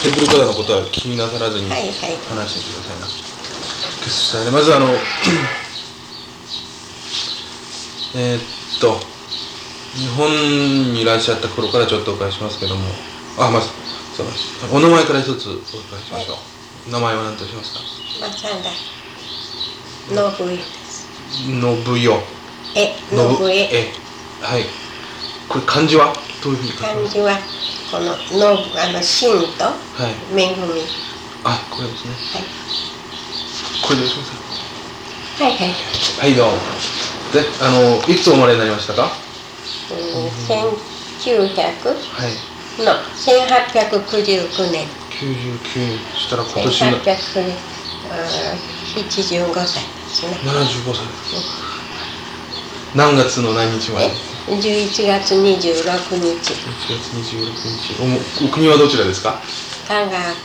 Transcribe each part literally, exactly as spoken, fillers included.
テーブルカラーのことは気になさらずに話してくださいな。そしたらね、まずあのえー、っと日本にいらっしゃった頃からちょっとお伺いしますけども、あ、まずそうお名前から一つお伺いしましょう。はい、名前は何としますか？ まさだ信代です。 信代。 え、信江。 え、はい。これ漢字はどういうふうに書きますか？ 漢字はこののあの真と恵み。はい、 あ、これですね。 はい。 これでしょうか。 はいはい。 はい、どうも。で、あのいつお生まれになりましたか？ うん、せんきゅうひゃくのせんはっぴゃくきゅうじゅうきゅうねん。 きゅうじゅうきゅうねんしたら今年のせんはっぴゃくきゅうじゅうななじゅうごさいですね。 ななじゅうごさい。何月の何日まで？ じゅういちがつにじゅうろくにち。 じゅういちがつにじゅうろくにち。お, お国はどちらですか？ 香川県です。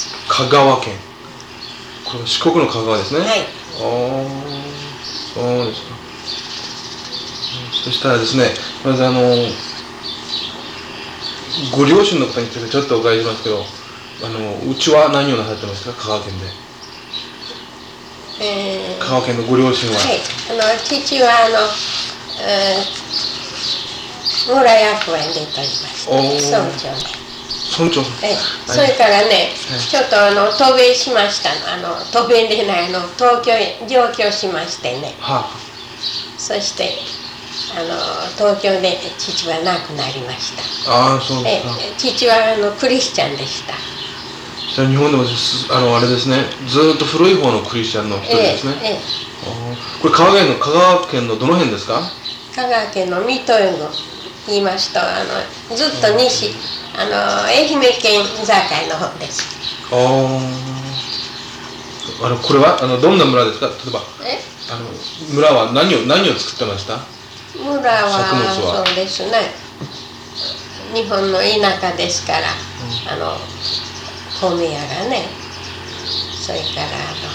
香川県。これは四国の香川ですね。 はい。 ああ、そうですか。そしたらですね、まずあのご両親の方についてちょっとお伺いしますけど、あのうちは何をなさってますか？香川県で。 えー、 香川県のご両親は。 はい。あの父はあの、えー、村役場に出ております。村長で。 村長。 ええ、それからね、はい、ちょっとあの渡米しましたの。あの渡米でないの東京へ上京しましてね。はあ、そしてあの東京で父は亡くなりました。 ああ、そうですか。 ええ、父はあのクリスチャンでした。 じゃあ日本でもあのあれですね、ずっと古い方のクリスチャンの一人ですね。ええええ、これ香川県の香川県のどの辺ですか？ 香川県の水戸郡言いますとあのずっと西、あの愛媛県境の方です。 ああ、あのこれはあのどんな村ですか？例えばえあの村は何を何を作ってました？ 村はそうですね、日本の田舎ですから、うん、あの米屋がね、それからあの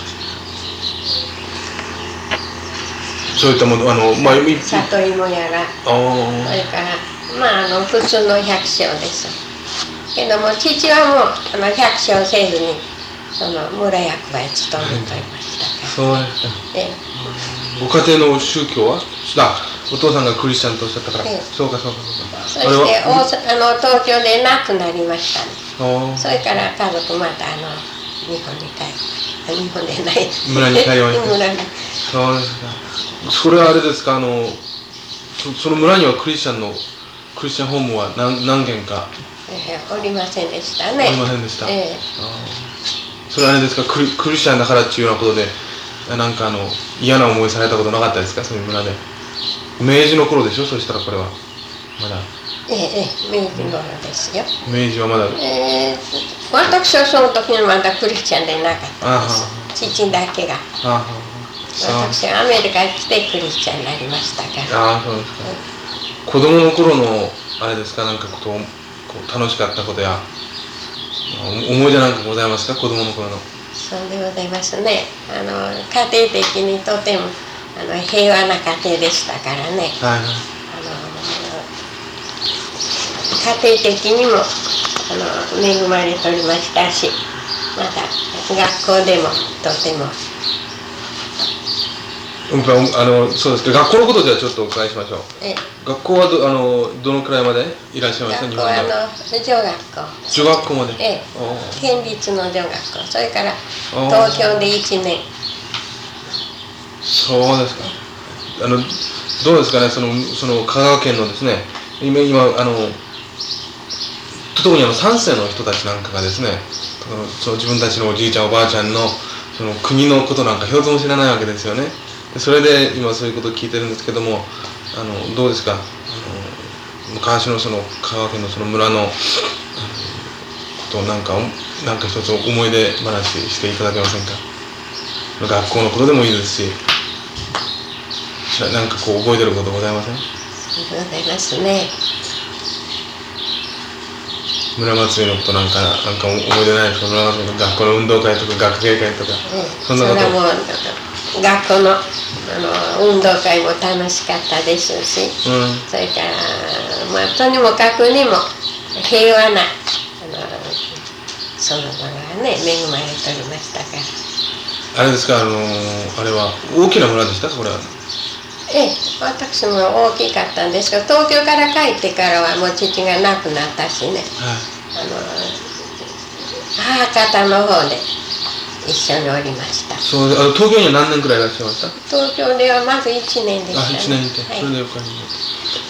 そういったもの、あの、まあ、 里芋やら、それからまああの普通の百姓です。けども父はもうあの百姓せずにその村役場へ勤めておりましたから。 そうですか。ええ、ご家庭の宗教は？あ、お父さんがクリスチャンとおっしゃったから。ええ、そうかそうかそうか。 そして大あの東京で亡くなりましたね。それから家族またあの日本に帰る。日本でない村に帰りました。村に。そうですか。それはあれですか、あのそ, その村にはクリスチャンのクリスチャンホームは 何, 何軒か、 えー、おりませんでしたね。 おりませんでした。えー、あそれはあれですか、ク リ, クリスチャンだからっていうようなことでなんかあの嫌な思いされたことなかったですか？そういう村で。明治の頃でしょ？そうしたらこれはまだ。 ええええ、明治頃ですよ。 明治はまだ。 えー、私はその時にまだクリスチャンでなかったです。父だけが。あ私はアメリカに来てクリスチャンになりましたから。 ああ、そうですか。うん、子供の頃のあれですか、なんかこうこう楽しかったことや思い出なんかございますか？子供の頃の。 そうでございますね。あの家庭的にとてもあの平和な家庭でしたからね。はいはい、あの家庭的にもあの恵まれておりましたし、また学校でもとても。 あのそうですけど、学校のことではちょっとお伺いしましょう。ええ、学校は ど, あのどのくらいまでいらっしゃいました？ 学校はあの女学校。 女学校まで。 ええ、県立の女学校、それから東京でいちねん。 そうですか。あのどうですかね、そのその香川県のですね、今今あの特にあのさん世の人たちなんかがですね、その自分たちのおじいちゃんおばあちゃんのその国のことなんか一つも知らないわけですよね。それで今そういうことを聞いてるんですけども、あのどうですか、あの昔のその香川県のその村のことをなんかなんか一つ思い出話していただけませんか？学校のことでもいいですし、なんかこう覚えてることございません？ ございますね。 村祭りのことなんかなんか思い出ないですか？村祭りの学校の運動会とか学芸会とか、 うん、そんなこと。それはもう学校の、あの運動会も楽しかったですし、うん、それから、まあ、とにもかくにも平和なあのその頃はね恵まれておりましたから。 あれですか、あのあれは大きな村でしたか、これは。 ええ、私も大きかったんですけど、東京から帰ってからはもう父が亡くなったしね、 はい、 あの母方の方で一緒におりました。 そう、あの東京には何年くらいいらっしゃいました？ 東京ではまずいちねんでしたね。 あ、いちねんいて、 はい、 それでよかった。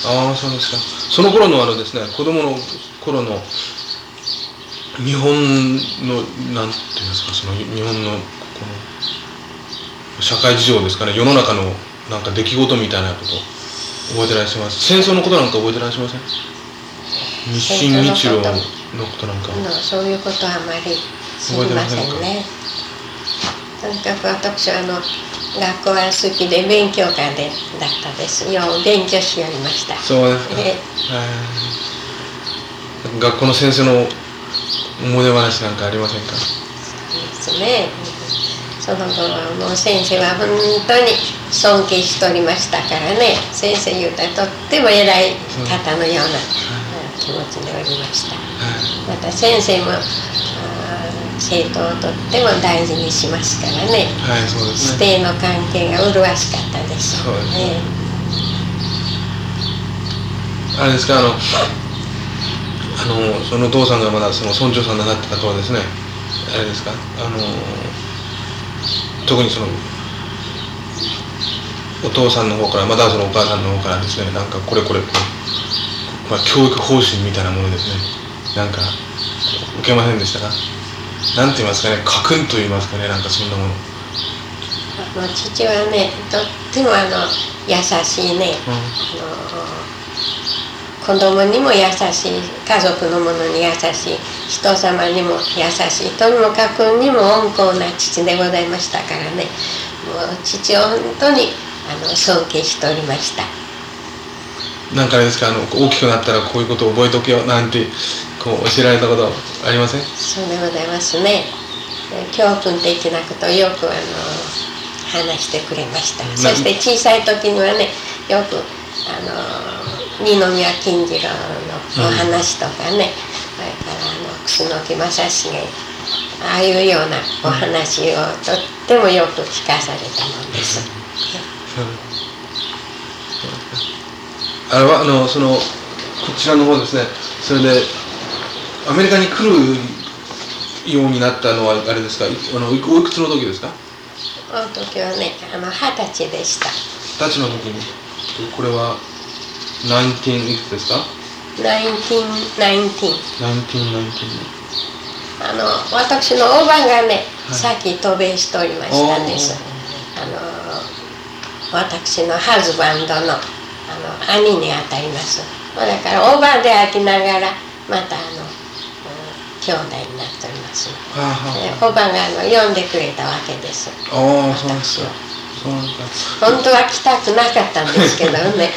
ああ、そうですか。その頃のあのですね、子供の頃の日本のなんて言いますか、その日本のこの社会事情ですかね、世の中のなんか出来事みたいなこと覚えてらっしゃいます？戦争のことなんか覚えてらっしゃいません？日清日露のことなんか。 そういうことはあまり知りませんね。とにかく私はあの学校は好きで勉強家でだったです。よう勉強しよりました。 そうですか。えー、学校の先生の思い出話なんかありませんか？ そうですね。その頃はもう先生は本当に尊敬しておりましたからね。先生言うたらとっても偉い方のような気持ちでおりました。また先生も生徒をとっても大事にしますからね。はい、そうですね。師弟の関係が麗しかったです。そうですね。 あれですか、あの、あのそのお父さんがまだその村長さんになってた頃ですね。あれですか、あの特にそのお父さんの方からまたそのお母さんの方からですね、なんかこれこれこう、まあ、教育方針みたいなものですね、なんか受けませんでしたか？なんて言いますかね、家訓と言いますかね、なんかそんなもの。 あの父はね、とってもあの優しいね、うん、あの子供にも優しい、家族の者に優しい、人様にも優しい、とにもかくにも温厚な父でございましたからね、もう父を本当にあの尊敬しておりました。 なんかあれですか、あの大きくなったらこういうことを覚えとけよなんてこう教えられたことありません？ そうでございますね。教訓的なことをよくあの話してくれました。そして小さい時にはね、よくあの二宮金次郎のお話とかね、うん、それからあの楠木正成、ああいうようなお話をとってもよく聞かされたもんです。うんうん、 あれはあのそのこちらの方ですね、それでアメリカに来るようになったのはあれですか、あのおいくつの時ですか？ あの時はね、あの二十歳でした。 二十歳の時に、これはじゅうきゅういくつですか？ じゅうきゅう、じゅうきゅう。じゅうきゅう、じゅうきゅう。あの私のおばがね、はい、さっき渡米しておりましたんです。あの私のハズバンドのあの兄にあたります。だからおばであきながらまたあの、うん、兄弟になっております。はあはあ、おばがあの呼んでくれたわけです。私を。本当は来たくなかったんですけどね。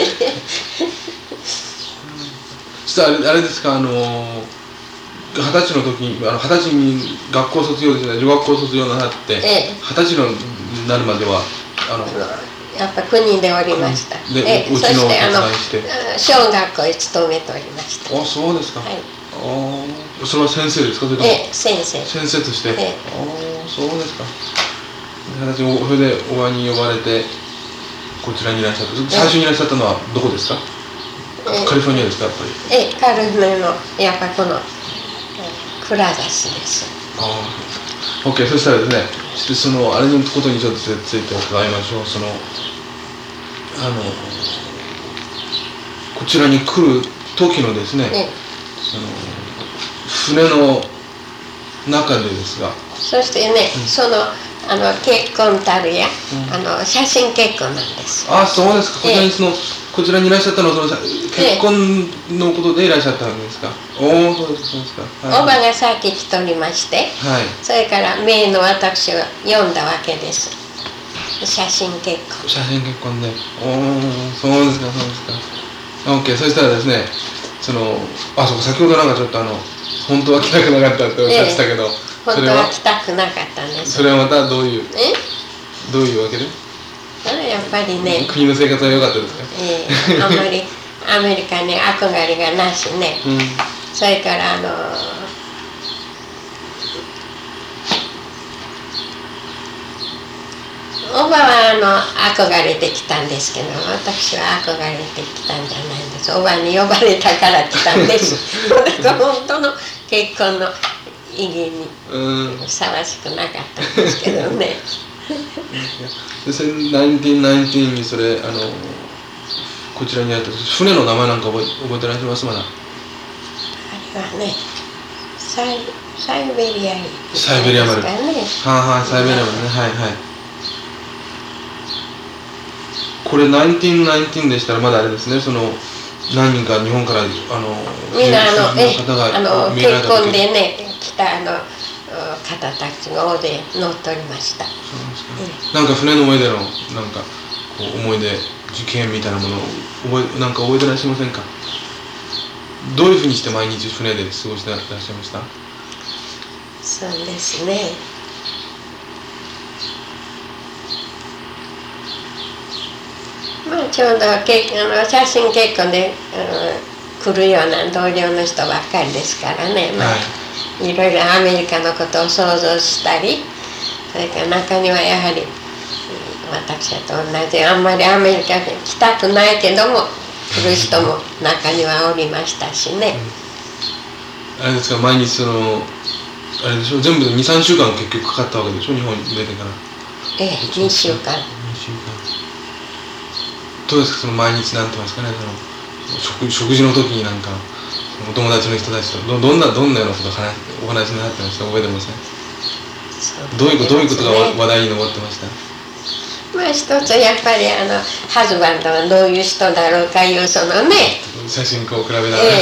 実はあれ、あれですか、あの二十歳の時にあの二十歳に学校卒業ですね、女学校卒業なさって、二十、ええ、歳になるまではあのやっぱ国でおりました。 で、ええ、そしてあの小学校に勤めておりました。 あ、そうですか。はい。ああ、それは先生ですか？それともええ、先生。 先生として。 ええ、 ああ、そうですか。それでおばに呼ばれてこちらにいらっしゃった。最初にいらっしゃったのはどこですか？ええ、カリフォルニアですか、やっぱり。 ええ、カリフォルニアのやっぱこのクラザスです。 ああ、OK。そしたらですね、そのあれのことにちょっとついて伺いましょう。そのあのこちらに来る時のですね、ええ、その船の中でですが、 そしてね、うん、そのあの結婚たるや、うん、あの写真結婚なんです。 ああ、そうですか。こちらにその、ええ、こちらにいらっしゃったのはその結婚のことでいらっしゃったんですか。ええ、おお、そうです、そうですか。 はい、おばがさっき来ておりまして、はい、それから姪の私を呼んだわけです。写真結婚。 写真結婚で、おお、そうですか、そうですか。OK。そしたらですね、そのあ、そうか、先ほどなんかちょっとあの本当は来たくなかったっておっしゃってたけど、ええ、 本当は来たくなかったんです。 それはまたどういうえどういうわけで？ やっぱりね、 国の生活は良かったですか？ ええ、あんまりアメリカに憧れがなしね、うん、それからあのおばはあの憧れてきたんですけど、私は憧れてきたんじゃないんです。おばに呼ばれたから来たんです。だから本当の結婚の意義にふさわしくなかったんですけどね。 で、せんきゅうひゃくじゅうきゅうにそれあのこちらにあった船の名前なんか覚え覚えてらっしゃいますまだ？あれはね、サイサイベリアに、 サイベリア丸。はあはあ、サイベリア丸ね、はいはい。これせんきゅうひゃくじゅうきゅうでしたらまだあれですね、その何人か日本からあのみんなあのえ方があの結婚でね来たあの方たちが大勢乗っておりました。 そうですか。なんか船の上でのなんかこう思い出事件みたいなものを覚えなんか覚えてらっしゃいませんか？どういうふうにして毎日船で過ごしてらっしゃいました？ そうですね。まあちょうどけあの写真結婚であの来るような同僚の人ばっかりですからね、まあ、はい、いろいろアメリカのことを想像したり、それから中にはやはり私と同じあんまりアメリカに来たくないけども来る人も中にはおりましたしね。 うん、あれですか、毎日そのあれでしょ、全部でにさんしゅうかん結局かかったわけでしょ、日本に出てから。 ええ、にしゅうかん。 にしゅうかん。どうですか、その毎日なんて言いますかね、その 食, 食事の時になんかお友達の人たちと ど, どんなどんなようなことを話お話になってました？覚えてません？どういうどういうことが話題に上ってました？ まあ一つやっぱりあのハズバンドがどういう人だろうかいうそのね写真こう比べながら、え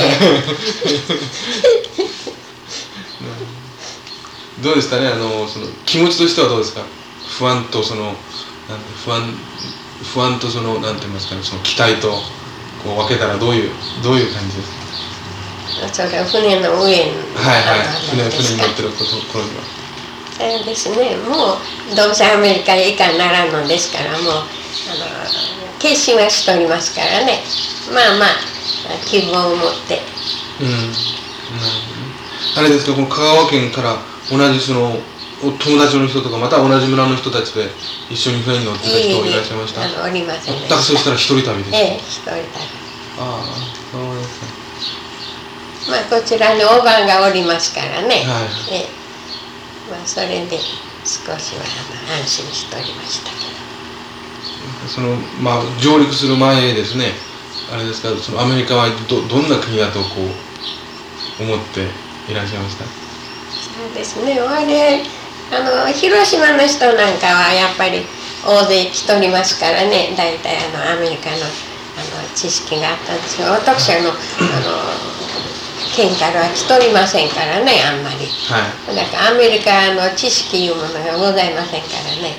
ー、どうでしたね、あのその気持ちとしてはどうですか？不安とそのなん不安不安とそのなんて言いますかね、その期待とこう分けたらどういうどういう感じですか？ それは船の上に、 はいはい、船船に乗ってることころには。 そうですね、もうどうせアメリカへ行かならんのですからもうあの決心はしておりますからね、まあまあ希望を持って。 うん、なるほどね。あれですか、この香川県から同じそのお友達の人とかまた同じ村の人たちで一緒に船に乗ってた人いらっしゃいました？ いい、あのおりませんでした。 だからそうしたら一人旅ですか？ ええ、一人旅。 ああ、そうですか。 まあこちらにおばんがおりますからね、 はい、 ええ、まあそれで少しはあの安心しておりましたけど。 そのまあ上陸する前ですね、あれですか、そのアメリカは ど, どんな国だとこう思っていらっしゃいました？ そうですね、我々あの広島の人なんかはやっぱり大勢来ておりますからね、大体あのアメリカの、あの知識があったんですけど、私あのあの県からは来ておりませんからね、あんまり、はい、だからアメリカの知識いうものがございませんからね、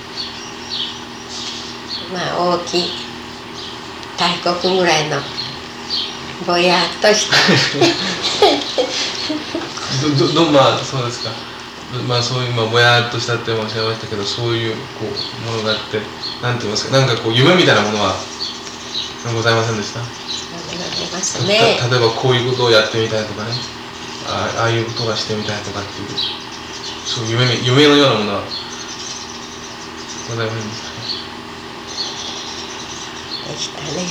まあ大きい大国ぐらいのぼやっとしたどどどまあそうですか、まあそういうまあぼやっとしたっておっしゃいましたけど、そういうこうものがあって、なんて言いますか、なんかこう夢みたいなものはございませんでした？ ございますね。 た例えばこういうことをやってみたいとかね、あああいうことがしてみたいとかっていう、そういう夢夢のようなものはございませんでしたか？ でしたね。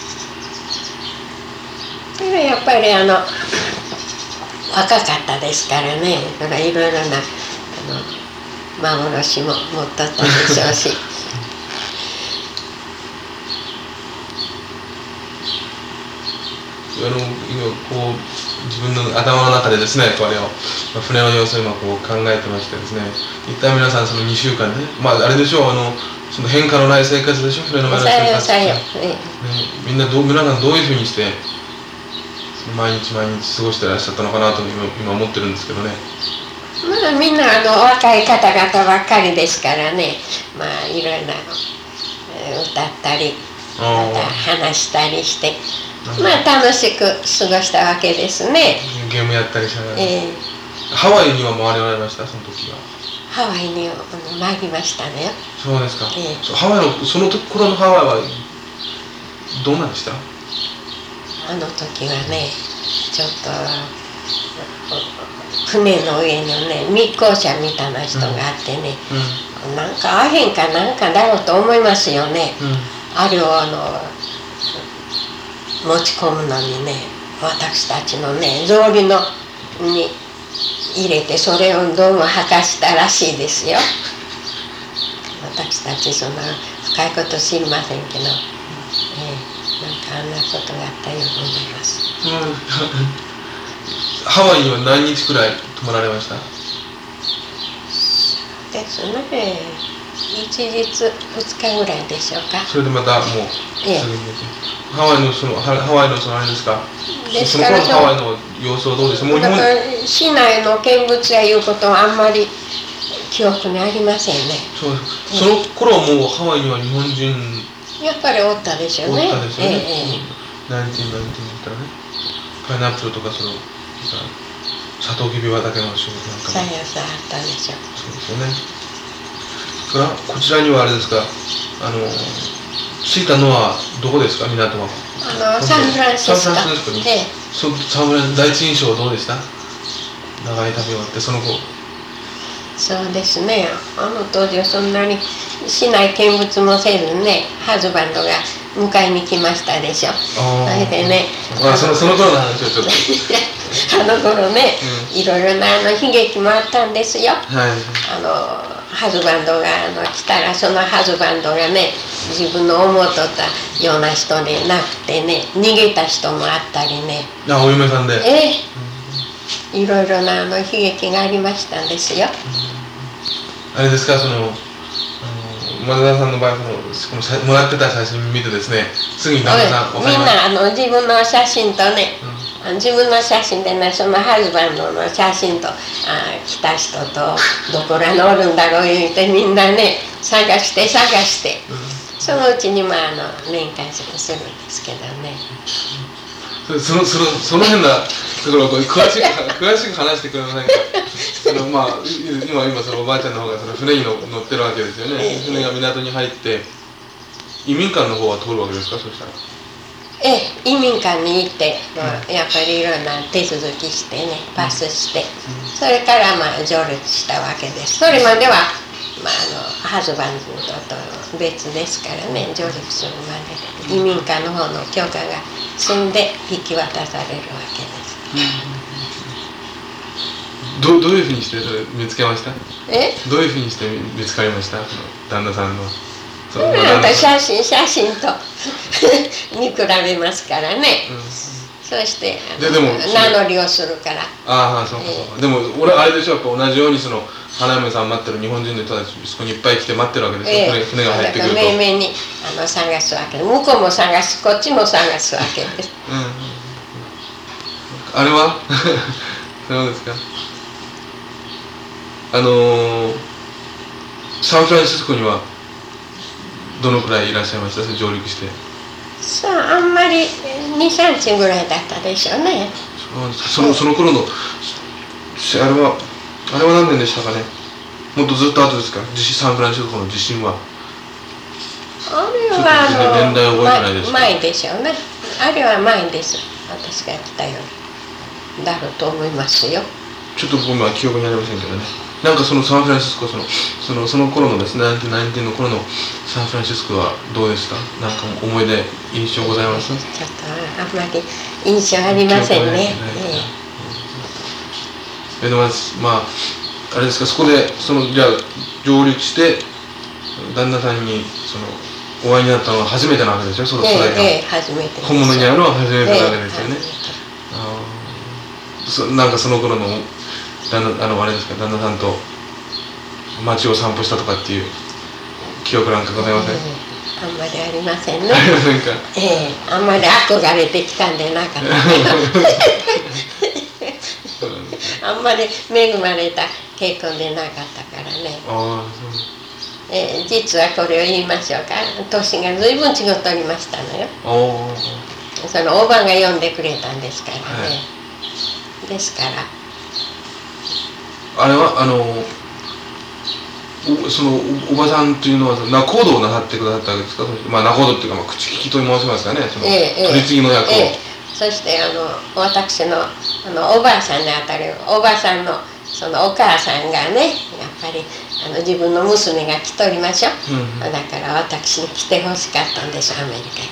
それはやっぱりあの若かったですからね、だからいろいろなあの幻も持っとったでしょうしあの今こう自分の頭の中でですね、これを船の様子を今こう考えてましてですね、一旦皆さんそのにしゅうかんね、まああれでしょう、あのその変化のない生活でしょ、船の上の生活、ね、みんなどう皆さんどういうふうにして毎日毎日過ごしてらっしゃったのかなと 今, 今思ってるんですけどね。 まあみんなあの若い方々ばっかりですからね、まあいろいろな歌ったりまた話したりして、まあ楽しく過ごしたわけですね。 ゲームやったりしながら、 えー、 ハワイには回られました？その時はハワイに参りましたね。 そうですか、 えー、 ハワイのその頃のハワイはどんなでした？ あの時はね、ちょっと船の上のね密航車みたいな人があってね、うんうん、 なんかアヘンかなんかだろうと思いますよね、 うん、 あれをあの持ち込むのにね、私たちのね草履のに入れてそれをどうも履かしたらしいですよ。私たちそんな深いこと知りませんけど、えー、なんかあんなことがあったように思います。 うん、ハワイには何日くらい泊まられました？ ですね、一日二日ぐらいでしょうか。 それでまたもう、ええ、ハワイのそのハワイのそのあれですか。 ですからその頃のハワイの様子はどうですか？もう日本市内の見物やいうことはあんまり記憶にありませんね。 そうです。その頃はもうハワイには日本人やっぱりおったでしょうね。 おったですよね。 ええ、 ナインティーンナインティーンだったらね、パイナップルとかそのサトウキビ畑の仕事なんかも。 さやさあったでしょう。 そうですよね。それからこちらにはあれですか、あの着いたのはどこですか、港は？ あのサンフランシスコ。 サンフランシスコに。ええ、そサンフラン第一印象はどうでした？長い旅終わってその後。 そうですね、あの当時はそんなに市内見物もせずね、ハズバンドが迎えに来ましたでしょ。それでね、 あそのその頃の話をちょっとあの頃ね、 うん、 いろいろなあの悲劇もあったんですよ。 はい、 あのハズバンドがあの来たら、そのハズバンドがね、自分の思うとったような人でなくてね、逃げた人もあったりね。 あ、お嫁さんで。 ええ、うん、いろいろなあの悲劇がありましたんですよ。 うん、あれですか、その前田さんの場合、このもらってた写真見てですね、次に旦那さんみんなあの自分の写真とね、うん、自分の写真でね、そのハズバンドの写真と、あ来た人とどこらにおるんだろう言うてみんなね探して探して、うん、そのうちにまああの面会するんですけどね。 そのそのその辺なところを詳しく詳しく話してくれませんか？そのまあ今今そのおばあちゃんの方がその船に乗ってるわけですよね。えー、船が港に入って移民館の方は通るわけですか？そしたら。 ええ、移民館に行って、まあ、やっぱりいろんな手続きしてね、パスして、それからまあ上陸したわけです。それまでは、まあ、あのハズバンドと別ですからね、上陸するまで移民館の方の許可が済んで引き渡されるわけです。 うん、ど, どういうふうにしてそれ見つけました？ え？ どういうふうにして見つかりました？その旦那さんの。 そのなんか写真写真と見比べますからね。うん、そうしてででも名乗りをするから。 ああ、そうかそうか。えー、でも俺あれでしょ、やっぱ同じようにその花嫁さん待ってる日本人の人たちそこにいっぱい来て待ってるわけですよ。えー、船が入ってくると。 命名にあの探すわけで、向こうも探す、こっちも探すわけです。 うん、あれはそうですか。あのー、サンフランシスコにはどのくらいいらっしゃいました？上陸して。 さあ、あんまりに、さんにちぐらいだったでしょうね。 そのその頃のあれはあれは何年でしたかね。もっとずっと後ですか。地震、サンフランシスコの地震は。 あれはあの年代覚えてないですか。 前でしょうね。あれは前です。私が来たようにだろうと思いますよ。 ちょっと僕今記憶にありませんけどね。なんかそのサンフランシスコ、そのそのその頃のですね、ナインティーンナインティーンの頃のサンフランシスコはどうでした？なんか思い出印象ございます？ ちょっとあんまり印象ありませんね。 ええ、でもまああれですか、そこでそのじゃあ上陸して旦那さんにそのお会いになったのは初めてなわけですよ。そのそれが、 ええ、初めて。 本物に会うのは初めてなわけですよね。ええ、あそなんかその頃の旦那あのあれですか、旦那さんと街を散歩したとかっていう記憶なんかございません？ええ、あんまりありませんね。 ありませんか？ ええ、あんまり憧れてきたんでなかったけどあんまり恵まれた結婚でなかったからね。ああ、そう。えー、実はこれを言いましょうか。年が随分違っておりましたのよ。そのおばが呼んでくれたんですからね。はい、ですからあれはあのおその お, おばさんというのは仲人をなさってくださったわけですか？まあ仲人っていうか、まあ、口利きと申しますかね。その、えー、取り次ぎの役を。えー、 そしてあの私のあのおばあさんにあたるおばさんのそのお母さんがねやっぱりあの自分の娘が来とりましょ、うん、だから私に来てほしかったんですアメリカ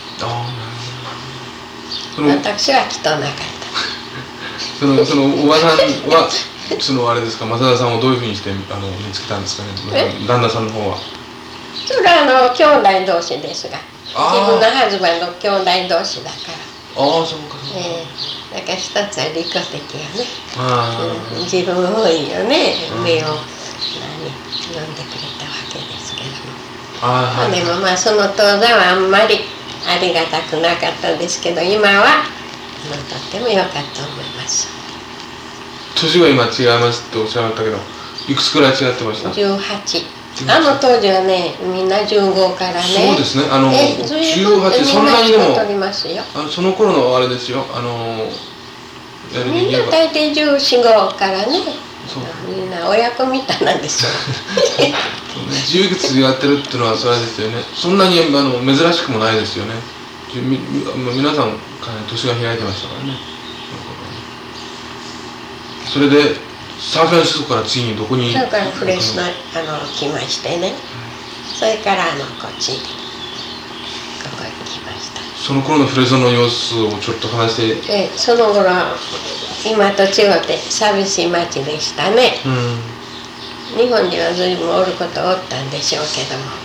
に。私は来となかったそのそのおばさんはそのあれですか、正田さんをどういうふうにしてあの見つけたんですかね、旦那さんの方は。 それはあの兄弟同士ですが、自分のハズバンの兄弟同士だから。ああ、そうかそうか。えー、だから一つは利己的よね。あ、うん、自分多いよね、目を何呼んでくれたわけですけども。あ、はい、でもまあその当座はあんまりありがたくなかったんですけど、今はとっても良かったと思います。 年は今違いますっておっしゃったけど、いくつくらい違ってました？ じゅうはち。あの当時はね、みんなじゅうごからね。 そうですね。あのじゅうはち、そんなにでもあのその頃のあれですよ。あのみんな大体じゅうよん、ごからね。みんな親子みたいなんですよ。 じゅういくつやってるっていうのはそれですよね。そんなにあの珍しくもないですよね。み皆さんかなり年が開いてましたからね。それでサンフランシスコから次にどこに？ それからフレスノあの来ましてね。それからあのこっちにここに来ました。 その頃のフレスノの様子をちょっと話して。 ええ、その頃今と違って寂しい町でしたね。うん、日本には随分おることおったんでしょうけども。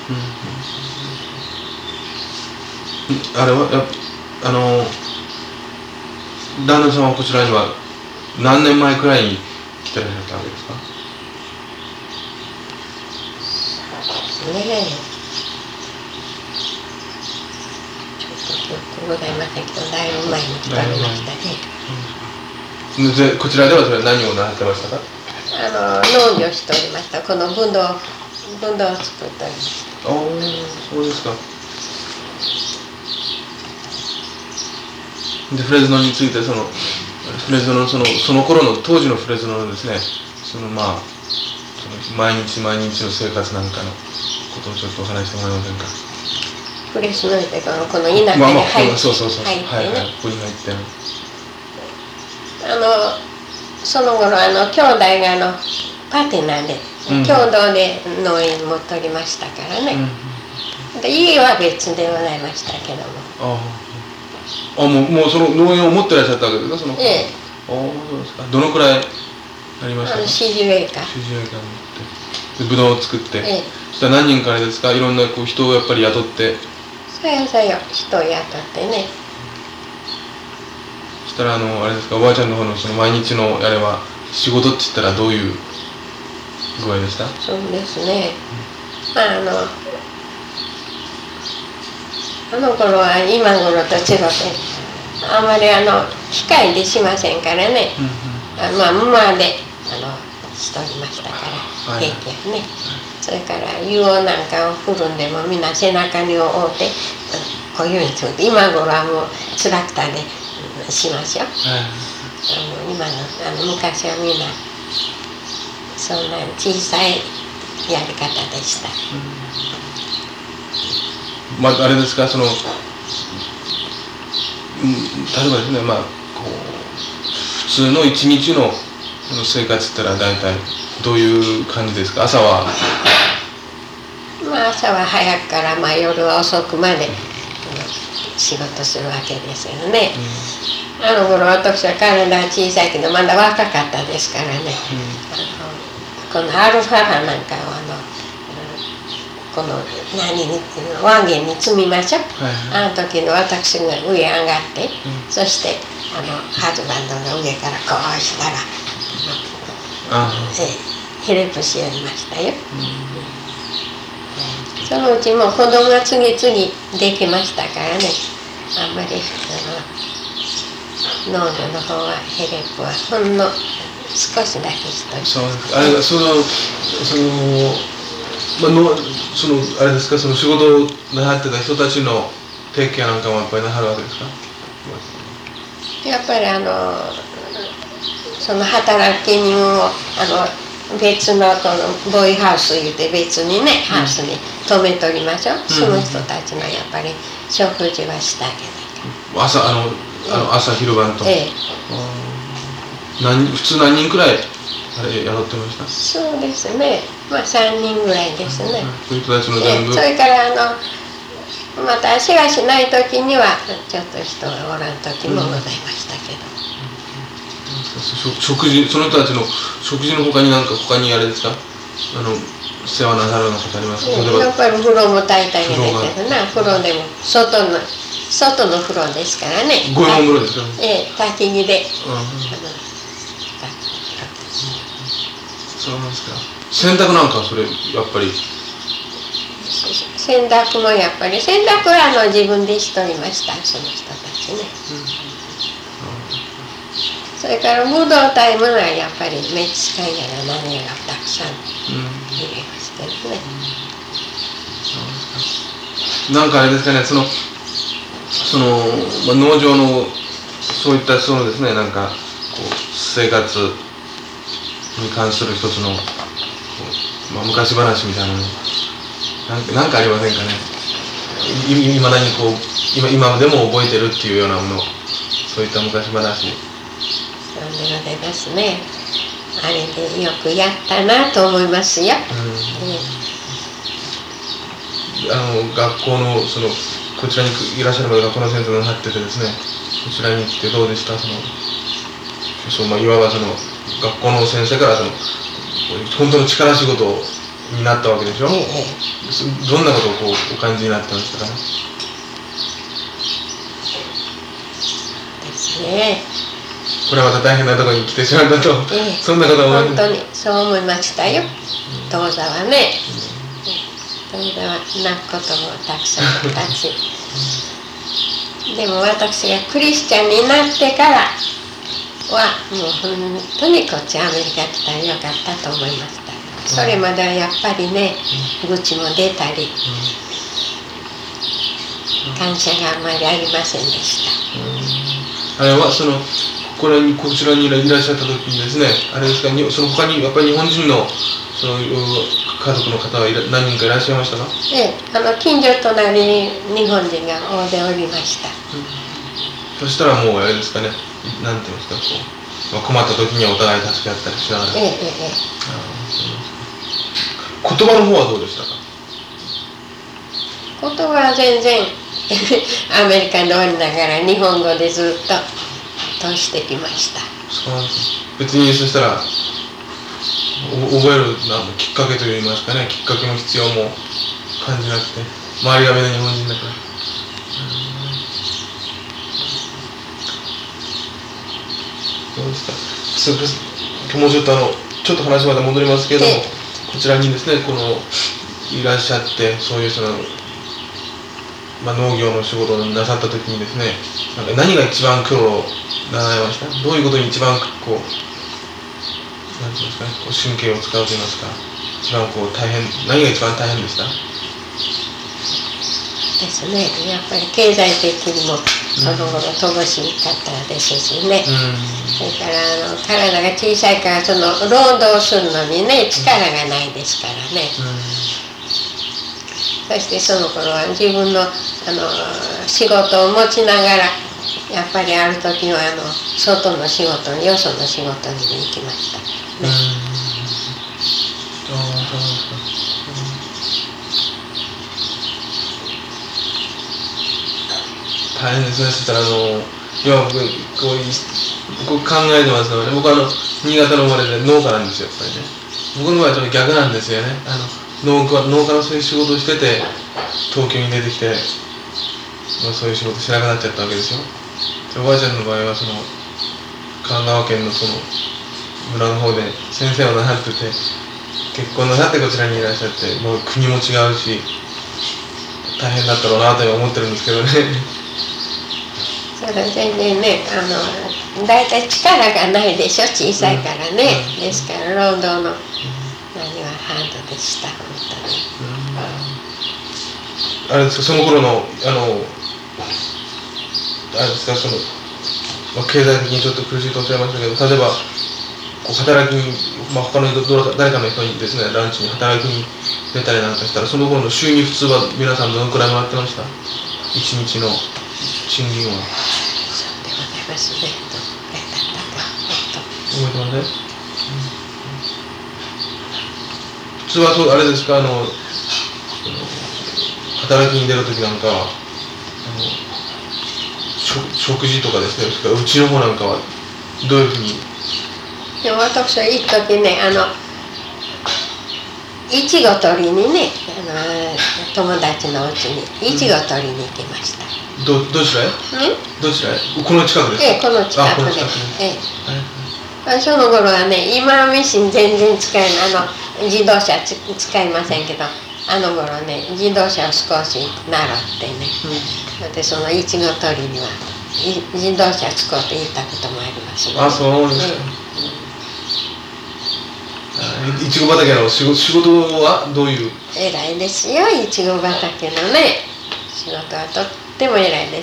うん、あれはやあの旦那さんはこちらには何年前くらいに来てらっしゃったわけですか？ そうですね。ちょっと記憶ございませんけど、だいぶ前に来られましたね。 うん、でこちらではそれ何をなさってましたか？ あの農業しておりました。このブドウブドウを作っておりました。 ああ、そうですか。でフレズノについてそのフレズノのそのその頃の当時のフレズノのですね、そのまあその毎日毎日の生活なんかのことをちょっとお話してもらえませんか？ フレズノってこのこの田舎に入って、まあまあ、 そうそうそう、 入ってね、はいはい、 ここに入ってね。 あのその頃あの兄弟があのパテナで、うん、共同で農園持っておりましたからね、うん、で家は別でございましたけども。ああ、もう、もうその農園を持ってらっしゃったわけですか、その。ええ。ああ、そうですか。どのくらいありましたか？ よんじゅうエーカー。 よんじゅうエーカー持って。で、ブドウを作って。ええ。そしたら何人からですか？いろんなこう人をやっぱり雇って。 そうよそうよ、人を雇ってね。 そしたらあのあれですか、おばあちゃんの方のその毎日のあれは仕事って言ったらどういう具合でした？ そうですね。まああの。あの頃は今頃と違ってあまりあの機械でしませんからね、うんうん、あまあ馬であのしとりましたから、はい、平気やね。それから湯をなんかを振るんでもみんな背中に覆ってこういうふうに作って、今頃はもうトラクターでしますよ、はい、あの今のあの昔はみんなそんな小さいやり方でした。 うん、まあ、あれですか、その、うん、例えばですね、まあ、こう普通の一日の生活ってのは大体どういう感じですか？朝はまあ朝は早くからまあ夜は遅くまで仕事するわけですよね。うん、あの頃私は体は小さいけどまだ若かったですからね。うん、あのこのアルファ波なんかをあのこの何にワゴンに積みましょう、はいはい、あの時の私が上上がって、うん、そしてあのハズバンドが上からこうしたらあの、えヘルプしやりましたよ。うん、そのうちもう子供が次々できましたからね、あんまりあの農業の方はヘルプはほんの少しだけしといて。 そうあれそのそのまあ、のそのあれですか、その仕事をなさってた人たちの提携なんかもやっぱりなさるわけですか？ やっぱりあのその働き人をあの別のこのボーイハウスいうて別にね、うん、ハウスに泊めとりましょう、うん、その人たちのやっぱり食事はしてあげないか。 朝あの、あの朝昼晩と、ええ、何普通何人くらいあれ雇ってました。 そうですね。まあさんにんぐらいですね。 そういう人たちの全部。 それからあのまた足がしない時にはちょっと人がおらん時もございましたけど。 食事、その人たちの食事の他に何か他にあれですか、あの世話なさるようなことありますか。 やっぱり風呂も炊いてあげないけどな、風呂でも外の外の風呂ですからね。 五右衛門風呂ですか。 ええ、焚き木で。 そうなんですか。洗濯なんかそれやっぱり。 洗濯もやっぱり洗濯はあの自分でしとりました、その人たちね。それからブドウタイムはやっぱりメキシカンやら何やらたくさん入れますけどね。 なんかあれですかね、そのその、まあ、農場のそういったそのですね、なんかこう生活に関する一つの、まあ、昔話みたいなのなんか、なんかありませんかね。いいまだにこう今今でも覚えてるっていうようなもの、そういった昔話。 そうでですね。あれでよくやったなと思いますよ。 うん、あの学校のそのこちらにいらっしゃる学校の先生がなっててですね、こちらに来てどうでした。そのそう、まあ、いわばその学校の先生からその本当の力仕事になったわけでしょ。ええ、どんなことをこうお感じになってましたかね。 ですね。 これはまた大変なところに来てしまったと、ええ、そんなことは本当にそう思いましたよ。当座はね、当座は泣くこともたくさんあったしでも私がクリスチャンになってからはもう本当にこっちアメリカ来たらよかったと思いました。それまではやっぱりね、愚痴も出たり感謝があんまりありませんでした。 あれはそのこれにこちらにいらっしゃった時にですね、あれですか、その他にやっぱり日本人のその家族の方は何人かいらっしゃいましたか。 ええ、あの近所隣に日本人が大勢おりました。うん、 そしたらもうあれですかね、なんていうんですか、こう困った時にはお互い助け合ったりしながら。ええええ。言葉の方はどうでしたか。 言葉は全然アメリカにおりながら日本語でずっと通してきました。 そうなんです。別にそしたら覚えるなんきっかけといいますかね、きっかけも必要も感じなくて、周りがみんな日本人だから。そうですか。そもうちょっとあのちょっと話まで戻りますけれども、こちらにですね、このいらっしゃってそういうその、まあ、農業の仕事をなさった時にですね、なんか何が一番苦労なさいました。どういうことに一番こうなんていうんですかね、こう神経を使うといいますか、一番こう大変、何が一番大変でした。 ですね、やっぱり経済的にもその頃乏しかったですしね、うん、それからあの体が小さいからその労働するのにね力がないですからね、うん、そしてその頃は自分の、あの仕事を持ちながらやっぱりある時はあの外の仕事によその仕事に行きましたね。 大変ですね。そしたらあの今僕こういう僕考えてますので、僕はあの新潟の生まれで農家なんですよ。やっぱりね、僕の場合はちょっと逆なんですよね。あの農家農家のそういう仕事をしてて東京に出てきて、まあ、そういう仕事しなくなっちゃったわけですよ。おばあちゃんの場合はその神奈川県のその村の方で先生をなさってて、結婚なさってこちらにいらっしゃって、もう国も違うし大変だったろうなと思ってるんですけどね。 それ全然ね、あのだいたい力がないでしょ、小さいからね、うん、ですから労働の何はハードでした、本当に。 うん、あれですか、その頃のあのあれですか、その、まあ、経済的にちょっと苦しいとおっしゃいましたけど、例えばこう働きに、まあ、他の人誰かの人にですね、ランチに働きに出たりなんかしたら、その頃の収入普通は皆さんどのくらいもらってました？一日の賃金は。 そうでございますね。どのくらいだったか。 覚えてますね。 普通はそうあれですか、あの働きに出るときなんかはあの食事とかですね、うちの方なんかはどういうふうに。 でも私は一時ね、あのいちご取りにね、あの友達のうちにいちご取りに行きました。 どどちらへ？どちらへ？この近くですか？ ええ、この近くで。ええ、その頃はね、今はミシン全然使えない、あの自動車つ使いませんけど、あの頃ね、自動車を少し習ってね、うん、でそのいちご取りには自動車使って行ったこともありますね。 あ、そうですか。ええ、いちご畑の仕事、仕事はどういう？ 偉いですよ、いちご畑のね、仕事はとっても偉いです。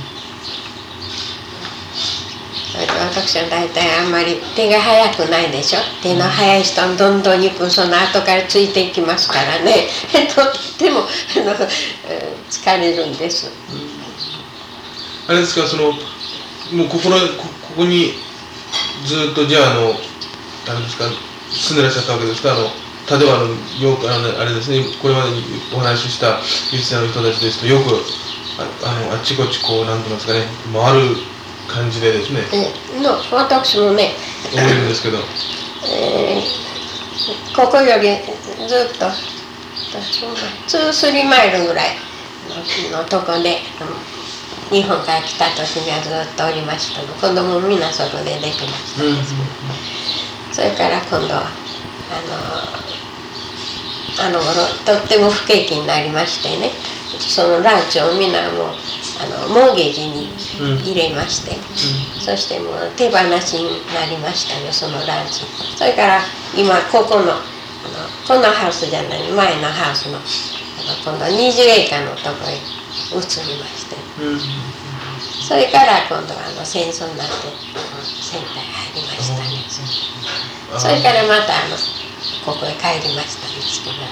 うん、私は大体あんまり手が早くないでしょ。手の早い人はどんどん行く、その後からついていきますからね、とってもあの疲れるんです。 あれですか、そのもうここの こ, ここにずっとじゃああのあれですか、住んでらっしゃったわけですか。あの例えばあのよくあのあれですね、これまでにお話ししたユーチャーの人たちですと、よく あ, あのあっちこっちこうなんて言いますかね、回る感じでですね。 えの私もね、 思うんですけど、 えー、ここよりずっとに、さんマイルぐらい の, のとこで、うん、日本から来た時にはずっとおりましたの。子供もみんな外でできましたです、うん、それから今度はあのあの頃とっても不景気になりましてね、そのランチをみんなもうあのモーゲージに入れまして、うん、そしてもう手放しになりましたね、そのランチ。それから今ここ の, あのこのハウスじゃない前のハウス の, あの今度にじゅうエーカーのとこへ移りまして、うん、それから今度はあの戦争になって戦隊入りましたね。それからまたあのここへ帰りましたんですけど。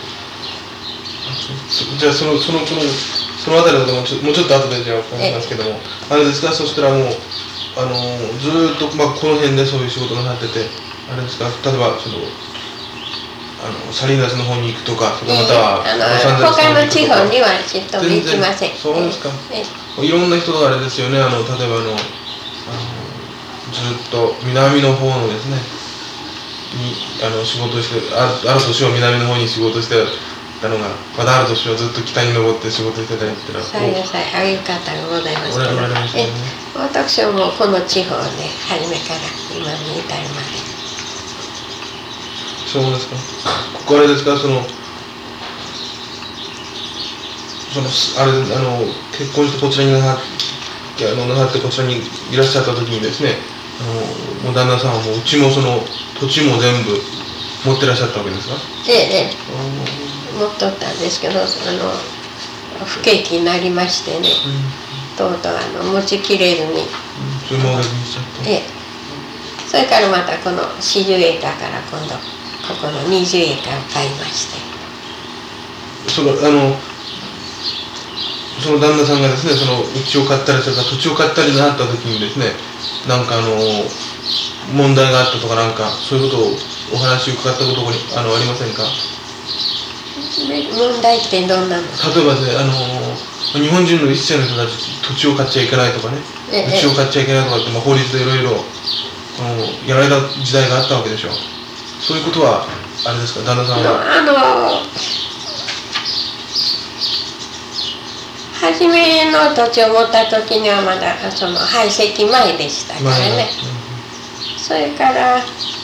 じゃあそのそのこのそのあたりのもうちょもうちょっと後でじゃあ伺いますけども、あれですか、そしたらもうあのずっと、まあ、この辺でそういう仕事がなってて、あれですか、例えばそのあのサリーナスの方に行くとか、それまたはロサンゼルスの方に行くとか、他の地方にはちょっと行きません。 そうですか。いろんな人があれですよね、あの例えばあのあのずっと南の方のですねにあの仕事して、あるある年は南の方に仕事してたのが、またある年はずっと北に登って仕事してたりっていうのは、 さよさああいう方がございますけど、ね、え私はもうこの地方で初めから今に至るまで。 そうですか。ここあれですか、そのそのあれあの結婚してこちらになさあのなさってこちらにいらっしゃった時にですね、あのもう旦那さんはもううちもその土地も全部持ってらっしゃったわけですか？ ええ、持っとったんですけど、あの不景気になりましてね、うん、とうとうあの持ちきれずに、うん、 それもおにしちゃった。 ええ、それからまたこのよんじゅうエーカーから今度ここのにじゅうエーカーを買いまして、 そのあのその旦那さんがですね、その家を買ったりとか土地を買ったりなった時にですね、なんかあの問題があったとか、なんかそういうことをお話を伺ったことに あ, のありませんか？ 問題ってどんなの？例えばね、あの日本人の一世の人たち土地を買っちゃいけないとかね、土地を買っちゃいけないとかって、まあ、法律でいろいろやられた時代があったわけでしょう。そういうことはあれですか、旦那さんは？ あの初めの土地を持った時にはまだその排斥前でしたからね、うん、それから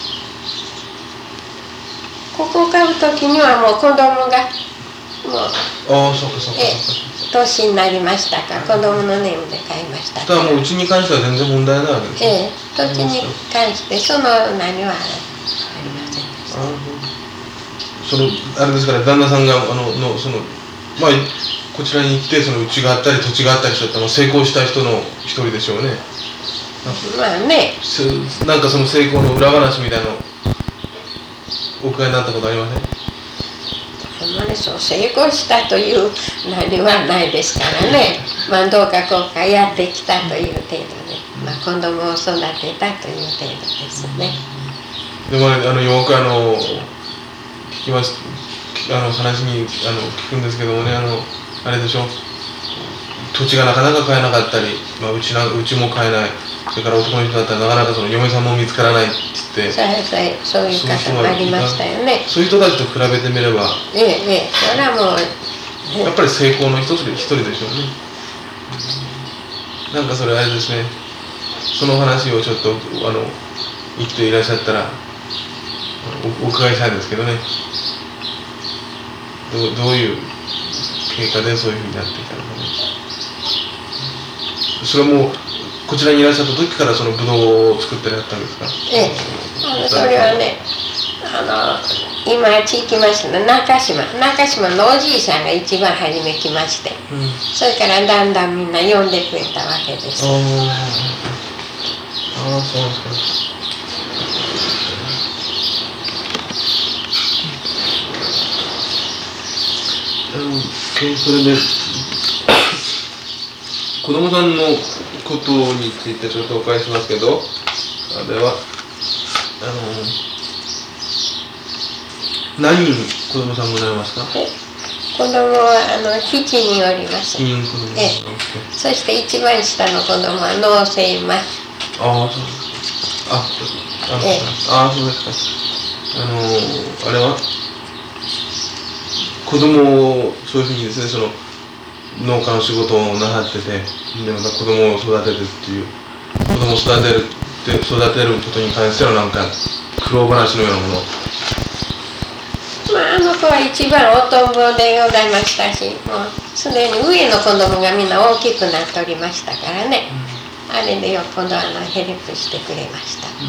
ここを買う時にはもう子供がもうああ、そうかそうかそうか、年になりましたから子供のネームで買いましたから。 だからもううちに関しては全然問題ないわけですね。 ええ、土地に関してその何はありませんでした。 そのあれですから、旦那さんがあののそのまあこちらに行ってその家があったり土地があったりしたら成功した人の一人でしょうね。 まあね。 なんかその成功の裏話みたいなのお伺いになったことありません？ あんまりそう成功したという何はないですからね。まあどうかこうかやってきたという程度で、まあ子供を育てたという程度ですね。 でもあのよくあの聞きますあの話にあの聞くんですけどもね、あのあれでしょ、土地がなかなか買えなかったり、まあ、うちなうちも買えない、それから男の人だったらなかなかその嫁さんも見つからないって言って、 そうそういう方もありましたよね。 そういう人たちと比べてみれば、 ええええ、それはもうやっぱり成功の一つで一人でしょうね。なんかそれあれですね、その話をちょっとあの言っていらっしゃったらお, お伺いしたいんですけどね、ど う, どういう経過でそういうふうになってきたのかね。それはもうこちらにいらっしゃった時からそのブドウを作ってらっしゃったんですか？ ええ、あのそれはね、あの今聞きましたね、中島中島のおじいさんが一番初め来まして、うん、それからだんだんみんな呼んでくれたわけです。ああ、そうですか。 それで子供さんのことについてちょっとお伺いしますけど、あれはあの何人子供さんございますか？ 子供はあのしちにんおります。 しちにん子供。 ええ、そして一番下の子供は脳性麻痺。 ああ、そうですか。あ、あの、ええ、ああ、そうですか。あのあれは子供をそういうふうにですね、その農家の仕事をなさってて、でまた子供を育ててっていう、子供を育てるって育てることに関してのなんか苦労話のようなもの。 まあ、あの子は一番おとんぼでございましたし、もうすでに上の子供がみんな大きくなっておりましたからね、うん、あれでよっぽどあのヘルプしてくれました。うん、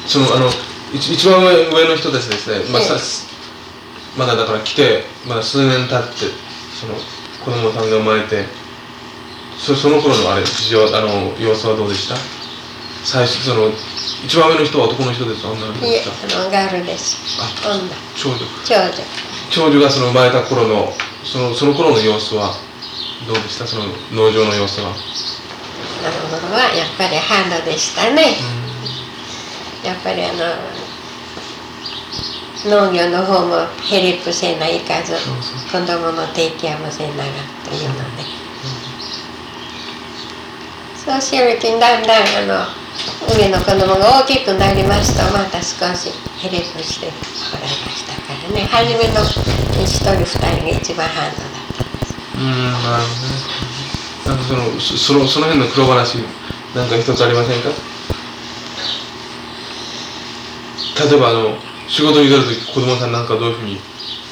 そのあの一, 一番上の人たちですね、まあ、ええ、まだだから来てまだ数年経ってその子供さんが生まれて、 そ, その頃のあれ事情あの様子はどうでした？最初その一番上の人は男の人ですか？女の人ですか？ いえ、あのガールです。 あ、長女。 長女。 長女がその生まれた頃のそのその頃の様子はどうでした？その農場の様子は。 あの頃はやっぱりハードでしたね。うん、やっぱりあの農業の方もヘルプせないかず、そうそう、子供のテイケアもせながというので、そうするとだんだんあの上の子供が大きくなりますとまた少しヘルプしてもらいましたからね。初めの一人二人が一番ハードだったんです。うん、なるほどね。なんかそのそのその辺の黒話なんか一つありませんか？例えばあの仕事に出るとき子供さんなんかどういうふうに、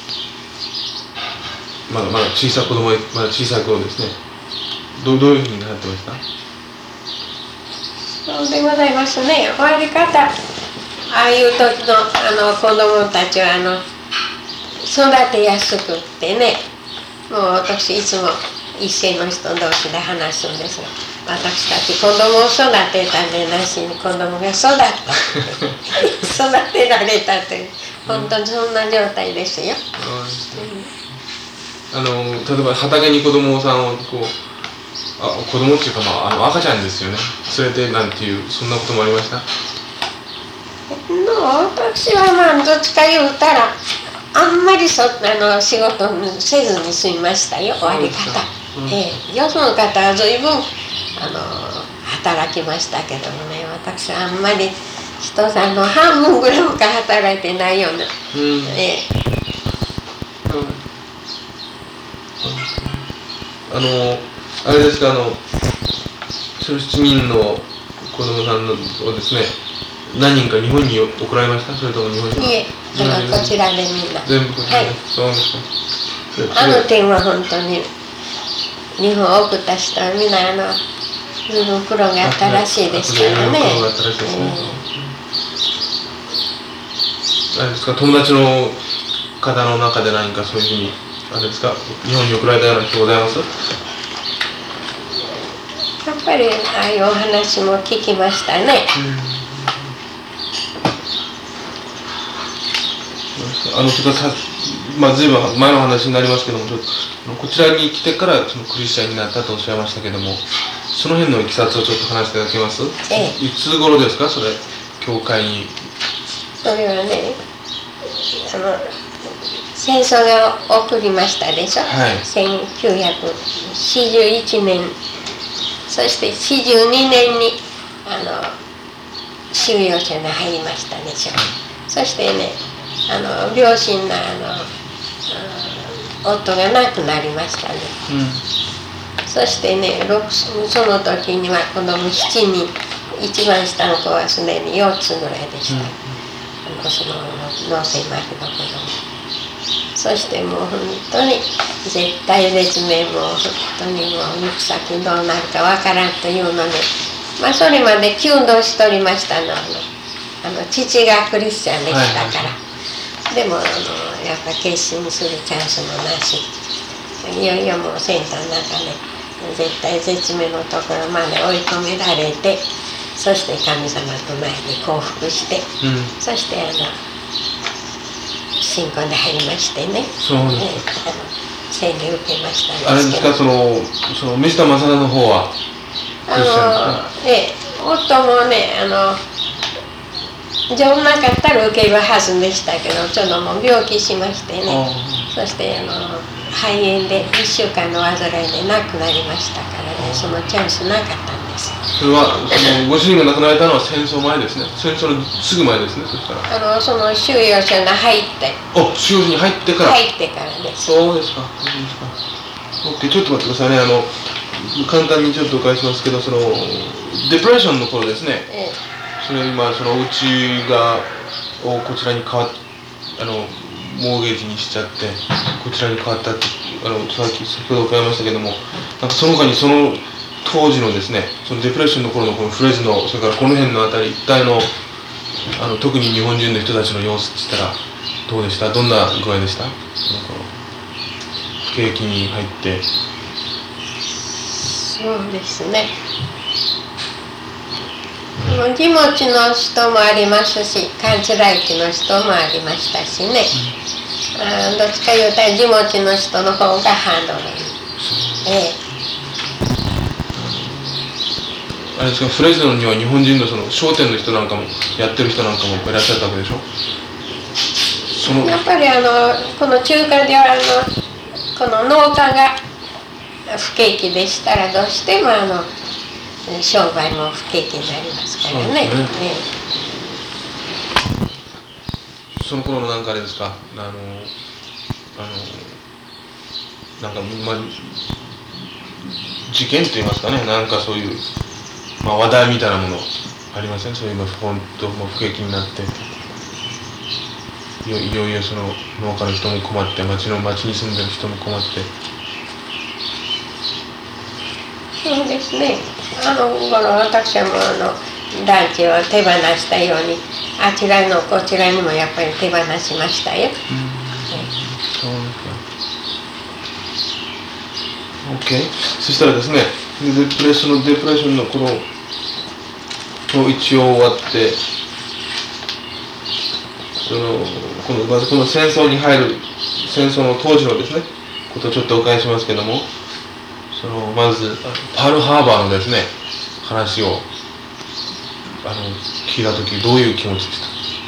まだまだ小さい子供まだ小さい頃ですね、どうどういうふうになってました？ そうでございますね。終わり方、ああいう時のあの子供たちはあの育てやすくってね、もう私いつも一世の人同士で話すんですが、私たち子供を育てたんでなしに子供が育った育てられたという、本当にそんな状態ですよ。 うん、あの例えば畑に子供さんをこうあ子供っていうか、まあ、あの赤ちゃんですよね、連れてなんていうそんなこともありました？ の私はまあどっちか言うたらあんまりそあの仕事せずに済みましたよ、終わり方。うん、ええ、よその方は随分あの働きましたけどもね、私はあんまり人さんの半分ぐらいもか働いてないような。うん、ええ、 うん、あのあれですか、あのそのしちにんの子供さんのをですね、何人か日本に送られました？それとも日本に？ いえ、あのこちらでみんな全部こちらで、はい、そうですか。 あの点は本当に日本を送った人はみんなあの随分苦労があったらしいですからね。苦労があったらしいですね。 あれですか、友達の方の中で何かそういうふうにあれですか、日本に送られたような人ございます？ やっぱりああいうお話も聞きましたね。 うん、あのちょっとさ、まあ、ずいぶん前の話になりますけども、ちょっとこちらに来てからそのクリスチャンになったとおっしゃいましたけども、その辺のいきさつをちょっと話していただけます？ええ、いつ頃ですか、それ、教会に。 それはね、あの戦争が起こりましたでしょ、 はい、 せんきゅうひゃくよんじゅういちねん、そしてよんじゅうにねんにあの収容所に入りましたでしょ。そしてね、あの両親のあの夫が亡くなりましたね、うん、そしてね、その時には子供しちにん、一番下の子はすでによっつぐらいでした、うん、あのその脳性麻痺の子供。そしてもう本当に絶対絶命、もう本当にもう行く先どうなるかわからんというので、まあそれまで弓道しとりましたの。あのあの父がクリスチャンでしたから、はい、でもあのやっぱ決心するチャンスもなし、いよいよもう戦争の中で絶対絶命のところまで追い込められて、そして神様と前に降伏して、うん、そしてあの信仰で入りましてね、 そうです、ね、 あの洗礼受けましたんですけど。 あれですか、そのその水田正田の方はクリスチャンですか？ ええ、夫もね、あのじゃなかったら受けるはずでしたけど、ちょっともう病気しましてね、そしてあの肺炎でいっしゅうかんの患いで亡くなりましたからね、そのチャンスなかったんです。 それはそのご主人が亡くなられたのは戦争前ですね。戦争のすぐ前ですね。そしたらあのその収容所に入って、 あ、収容所に入ってから入ってからです。 そうですか。そうですか。 OK、 ちょっと待ってくださいね。あの簡単にちょっとお返しますけど、そのデプレッションの頃ですね、ええ、それ今そのうちがをこちらに変わっあのモーゲージにしちゃってこちらに変わったって、あのさっき先ほど伺いましたけども、なんかその他にその当時のですね、そのデプレッションの頃のこのフレズノ、それからこの辺のあたり一帯のあの特に日本人の人たちの様子って言ったらどうでした？どんな具合でした？その頃不景気に入って。 そうですね、気持ちの人もありますし、勘違い気の人もありましたしね、うん、あどっちか言うたら気持ちの人の方がハードル、ええ、 あれですか、フレズノには日本人のその商店の人なんかもやってる人なんかもいらっしゃったわけでしょ？そのやっぱりあのこの中華ではあのこの農家が不景気でしたらどうしてもあの商売も不景気になりますからね。そうですね。 その頃のなんかあれですか、あのあのなんか、まあ、事件といいますかね、なんかそういう、まあ、話題みたいなものありません？そういうの本当もう不景気になっていよいよいよその農家の人も困って、町の町に住んでる人も困って。 そうですね、あの頃私はもうあの団地を手放したように、あちらのこちらにもやっぱり手放しましたよ。うん、 そうですか。 OK、 そしたらですね、デプレッションのデプレッションの頃も一応終わって、そのこのまずこの戦争に入る戦争の当時のですねことをちょっとお返ししますけども、そのまずパールハーバーのですね話をあの聞いたときどういう気持ちでした？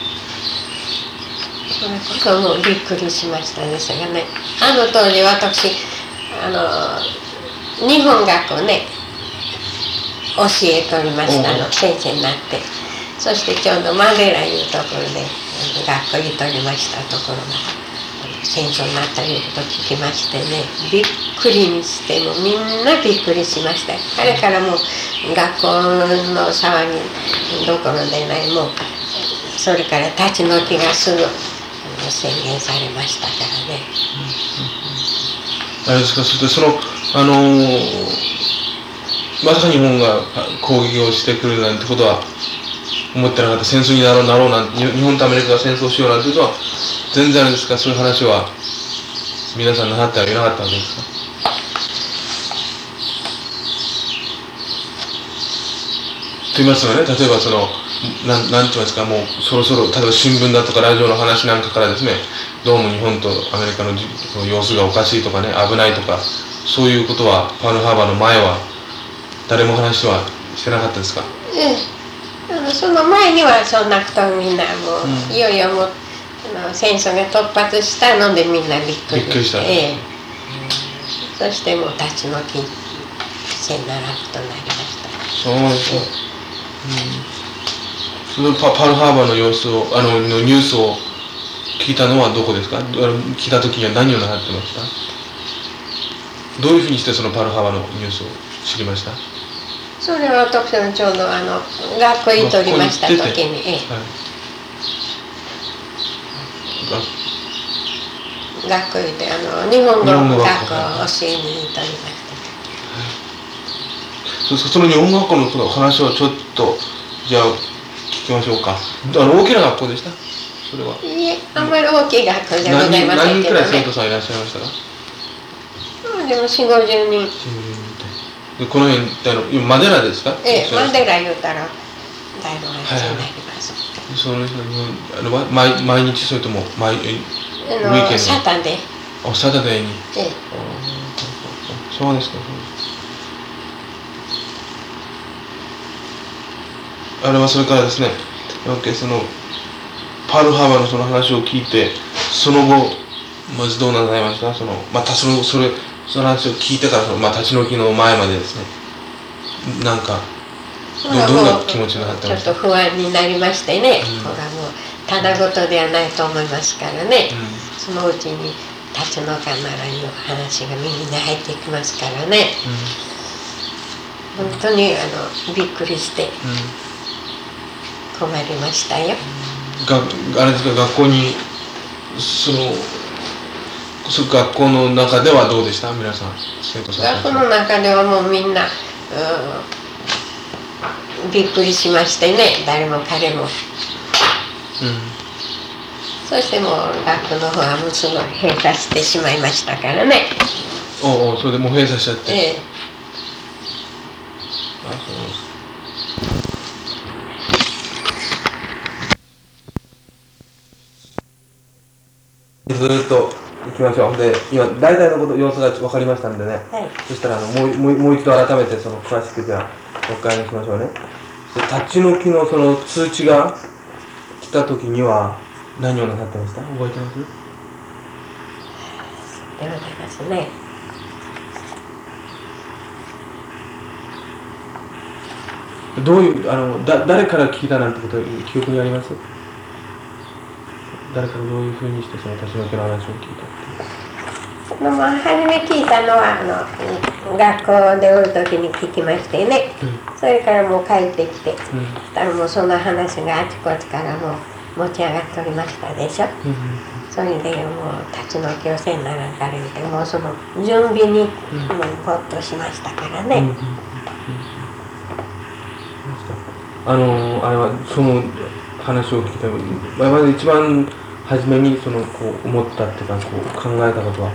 それこそもうびっくりしましたですがね、あの当時私あの日本学校ね教えておりましたの、先生になって、そしてちょうどマデラいうところで学校にとりましたところが戦争になったいうことを聞きましてね、びっくりにしてもみんなびっくりしました。あれからもう学校の騒ぎどころでない、もうそれから立ち退きがすぐ宣言されましたからね。 あれですか、そしてそのあのー、まさか日本が攻撃をしてくるなんてことは思ってなかった。戦争になろうなろうなんて、日本とアメリカが戦争しようなんてことは全然あれですか、そういう話は皆さんなさってはいなかったわけですか？と言いますのはね、例えばそのな ん, なんて言いますか、もうそろそろ例えば新聞だとかラジオの話なんかからですね、どうも日本とアメリカの様子がおかしいとかね、危ないとか、そういうことはパールハーバーの前は誰も話はしてなかったですか？ ええ、あのその前にはそんなことをみんなもう、うん、いよいよもうあの戦争が突発したのでみんなびっくりびっくりした、 ええ、そしてもう立ち退きせんならんことになりました。 そうですね、うん、その パ, パールハーバーの様子をあのニュースを聞いたのはどこですか？あの聞いた時には何をなさってました？どういうふうにしてそのパールハーバーのニュースを知りました？ それは私もちょうどあの学校に行っておりました時に、ええ、はい、学校行ってあの日本語学校を教えに行っておりました。 そ, その日本語学校の話をちょっとじゃあ聞きましょうか。あの大きな学校でした？それは。 いえ、あんまり大きい学校じゃございませんけどね。 何人くらい生徒さんいらっしゃいましたか？ でもよんじゅう、ごじゅうにん。 でこの辺ってあの今マデラですか？ ええ、マデラ言うたら大学になります。 はい、そのあの毎毎日それとも毎ウィーケンド？サタデー。 あ、サタデーに。 ええ。 そうですか。あれはそれからですね、そのパールハーバーのその話を聞いて、その後まずどうなさいました？そのまたそのそれその話を聞いてからその、まあ、立ち退きの前までですね、なんか ど, どんな気持ちになってました？ ちょっと不安になりましてね、うん、これはもうただごとではないと思いますからね、うん、そのうちに立ち退かならいう話が耳に入ってきますからね、うん、本当にあのびっくりして。うん、困りましたよ。 があれですか、学校にそのそ学校の中ではどうでした？皆さん生徒さん。 学校の中ではもうみんな、うん、びっくりしましてね、誰も彼も、うん、そしてもう学校の方はもうすぐ閉鎖してしまいましたからね。 おお、それでもう閉鎖しちゃって。ええ、あ、そうです。ずっと行きましょう。で、今大体のこと様子が分かりましたんでね、はい、そしたらあのもうもうもう一度改めてその詳しくじゃあお伺いしましょうね。立ち退きのその通知が来た時には何をなさってました？覚えてます？ でございますね。 どういうあのだ誰から聞いたなんてこと記憶にあります？誰からどういうふうにしてその立ち退きの話を聞いたっていう？ まあ、初め聞いたのはあの学校でおる時に聞きましてね、うん、それからもう帰ってきて、うん、そしたらもうその話があちこちからもう持ち上がっておりましたでしょ、うん、それでもう立ち退きをせんならんから言うてもうその準備にもうほっとしましたからね、うんうんうん、 あのあれはその話を聞いたまず一番初めにそのこう思ったっていうかこう考えたことは、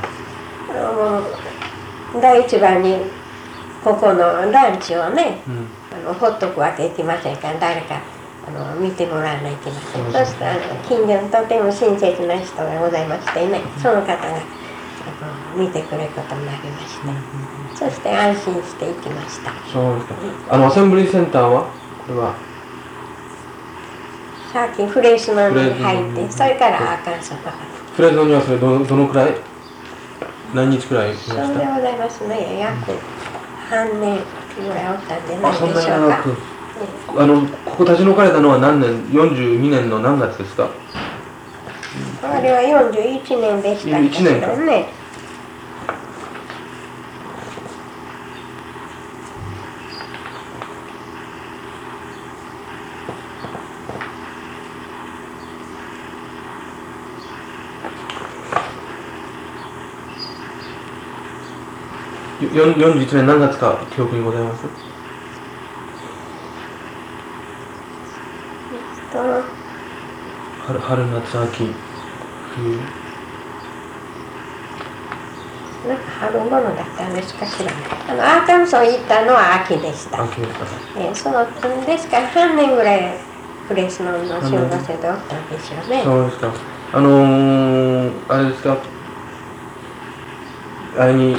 あの第一番にここのランチをね、うん、あのほっとくわけいきませんから誰かあの見てもらわないといけません。そしたら近所にとても親切な人がございましてね、その方があの見てくれることになりまして、うん、そして安心して行きました。 そうですか。あのアセンブリーセンターはこれはさっきフレーズノに入ってそれからアーカンソー。 フレーズノにはそれ ど, どのくらい何日くらい来ました？ そうでございますね。約半年ぐらいおったんじゃないでしょうか。あ、そんなに長く、 あのここ立ち退かれたのは何年？よんじゅうにねんの何月ですか？ あれはよんじゅういちねんでしたいちねんかね。よんじゅういちねん何月か記憶にございます？春、春夏秋冬。 なんか春頃だったんですかしら。あのアーカンソー行ったのは秋でした。 秋でしたか。 えー、そのですから半年ぐらいフレスノンの修道生でおったんでしょうね。 そうですか。あのー、あれですか。あれに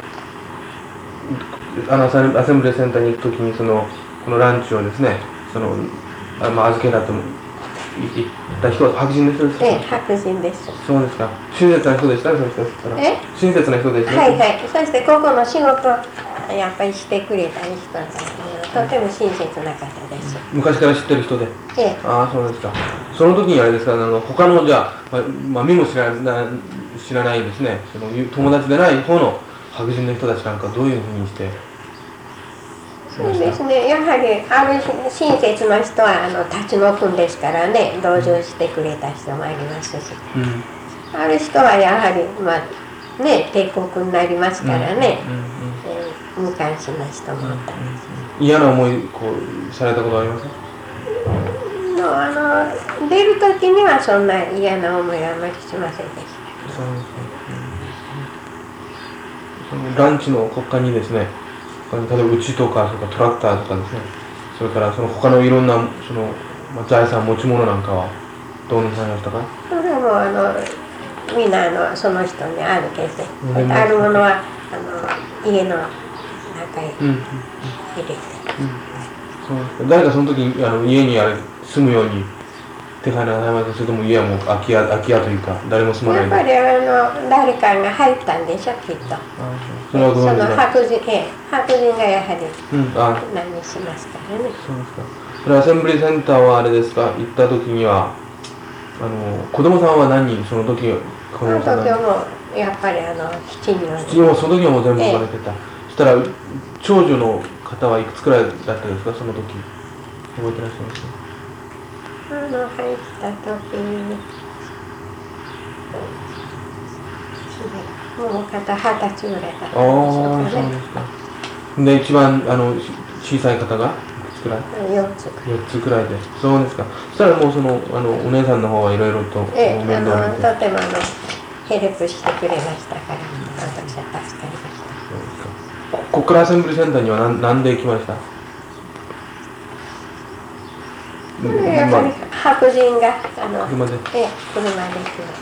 あのアセンブリーセンターに行くときにそのこのランチをですね、そのあまあ預けたと行った人は白人の人ですか？ ええ、白人です。 そうですか。親切な人でしたね、その人でしたら。 え親切な人でしたね。 はいはい。そしてここの仕事やっぱりしてくれた人だったので、とても親切な方です。 昔から知ってる人で。 ええ。 ああ、そうですか。その時にあれですか、あの他のじゃあ、まあ、まあ、見も知らな知らないですね。その友達でない方の白人の人たちなんかどういうふうにして。 そうですね。やはりある親切な人はあの立ち退くんですからね、同情してくれた人もありますし。うん、ある人はやはりまあね帝国になりますからね、無関心な人もあったんです。 嫌な思いこうされたことありますか？ のあの出る時にはそんな嫌な思いはあまりしませんでした。 そうですね。そのランチの他にですね、例えばうちとかそれからトラクターとかですね、それからその他のいろんなその、まあ、財産持ち物なんかはどうなさいましたか？ それはもうあのみんなあのその人にあるけど、うん、あるものはあの家の中へ入れて、 うんうん、そう誰かその時にあの家にあれ住むように手配なさいました？それとも家はもう空き家空き家というか誰も住まない？ やっぱりあの誰かが入ったんでしょきっと。その白人、ええ、白人がやはり何しますからね。 そうですか。それアセンブリセンターはあれですか、行った時にはあの子供さんは何人その時子供さん？その時はもうやっぱりあのしちにん。 しちにんもその時はもう全部生まれてた。ええ、そしたら長女の方はいくつくらいだったですかその時？覚えてらっしゃいますか？ あの入った時にもう方二十歳ぐらいだったんでしょうかね。ああ、そうですか。 で一番あの小さい方がいくつくらい？ よっつ。 よっつくらいで。そうですか。そしたらもうそのあのお姉さんの方はいろいろと面倒を見て、ええ、とてもあのヘルプしてくれましたから私は助かりました。そうですか。ここからアセンブリセンターには何何で行きました？ やっぱり白人があの車で、 ええ、車で行きました。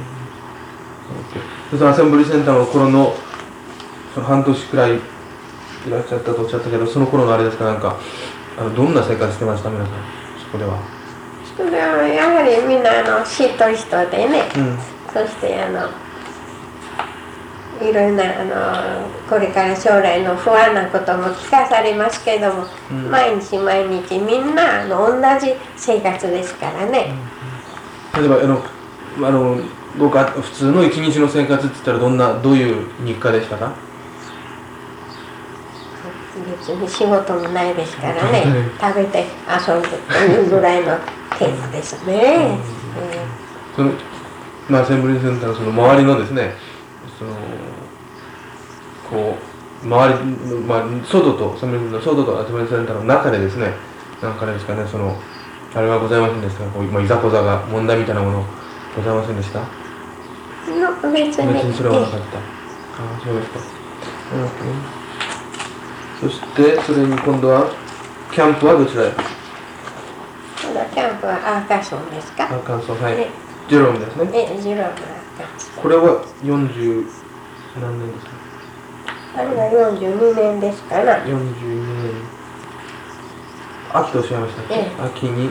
そしてアセンブリセンターの頃のその半年くらいいらっしゃったとおっしゃったけど、その頃のあれですか、なんかあのどんな生活してました皆さんそこでは？ それはやはりみんなあのしっとり人でね、うん、そしてあのいろんなあのこれから将来の不安なことも聞かされますけども、うん、毎日毎日みんなあの同じ生活ですからね。 うん、例えばあのあの僕は普通の一日の生活って言ったらどんなどういう日課でしたか？ 別に仕事もないですからね食べて遊ぶというぐらいの程度ですね。 そのまあアセンブリセンターのその周りのですね、そのこう周り、まあ、外とアセンブリセンターの外とアセンブリセンターの中でですね、なんかですかね、そのあれはございませんでしたか？こう、まあ、いざこざが問題みたいなものございませんでした？ 別に別にそれはなかった。ああ、そうですか。そしてそれに今度はキャンプはどちらへ？ 今度はキャンプはアーカソンですか？ アーカソン、はい。ジェロームですね。 ええ、ジェロームアーカソン。 これはよんじゅう何年ですか？ あれはよんじゅうにねんですから。 よんじゅうにねん。秋とおっしゃいましたっけ？ええ、秋に。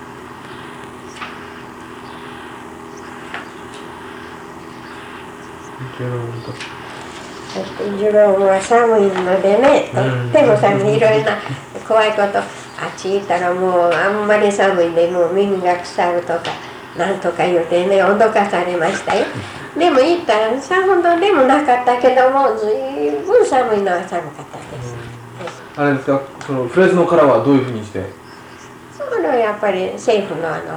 ジェロームと。 そしてジュロームは寒いのでね、とっても寒い、いろいろな怖いこと、あっち行ったらもうあんまり寒いんで、もう耳が腐るとか、なんとか言うてね、脅かされましたよ。でも行ったらさほどでもなかったけども、ずいぶん寒いのは寒かったです。 あれですか、そのフレーズのカラーはどういうふうにして？ それはやっぱり政府のあの、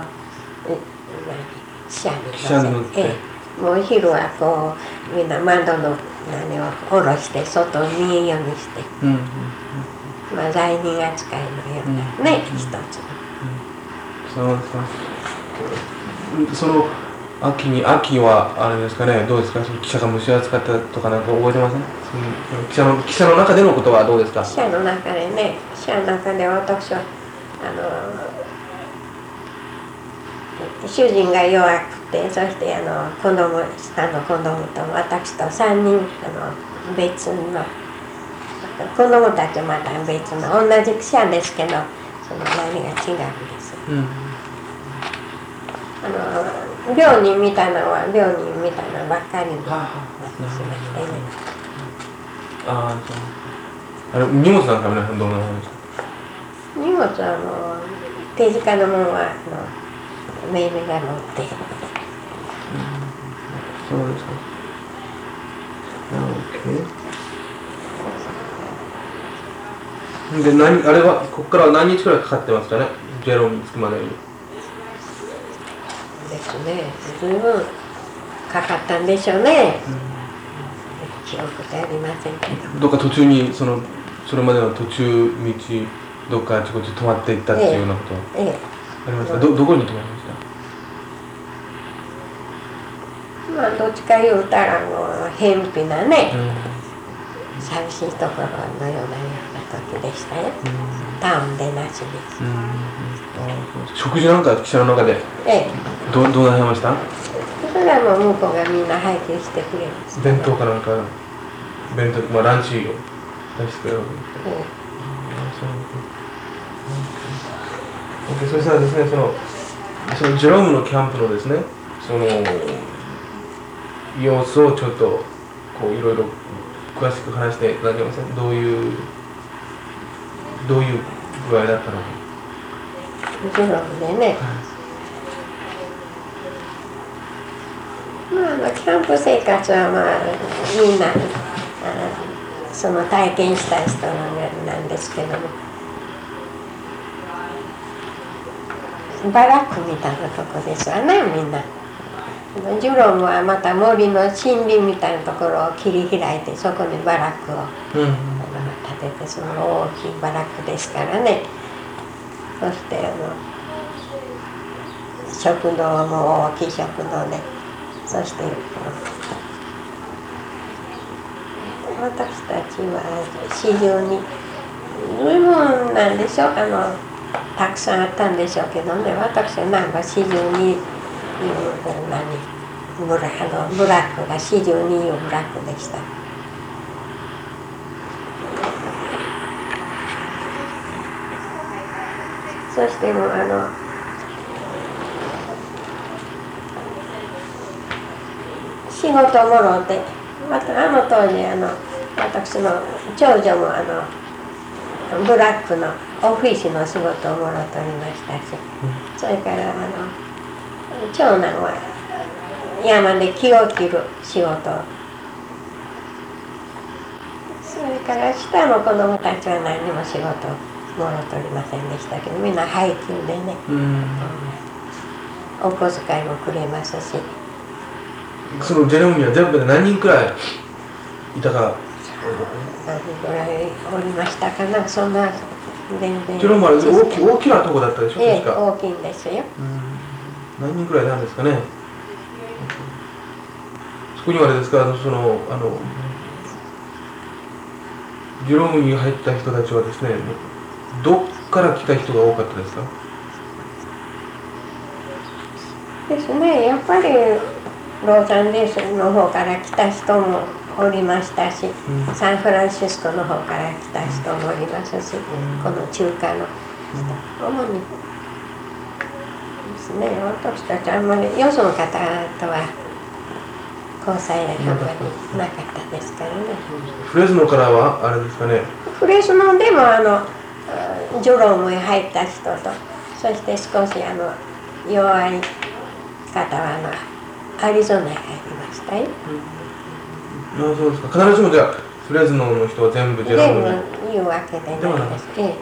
シャンに乗せて。もう昼はこうみんな窓の何を下ろして外に見えようにして、うんうんうん、まあ罪人扱いのようなね、うん、一つの、 うん、そうですか。その秋に秋はあれですかね、どうですか？その記者が蒸し暑かったとかなんか覚えてません？その記者の記者の中でのことはどうですか？ 記者の中でね、記者の中で私はあの主人が弱くて、そしてあの子供下の子供と私とさんにんあの別の子供たちまた別の同じ記者ですけど、その何が違うんです。うん、 あの病人みたいなのは病人みたいなのばっかりになってしまってね。 ああ、そう。あれ荷物なんか皆さんどうなのですか？ 荷物はあの手近なものはあのメールが載って。 そうですか。オッケー。で、何、あれは、ここからは何日くらいかかってますかね、ジェロに着くまでに。 ですね、ずいぶんかかったんでしょうね。記憶ってありませんけど。 どっか途中に、その、それまでの途中道、どっかあちこち止まっていったっていうようなことは、 ええ、 ありますか？ど、どこに止まりました？ まあ、どっちか言うたら、あの、偏僻なね、 うん、 寂しいところのような時でしたよ。うん、タウンでなしです。うん、 食事なんか汽車の中で、 ええ、 ど、どうなりました？ それはもう向こうがみんな配給してくれます。 弁当かなんか、弁当、まあランチを出してくれるわけですか？ええ。そしたらですね、その、そのジェロームのキャンプのですね、その様子をちょっとこういろいろ詳しく話していただけません？どういうどういう具合だったのか。 ジェロームでね、まあ、あのキャンプ生活はまあみんなあその体験した人なんですけども、バラックみたいなとこですわね、みんな。ジュロームはまた森の森林みたいなところを切り開いて、そこにバラックを、うん、建てて、その大きいバラックですからね。そしてあの食堂も大きい食堂で、そして私たちは市場に随分なんでしょう、あのたくさんあったんでしょうけどね、私はなんか市場に何ブラあのブラックが市場にいうブラックでした。そしてもうあの仕事もろうて、またあの当時あの私の長女もあのブラックのオフィスの仕事をもらっておりましたし、それからあの長男は山で木を切る仕事、それから下の子供たちは何にも仕事をもらっておりませんでしたけど、みんな配給でね、うん、お小遣いもくれますし。 そのジェロームには全部で何人くらいいたか。 何人くらいおりましたかな、そんな全然。 ジェロームは大き大きなとこだったでしょ、 ええ、大きいんですよ。 うん、何人くらいなんですかね。そこにはあれですか、あのそのあのジェロームに入った人たちはですね、どっから来た人が多かったですか？ ですね、やっぱりロサンゼルスの方から来た人もおりましたし、うん、サンフランシスコの方から来た人もおりますし、うん、この中華の人、主にですね、私たちあんまりよその方とは交際があんまりなかったですからね。 フレズノからはあれですかね。 フレズノでもあのジョロームへ入った人と、そして少しあの弱い方はあのアリゾナへ入りましたよ。 うん、あ、そうですか。必ずしもじゃあフレズノの人は全部ジェロームに。 全部いうわけでないです。ええ。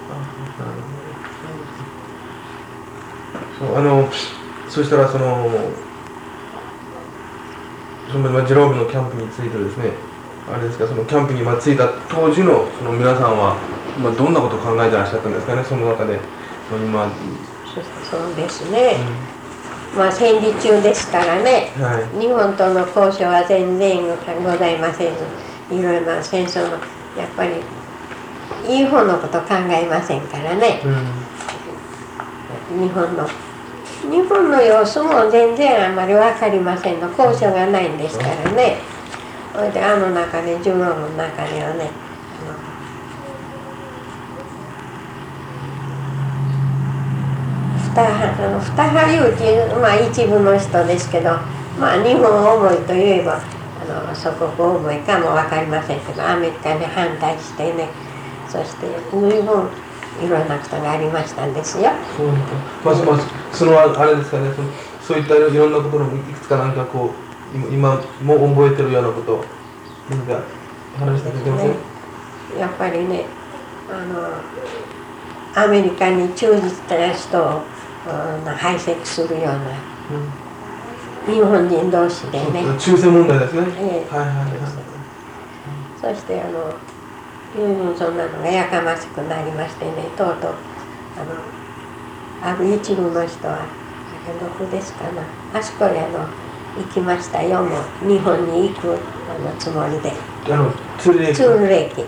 そう、あのそしたらそのそのジェロームのキャンプについてですね、あれですか、そのキャンプに着いた当時のその皆さんは、まあ、どんなことを考えてらっしゃったんですかね、その中で。今そうですね、うん、まあ戦時中ですからね、はい、日本との交渉は全然ございません。いろいろな戦争のやっぱりいい方のこと考えませんからね、うん、日本の日本の様子も全然あんまり分かりませんの、交渉がないんですからね。それであの中でジュロームの中ではね、 二葉勇気、まあ一部の人ですけど、まあ日本思いといえばあの祖国思いかも分かりませんけど、アメリカに反対してね、そして随分いろんなことがありましたんですよ。 そうまずまずそのあれですかね、そのそういったいろんなことのいくつかなんかこう今も覚えてるようなこと何か話してくれますね。 やっぱりね、あのアメリカに忠実な人を排斥するような、うん、日本人同士でね。 中世問題ですね。 ええ、はいはいはい。そしてあの随分そんなのがやかましくなりましてね、とうとうあのある一部の人はどこですかな、あそこへあの行きましたよ、もう日本に行くあのつもりで。 あのツールレイキ。 ツールレイキ。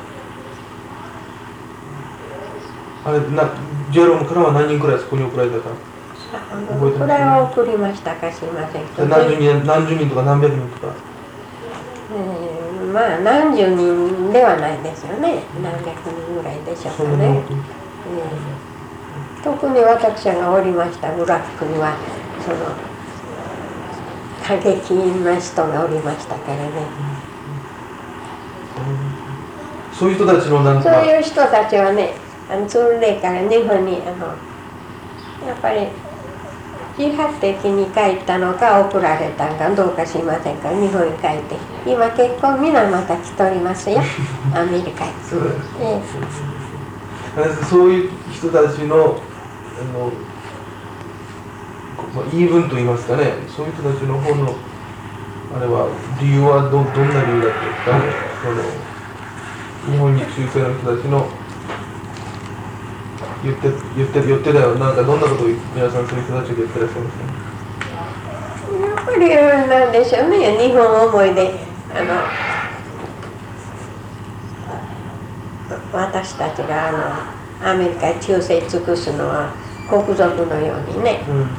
あれなジェロムからは何人くらいそこに送られたか。 これは送りましたか知りませんけど。 何十人何十人とか何百人とか。 えー、まあ何十人ではないですよね。何百人ぐらいでしょうかね。えー、特に私がおりましたブラックにはその過激な人がおりましたからね。 うん、そういう人たちのなんか。 そういう人たちはね、あのツールレイから日本にあのやっぱり自発的に帰ったのか送られたのかどうか知りませんから日本に帰って今結構みんなまた来ておりますよアメリカに。 そうです、 ええ、そういう人たちの、あの、まあ、言い分と言いますかね、そういう人たちの方のあれは理由は ど, どんな理由だったんですかね。その日本に中世の人たちの言って言って言ってたよ、なんかどんなことを皆さんそういう人たちが言ってらっしゃいますか。 やっぱりなんでしょうね、日本思いであの私たちがあのアメリカに忠誠尽くすのは国族のようにね。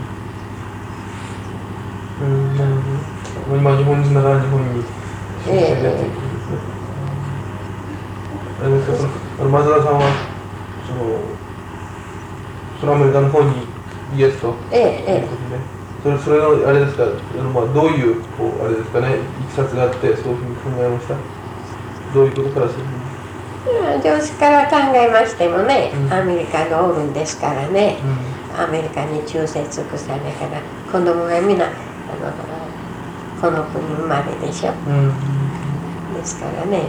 うん、うん、なるほど。今日本人なら日本に忠誠でっていうことですね。あれですか、その松田さんはそのそのアメリカの方にイエスということで、ええ、それそれのあれですか、あのまあどういうこうあれですかね、いきさつがあってそういうふうに考えました。どういうことからそういうふうに。 上司から考えましてもね、うん、アメリカがおるんですからね、うん、アメリカに忠誠尽くされから子供がみんなあのこの国生まれでしょ、うん、ですからね。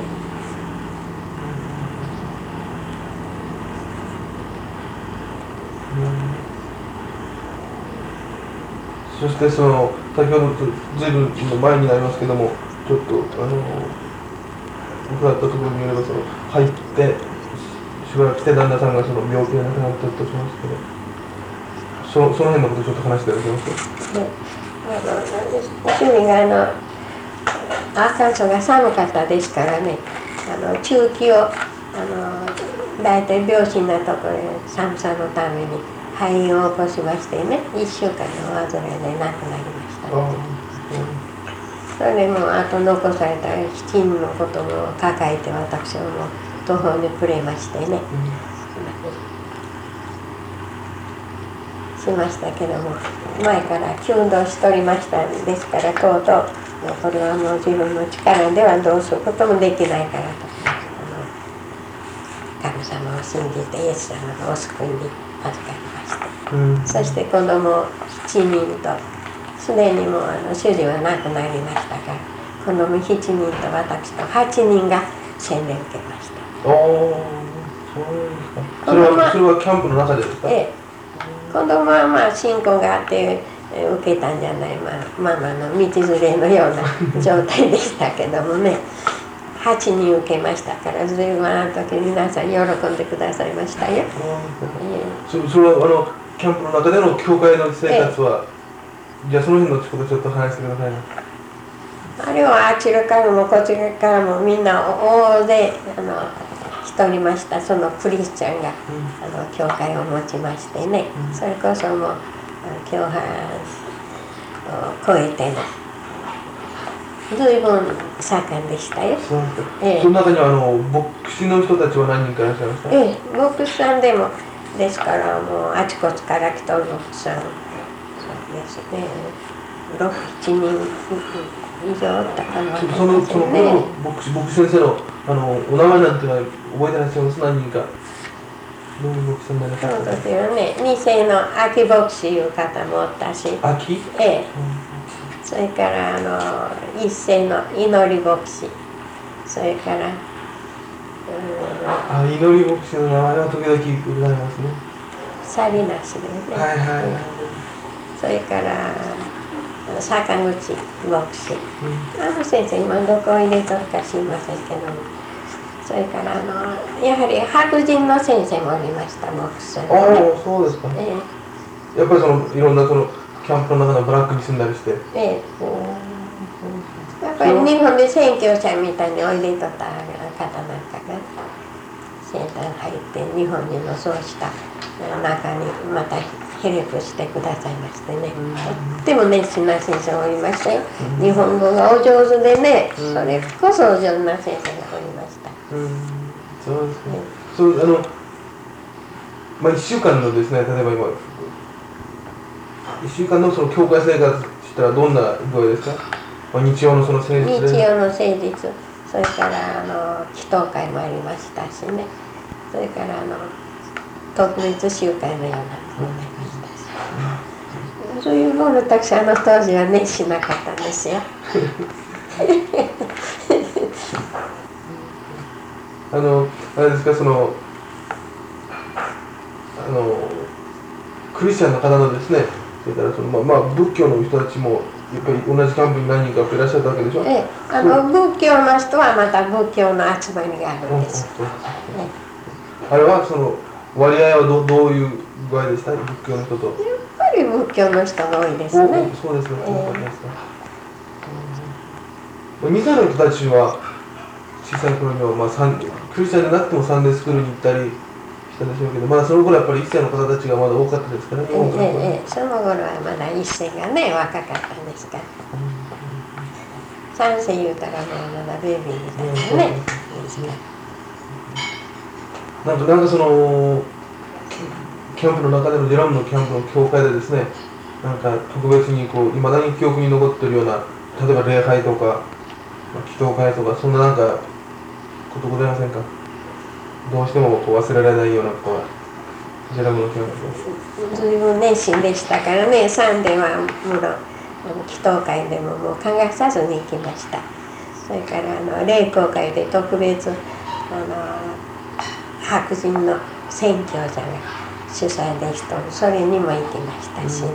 そしてその先ほどずいぶん前になりますけども、ちょっとあの伺ったところによればその入ってしばらくして旦那さんがその病気で亡くなったとしますけど、そのその辺のことちょっと話していただけますか。 ね、あの趣味があのアーカンソーが寒かったですからね、あの中気をあの大体病死なところで寒さのために肺炎を起こしましてね、いっしゅうかんのお患いで亡くなりました、ね。それでもうあと残されたしちにんの子供を抱えて私はもう途方に暮れましてね、うん、しましたけども、前から弓道しておりましたんですから、とうとうこれはもう自分の力ではどうすることもできないからと、あの神様を信じてイエス様のお救いに預かりました、うん、そして子供しちにんとすでにもうあの主人は亡くなりましたから、子供しちにんと私とはちにんが洗礼を受けました。 おー、そうですか。それは、それはキャンプの中でですか。 ええ、子供はまあ信仰があって受けたんじゃない、まあ、ママの道連れのような状態でしたけどもねはちにん受けましたから、ずいぶんあの時皆さん喜んでくださいましたよ。ええ、そ, それはあのキャンプの中での教会の生活は、ええ、じゃあその辺のことちょっと話してくださいな。 あれはあちらからもこちらからもみんな大勢あの来ておりました。そのクリスチャンが、うん、あの教会を持ちましてね、うん、それこそもう教派を超えての随分盛んでしたよ。 そうですか。ええ、その中にはあの牧師の人たちは何人かいらっしゃいました。 ええ、牧師さんでもですからもうあちこちから来とる牧師さん、そうですね、ろく、ななにん以上おったかもしれませんね。 そのその牧師牧師先生のあのお名前なんていうのは覚えてらっしゃいます？何人か。どういう牧師さんになりましたか？ そうですよね。に世の秋牧師いう方もおったし、 秋？ ええ。それからあの一世の祈り牧師、それから、うん、 あ、祈り牧師の名前は時々ございますね。 さりなしでね。 はいはいはい。 それから坂口牧師、うん、あの先生今どこ入れとるか知りませんけど、それからあのやはり白人の先生もおりました、牧師さん、ね。 ああ、そうですか。 ええ、やっぱりそのいろんなそのキャンプの中のブラックに住んだりして。 ええ、やっぱり日本で宣教者みたいにおいでとった方なんかがセンターに入って日本人のそうした中にまたヘルプしてくださいましてね、うん、とっても熱心な先生がおりましたよ、うん、日本語がお上手でね、うん、それこそお上手な先生がおりました、 うん、そうですね、そうあのまあいっしゅうかんのですね、例えば今いっしゅうかんのその教会生活したらどんな具合ですか？まあ、日曜のその誠実日曜の誠実、それからあの祈祷会もありましたしね、それからあの特別集会のようなのもありましたし、うん、そういうのを私あの当時は熱しなかったんですよあのあれですか、そのあのクリスチャンの方のですね、それからその、まあ、まあ仏教の人たちもやっぱり同じキャンプに何人かいらっしゃったわけでしょ。 ええ、あの仏教の人はまた仏教の集まりがあるんです。 あれはその割合は ど, どういう具合でした？仏教の人と。やっぱり仏教の人が多いですね。 そうですね。にさいの人たちは小さい頃には、まあ、クリスチャンじゃなくてもサンデースクールに行ったりしたんでしょうけど、まだその頃やっぱりいっ世の方たちがまだ多かったですからね。ええええ、その頃はまだいっ世がね若かったんですから。さん世言うたらもうまだベイビーみたいなね。 なんかなんかそのキャンプの中でのジェラムのキャンプの教会でですね、なんか特別にこういまだに記憶に残っているような、例えば礼拝とか祈祷会とかそんななんかことございませんか？どうしてもこう忘れられないようなこうジェラムのキャンプ。 ずいぶん熱心でしたからね。サンデーはもろ祈祷会でももう考えさずに行きました。それからあの霊交会で特別あの白人の宣教者が主催でしたので、それにも行きましたし、ね、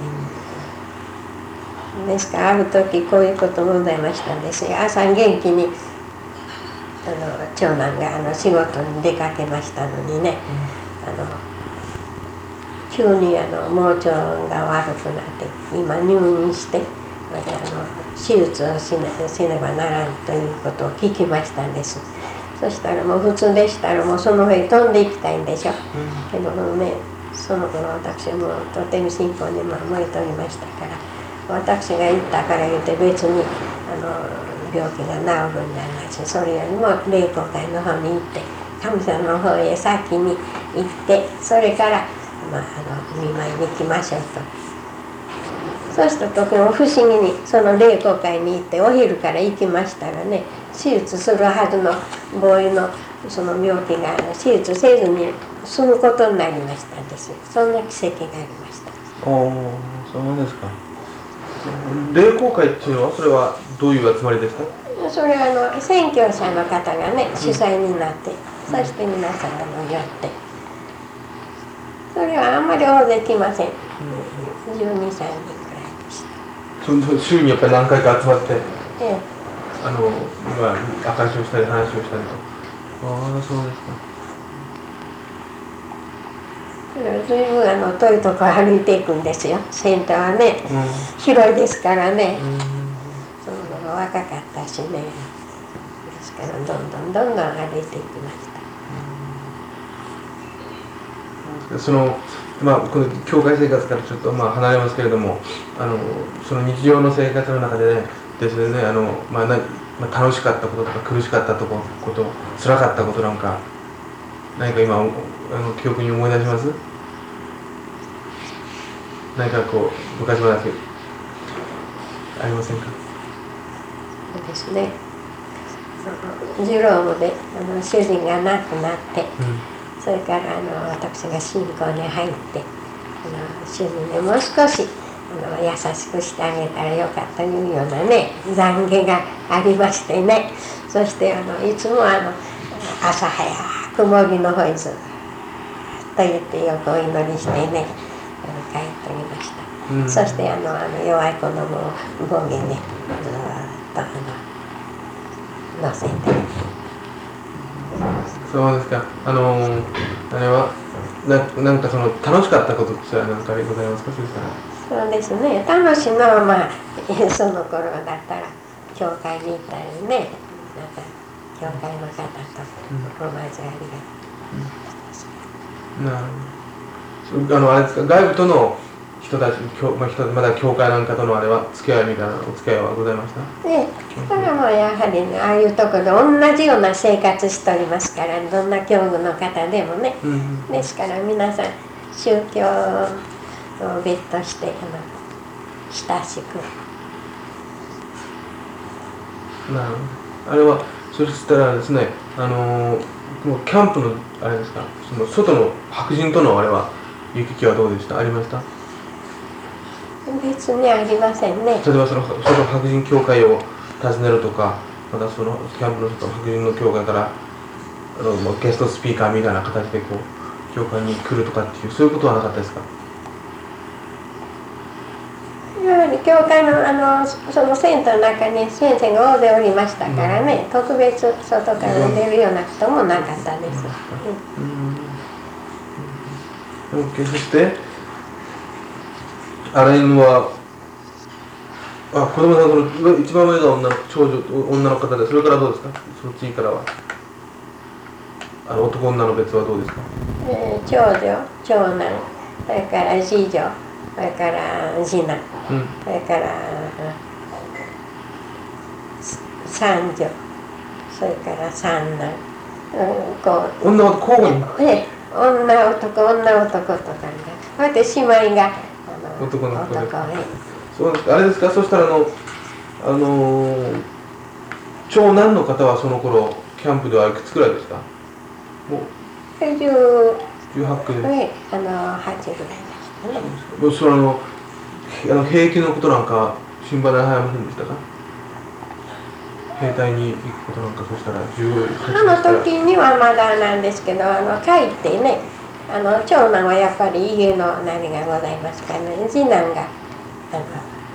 うん、ですからある時こういうこともございましたんですよ。朝元気にあの長男があの仕事に出かけましたのにね、うん、あの急にあの盲腸が悪くなって今入院してまであの手術をし な, せねばならんということを聞きましたんです。そしたらもう普通でしたらもうその上に飛んでいきたいんでしょ、うん、けどもね、その頃私はもうとても信仰に燃えておりましたから、私が行ったから言うて別にあの病気が治るんじゃないし、それよりも霊交会の方に行って神様の方へ先に行ってそれから、まあ、あの見舞いに行きましょうと。そうした時も不思議にその霊交会に行ってお昼から行きましたらね、手術するはずのボーイのその病気が手術せずに済むことになりましたんです。そんな奇跡がありました。 おお、そうですか。霊交会っていうのはそれはどういう集まりですか？ それはあの宣教者の方がね主催になって、うん、そして皆さんあの寄って、それはあんまり大勢来ません。じゅうに、さんにんくらいでした。 その週にやっぱり何回か集まって、 ええ、 あのまあ証しをしたり話をしたりと。ああ、そうですか。 ずいぶんあの遠いとこ歩いていくんですよ。センターはね、うん、広いですからね、うん、その頃若かったしね、ですからどんどんどんどん歩いていきました。 うん、そのまあこの教会生活からちょっとまあ離れますけれども、あのその日常の生活の中でねですね、あのまあなまあ、楽しかったこととか苦しかったとここと辛かったことなんか何か今あの記憶に思い出します？ 何かこう昔話ありませんか？ そうですね。ジュロームであの主人が亡くなって、うん、それからあの私が信仰に入ってあの主人にもう少しあの優しくしてあげたらよかったというようなね懺悔がありましてね。そしてあのいつもあの朝早く森の方にずっと言ってよくお祈りしてね帰っておりました。うん、そしてあのあの弱い子供をボギにずっとあの乗せて。 そうですか。あのあれはななんかその楽しかったことって何かございますか？ そうですね。楽しいのはまあその頃だったら教会に行ったりね、なんか教会の方とお交わりが。 うん、なるほど。あのあれですか、外部との人たち、まあ、人まだ教会なんかとのあれは付き合いみたいなお付き合いはございました？ ええ、それはもうやはりね、ああいうところで同じような生活しておりますから、どんな境遇の方でもね、うんうん、ですから皆さん宗教を別としてあの親しく。 なるほど。あれはそしたらですね、あのもうキャンプのあれですか、その外の白人とのあれは行き来はどうでした？ありました？ 別にありませんね。 例えばそのその白人教会を訪ねるとか、またそのキャンプの外の白人の教会からあのゲストスピーカーみたいな形でこう教会に来るとかっていうそういうことはなかったですか？ やはり教会のあのそのセンターの中に先生が大勢おりましたからね、うん、特別外から出るようなこともなかったです。うん。 うん。そしてあれはあ子供さんの一番上が女の長女女の方で、それからどうですか？その次からはあの男女の別はどうですか？ えー、長女長男それから次女それから次男、うん、それから三女それから三男、うん、こう女は交互に、 えー、女男女男とかね、こうやって姉妹があの男の子で男ね。 そうあれですか？そしたらあのあのー、長男の方はその頃キャンプではいくつくらいですか？もうじゅうじゅうはちくで、 ね、あのはちぐらいでしたね。 もうそれあのあの兵役のことなんか心配で早ませんでしたか？兵隊に行くことなんか、そしたらじゅうはちあの時にはまだなんですけど、あの帰ってね、あの長男はやっぱり家の何がございますかね、次男があの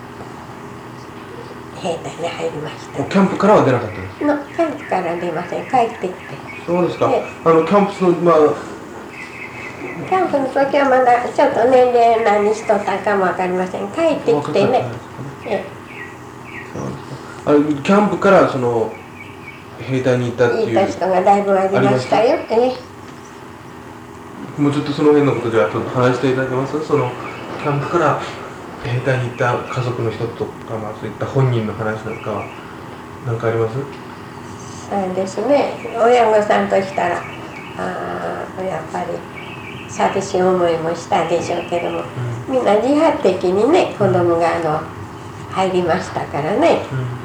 兵隊に入りました。 キャンプからは出なかったですのキャンプから出ません、帰ってきて。 そうですか。あのキャンプのまあキャンプの時はまだちょっと年齢何しとったかも分かりません。帰ってきてね。えあれキャンプからその兵隊に行ったっていう。 行った人がだいぶありましたよ。えもうちょっとその辺のことでは話していただけます？そのキャンプから兵隊に行った家族の人とか、まあ、そういった本人の話なんかは何かあります？ そうですね。親御さんとしたらあやっぱり寂しい思いもしたでしょうけども、うん、みんな自発的にね子供があの入りましたからね。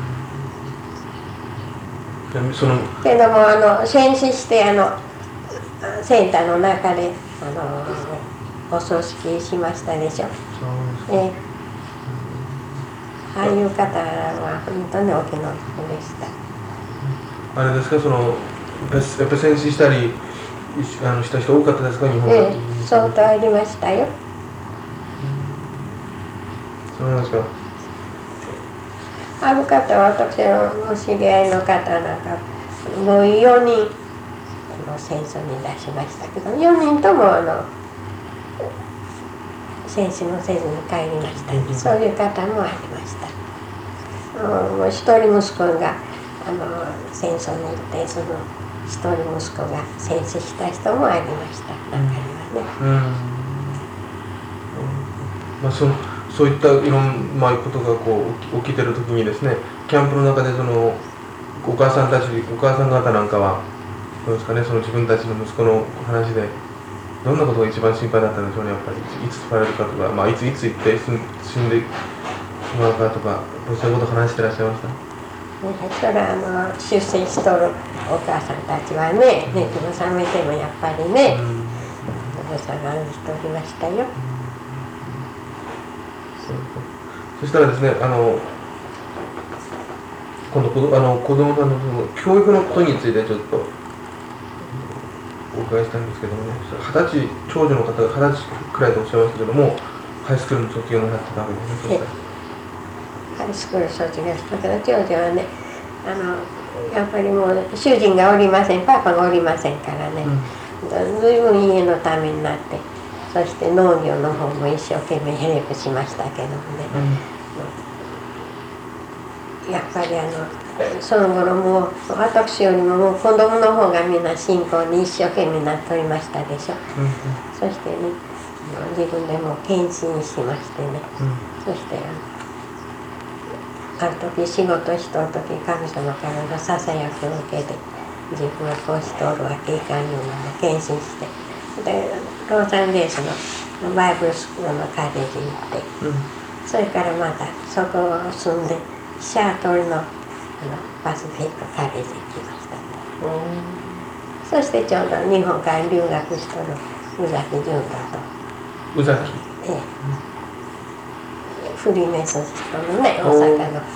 うん、そのけどもあの戦死してあのセンターの中であのお葬式しましたでしょ。そうですね。ああいう方は本当にお気の毒でした。 あれですか、そのやっぱ戦死したりあのした人多かったですか、日本で？ええ、相当ありましたよ。 そうなんですか。 ある方は私のお知り合いの方なんかもうよにんの戦争に出しましたけど、よにんともあの戦死もせずに帰りました、ね、そういう方もありました。もう一人息子があの戦争に行ってその一人息子が戦死した人もありました、中にはね。うん、 まあ、そそういったいろんなことがこう起きてる時にですね、キャンプの中でそのお母さんたちお母さん方なんかはどうですかね、その自分たちの息子の話でどんなことが一番心配だったんでしょうね、やっぱり。いつ取られるかとか、まあ、いついつ行って死ん死んでしまうかとか、そういうことを話してらっしゃいました。 それはあの出世しとるお母さんたちはね、熱も冷めてもやっぱりね、おさがんしておりましたよ。 そしたらですね、あの今度あの子供さんのその教育のことについてちょっとお伺いしたいんですけどもね、二十歳、長女の方が二十歳くらいとおっしゃいましたけども、ハイスクールの卒業になってたわけですね。 ハイスクール卒業したけど、長女はね、あのやっぱりもう主人がおりません、パパがおりませんからね、うん、ずいぶん家のためになって、そして農業の方も一生懸命ヘルプしましたけどもね、うん、やっぱりあのその頃もう私よりももう子供の方がみんな信仰に一生懸命なっておりましたでしょ、うん、そしてね、自分でも献身しましてね、うん、そしてあのある時仕事しとる時神様からのささやきを受けて、自分はこうしておるわけいかんようなの献身して、でロサンゼルスのバイブルスクールのカレッジに行って、うん、それからまたそこを住んでシャートルの、あのパシフィックカレッジに行きました、うん、そしてちょうど日本から留学しとる宇崎純太と宇崎、 ええ、フリーメソジストのね、大阪の。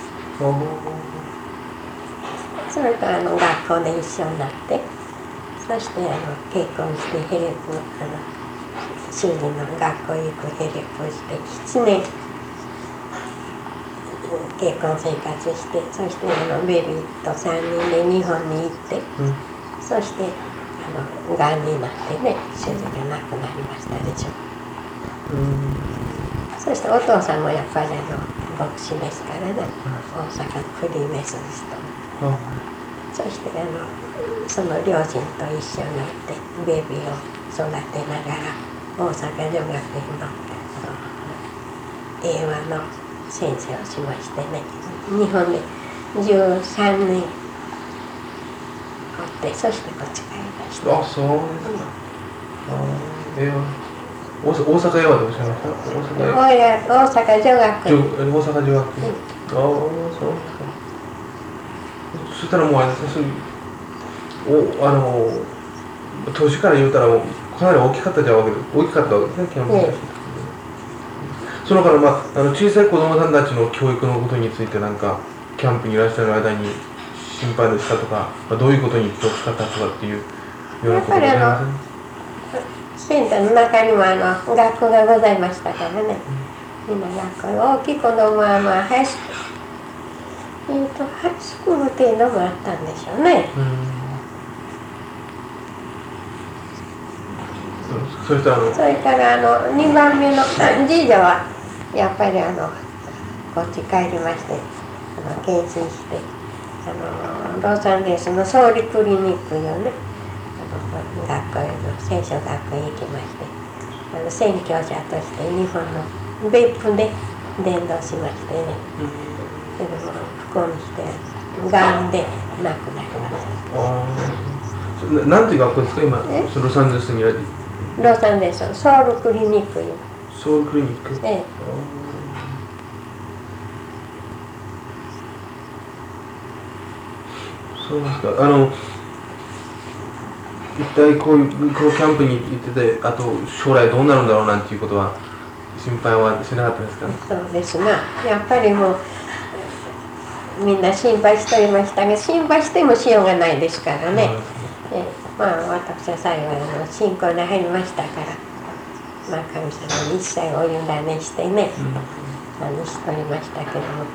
それとあの学校で一緒になって、そしてあの結婚してヘルプ、あの主人の学校行くヘルプしてななねん結婚生活して、そしてあのベビーとさんにんで日本に行って、うん、そしてあのがんになってね、主人が亡くなりましたでしょ。うん、そしてお父さんもやっぱりあの牧師ですからね、うん、大阪のフリーメソジスト、うん、そしてあのその両親と一緒になってベビーを育てながら大阪女学院の英和の先生をしましてね、日本でじゅうさんねんおって、そしてこっち帰りました。 あ、そうですか。うん、英和大阪英和でおっしゃいました。 大阪女学院。 大阪女学院。うん、ああ、そうですか。そしたらもうあれですね、おあの年から言うたらもうかなり大きかったじゃわけで大きかったわけですね、キャンプの、うん、そのからまああの小さい子供さんたちの教育のことについてなんかキャンプにいらっしゃる間に心配でしたとか、まあ、どういうことに気を使ったとかっていうようなことございません？ センターの中にもあの学校がございましたからね、みんな学校大きい子供はまあハイスクール、えーと、ハイスクールっていうのもあったんでしょうね。うん、それからあのそれからあのにばんめの次女はやっぱりあのこっち帰りまして、あの検診してあのロサンゼルスのソウルクリニックよね、学校への聖書学校へ行きまして、あの宣教者として日本の別府で伝道しましてね、それも不幸にしてがんで亡くなりました。 なんていう学校ですか今、ロサンゼルスにある？ ロサンゼルスソウルクリニックよ。 ソウルクリニック？ええ。そうですか。あの一体こういうこのキャンプに行ってて、あと将来どうなるんだろうなんていうことは心配はしなかったですか？ そうですが、やっぱりもうみんな心配しておりましたが、心配してもしようがないですからね。えまあ私は幸いの信仰に入りましたから、まあ、神様に一切お委ねしてね、うん、あのしておりましたけども、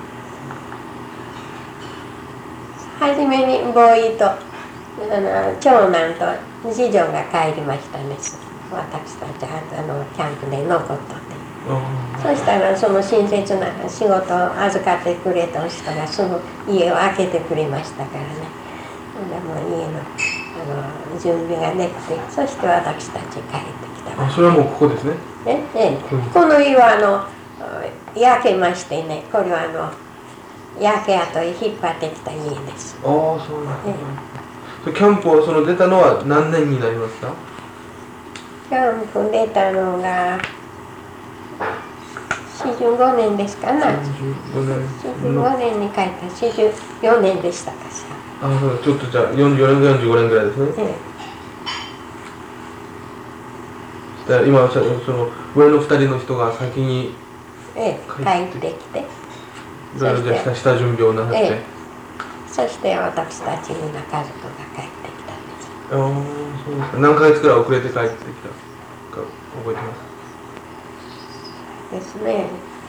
初めにボーイとあの長男と次女が帰りましたんです。私たちはあのキャンプで残っとって、そしたらその親切な仕事を預かってくれた人がその家を開けてくれましたからね。でも家のあの準備ができて、そして私たち帰ってきた。 あ、それはもうここですね。 ええ、この家はあの焼けましてね、これはあの焼け跡へ引っ張ってきた家です。 ああ、そうなんですね。キャンプをその出たのは何年になりますか？ キャンプ出たのがよんじゅうごねんですかな。よんじゅうごねんに帰ったよんじゅうよねんでしたかしら。あ、そう、ちょっとじゃあよんじゅうよねん、よんじゅうごねんぐらいですね。ええ、今その上のふたりの人が先に帰ってきて、いろいろじゃあ下準備をなさって、ええ、 そして私たちみんな家族が帰ってきたんです。 ああ、そうですか。何ヶ月くらい遅れて帰ってきたか覚えてますですね。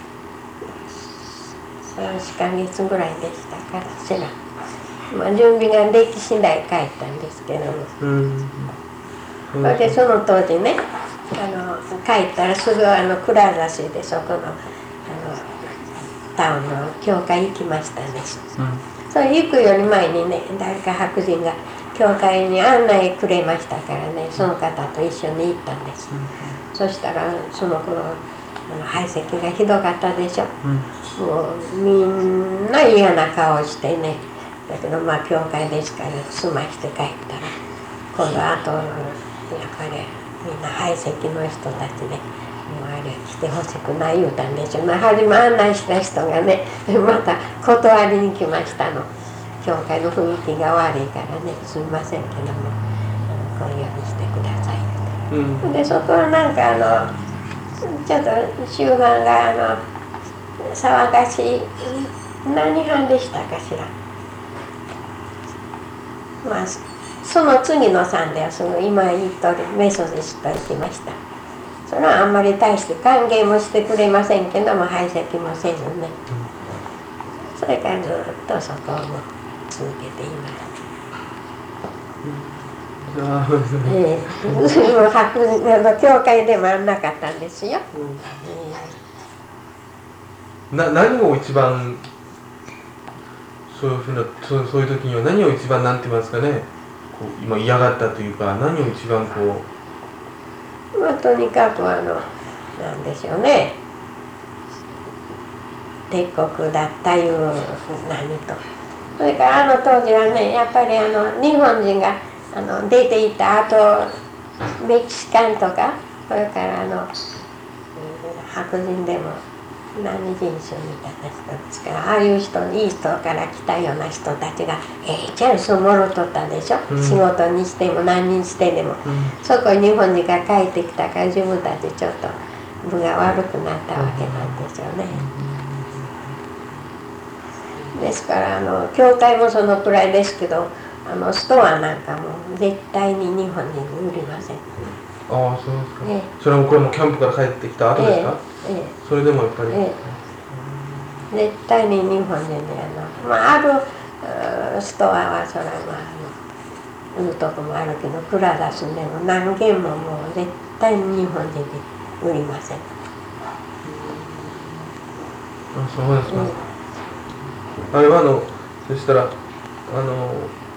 さん、よんかげつぐらいでしたからしら、まあ、準備ができ次第帰ったんですけども、うん、それでその当時ね、あの帰ったらすぐあの倉座でそこの、あのタウンの教会行きましたんです、うん、それ行くより前にね、誰か白人が教会に案内くれましたからね、その方と一緒に行ったんです、うん、そしたらその頃あの排斥がひどかったでしょ、うん、もうみんな嫌な顔してね、だけどまあ教会ですから済まして帰ったら、今度あとやっぱりみんな排斥の人たちで、もうあれ来てほしくない言うたんでしょ。まあ初め案内した人がね、また断りに来ましたの。教会の雰囲気が悪いからね、すみませんけどもこういうようにしてくださいって、うん、でそこはなんかあのちょっと終盤があの騒がしい、何班でしたかしら。まあその次の山ではその今言っとるメソジスト行きました。それはあんまり大して歓迎もしてくれませんけども排斥もせずね、それからずっとそこを続けています。ええ、教会でもあんなかったんですよ。 うん、な何を一番そういうふうなそう、そういう時には何を一番なんて言いますかね、こう今嫌がったというか、何を一番こう、まあ、とにかくあのなんでしょうね、帝国だったいう何と、それからあの当時はね、やっぱりあの日本人があの出ていた後メキシカンとか、それからあの白人でも何人種みたいな人ですから、ああいう人、いい人から来たような人たちがええチャンスをもろとったでしょ、うん、仕事にしても何にしてでも、うん、そこに日本人が帰ってきたから自分たちちょっと分が悪くなったわけなんでしょうね、うん、ですからあの教会もそのくらいですけど、あのストアなんかも絶対に日本人に売りません。 ああ、そうですか、ええ、それもこれもキャンプから帰ってきた後ですか、ええええ、それでもやっぱり、ええ、絶対に日本人であの、まあ、あるストアはそれはまあ売るとこもあるけど、プラダスでも何軒ももう絶対に日本人で売りません。あ、 そうですか、うん、あれはあのそしたらあの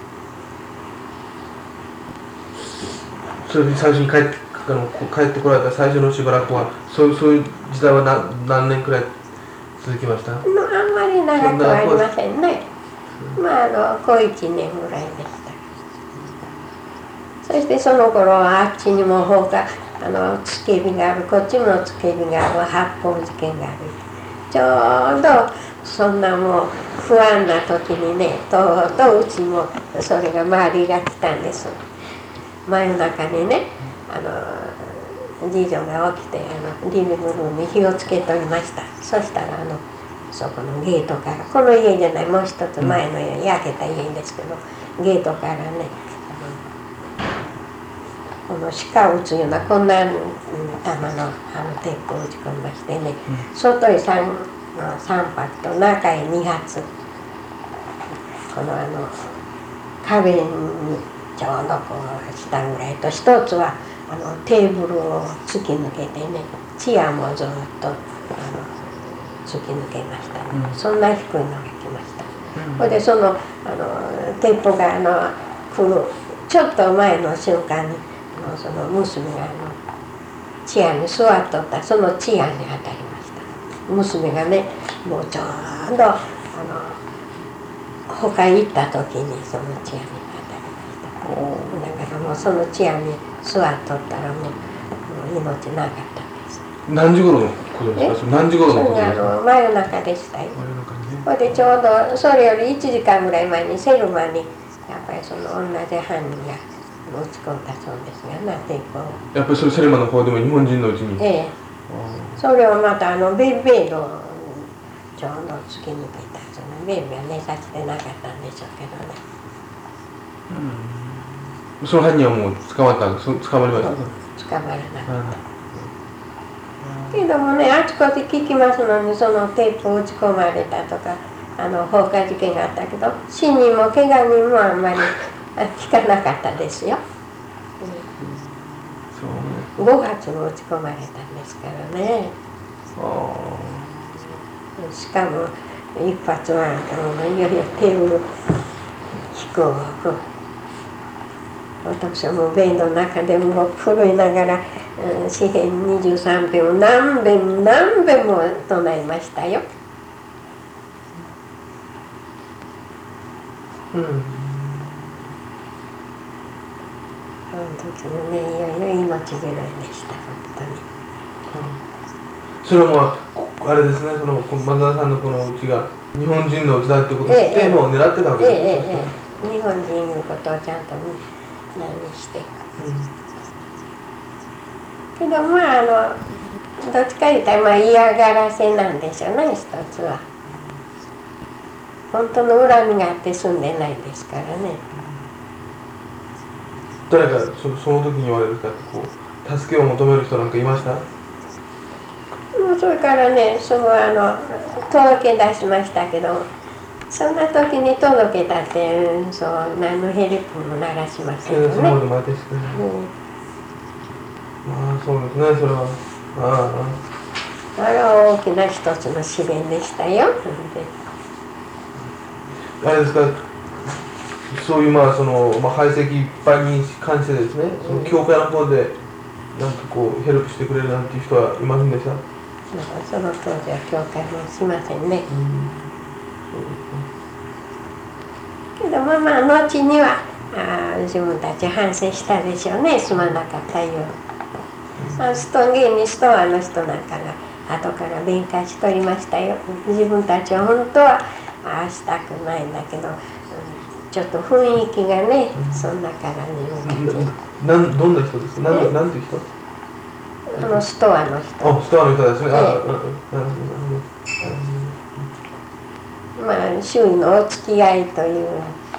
それに最初に帰ってあの帰ってこられた最初のしばらくはそう、そういう時代は何、何年くらい続きました？ あんまり長くはありませんね。まああの小一年ぐらいでした。そしてその頃はあっちにも放火あのつけ火がある、こっちもつけ火がある、発砲事件がある。ちょうどそんなもう不安な時にね、とうとううちもそれが周りが来たんです。真夜中にね、あの次女が起きてあのリビングルームに火をつけておりました。そしたらあのそこのゲートから、この家じゃない、もう一つ前の家、焼けた家ですけど、ゲートからね、この鹿を撃つようなこんな、うん、弾のあの鉄砲を撃ち込みましてね、うん、外へ 3, 3発と中へに発、このあの壁にちょうどこう下ぐらいと、一つはあのテーブルを突き抜けてね、チアもずっとあの突き抜けましたね、うん、そんな低いのが来ました。それ、うん、でそのあの鉄砲があの来るちょっと前の瞬間にあのその娘があのチアに座っとった、そのチアに当たりました。娘がね、もうちょうどあの他へ行った時にそのチアに当たりました。だからもうそのチアに座っとったらもう命なかったんです。 何時頃のことですか？何時頃のことですか？ それがあの真夜中でしたよ。 真夜中にね。 それでちょうどそれよりいちじかんぐらい前にセルマにやっぱりその同じ犯人が撃ち込んだそうですがな、抵抗を。 やっぱりそれセルマの方でも日本人のうちに。 ええ。それをまたあのベイベイのちょうど突き抜けたそのベイベイは寝させてなかったんでしょうけどね。 うん、その犯人はもう捕まったんです。捕まりました。 捕まらなかった。けどもね、あちこち聞きますのにそのテープを打ち込まれたとかあの放火事件があったけど死人も怪我人もあんまり聞かなかったですよ。うん、ごはつも打ち込まれたんですからね。しかも一発はいよいよ手を飛行私はもうベイの中でも震えながら詩編にじゅうさんべんを何べん何べんも唱えましたよ。うん。あの時のね、いよいよ命拾いでした、本当に。 それはもう、あれですね、その松田さんのこのうちが日本人のうちだっていうことを知っても狙ってたわけですね。 ええええ、日本人いうことをちゃんと何して。けどまあ、あの、どっちか言ったらまあ嫌がらせなんでしょうね、一つは。本当の恨みがあって住んでないですからね。 誰かその、その時に言われるかこう助けを求める人なんかいました？もうそれからね、そのあの届け出しましたけど、そんな時に届けたって、うん、そう何のヘルプもならしませんよね。 そうでもですね。まあそうですね、それは。ああ。 あれは大きな一つの試練でしたよ。 あれですか、そういうまあその、まあ、排斥いっぱいに関してですね、その教会の方でなんかこうヘルプしてくれるなんていう人はいませんでした？ その当時は教会もしませんね。けどまあまあ後にはあ自分たち反省したでしょうね、すまなかったように。あストンゲーニストアの人なんかが後から弁解しとりましたよ。自分たちは本当はああしたくないんだけど、うん、ちょっと雰囲気がね、そんなからに向かって。 なん、どんな人ですか？なん、なんていう人？ あのストアの人。 あ、ストアの人ですね。あ、 ええ、まあ周囲のお付き合いという。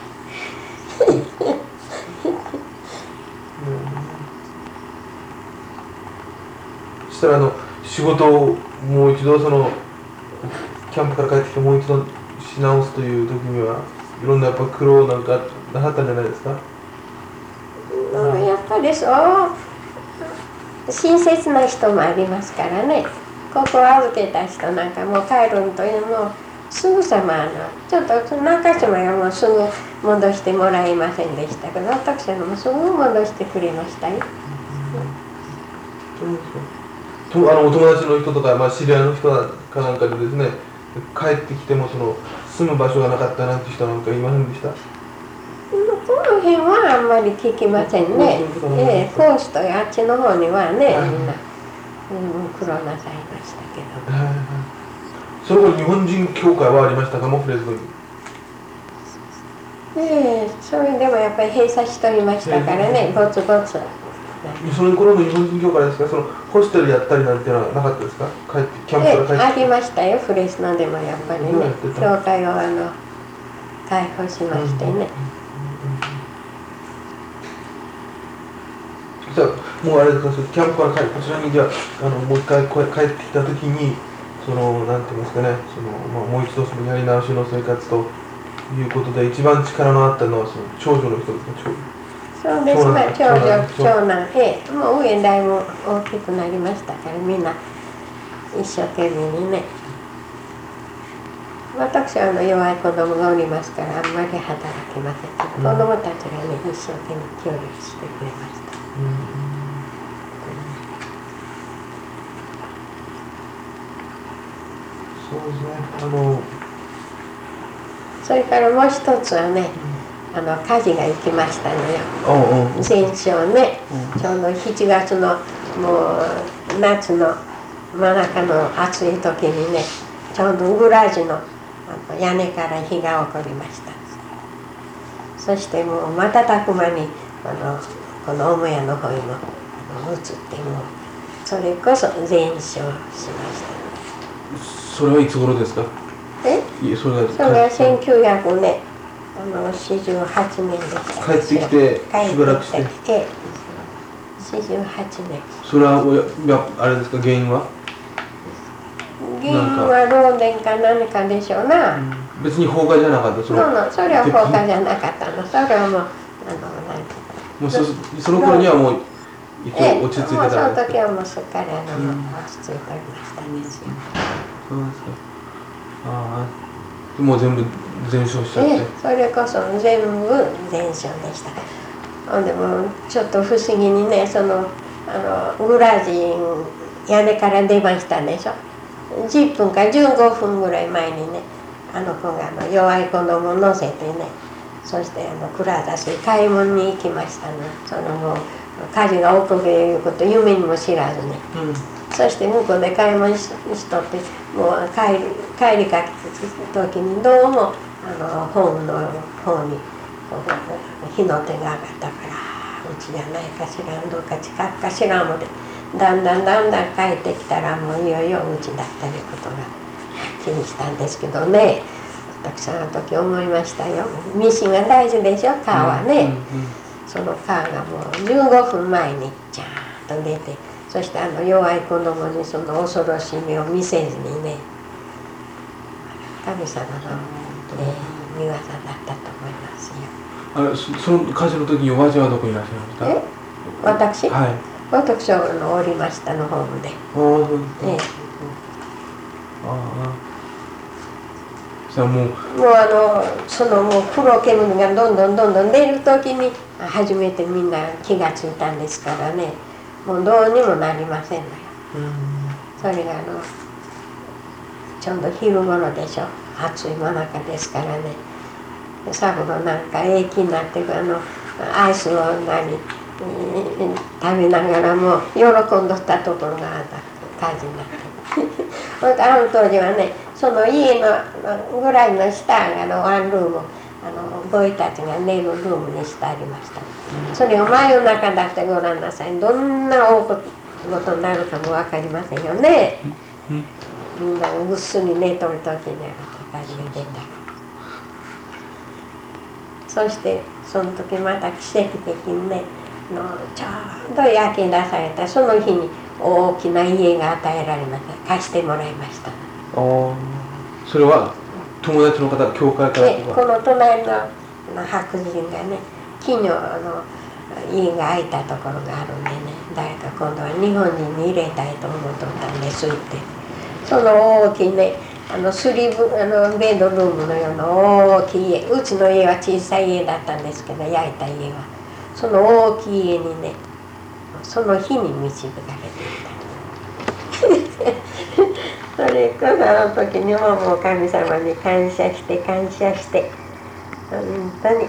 そしたらあの仕事をもう一度そのキャンプから帰ってきてもう一度し直すという時にはいろんなやっぱ苦労なんかなさったんじゃないですか？ うん、やっぱりそう親切な人もありますからね。ここを預けた人なんかもう帰るんというのもすぐさまあのちょっと中島がもうすぐ戻してもらえませんでしたけど私はもうすぐ戻してくれましたよ。 うん、あのお友達の人とか、まあ、知り合いの人かなんかでですね帰ってきてもその住む場所がなかったなんて人なんかいませんでした？ この辺はあんまり聞きませんね。ええ、コースとあっちの方にはね、みんな、うん、苦労なさいましたけど。 その後日本人教会はありましたかもフレズドに？ ええ、それでもやっぱり閉鎖しておりましたからね、ぼつぼつ。 その頃の日本人教会ですか？そのホステルやったりなんていうのはなかったですか？帰ってキャンプから帰って。 ええ、ありましたよ、フレスノでもやっぱりね、教会をあの開放しましてね。うんうんうんじゃあもうあれですか、キャンプから帰ってこちらにじゃあ、あのもう一回帰ってきた時にそのなんて言いますかね、その、まあ、もう一度そのやり直しの生活ということで一番力のあったのはその長女の人ですか？ そうです、まあ長女長男、ええ、もう上だいぶ大きくなりましたからみんな一生懸命にね。私はあの弱い子供がおりますからあんまり働きませんけど、うん、子供たちがね一生懸命協力してくれました。うん、 そうですね。あのそれからもう一つはね、あの火事が行きましたのよ。前哨ね、ちょうどしちがつのもう夏の真中の暑い時にね、ちょうどグラージュの屋根から火が起こりました。そしてもう瞬く間にあのこの母屋の方にもあの移って、もうそれこそ全焼しました。 それはいつ頃ですか？ え？それはそれはせんきゅうひゃくねん、あのよんじゅうはちねんでした。 帰ってきてしばらくして。ええ、よんじゅうはちねん。 それはおややあれですか、原因は？ 原因は漏電か何かでしょうな。うん、 別に放火じゃなかった。 そののそれは放火じゃなかったの。それはもうあの何もう そ, その頃にはもう一応落ち着いてたんですか？ もうその時はもうすっかりあの、うん、落ち着いておりましたんですよ。 そうですか。ああ、もう全部全焼しちゃって。ええ、 それこそ全部全焼でした。ほんでもうちょっと不思議にね、そのあのグラージン屋根から出ましたでしょ。じゅっぷんかじゅうごふんぐらい前にね、あの子があの弱い子供を乗せてね、そしてあのクラザスに買い物に行きましたね。そのもう火事が起こるということを夢にも知らずね、うん、そして向こうで買い物しとってもう帰り帰りかけた時にどうもあのホームの方に火の手が上がったから、うちじゃないかしらん、どうか近くかしらんので、だんだんだんだん帰ってきたらもういよいようちだったいうことがはっきりしたんですけどね。私あの時思いましたよ。ミシンが大事でしょ、川はね、うんうんうん、その川がもうじゅうごふんまえにちゃんと出て、そしてあの弱い子供にその恐ろしい目を見せずにね、神様の、えー、見業だったと思いますよ。 あれ そ, その火事の時におばあちゃんはどこにいらっしゃいました？ え私、 はい、 私はのおりましたのホームで。 ああ、ええ、ああ、じゃあもうもうあのそのもう黒煙がどんどんどんどん出る時に初めてみんな気がついたんですからね、もうどうにもなりませんのよ。うん、それがあのちょうど昼頃でしょ、暑い真中ですからね。サブロなんか駅になってあのアイスを何、えー、食べながらも喜んどったところがあった火事になってあの当時はね、その家のぐらいの下がのワンルーム、あのボーイたちが寝るルームにしてありました。それを真夜中だってごらんなさい。どんな大事になるかも分かりませんよね。みんなぐっすり寝とる時に火事が出た。そしてその時また奇跡的にね、のちょうど焼き出されたその日に大きな家が与えられました。貸してもらいました。 あ、それは友達の方、教会からとか？この隣の白人がね、木のの家が空いたところがあるんでね、誰か今度は日本人に入れたいと思っとったんですって。その大きいね、あのスリーブあのベッドルームのような大きい家、うちの家は小さい家だったんですけど、焼いた家はその大きい家にね、その日に導かれていたそれからあの時にももう神様に感謝して感謝して本当に。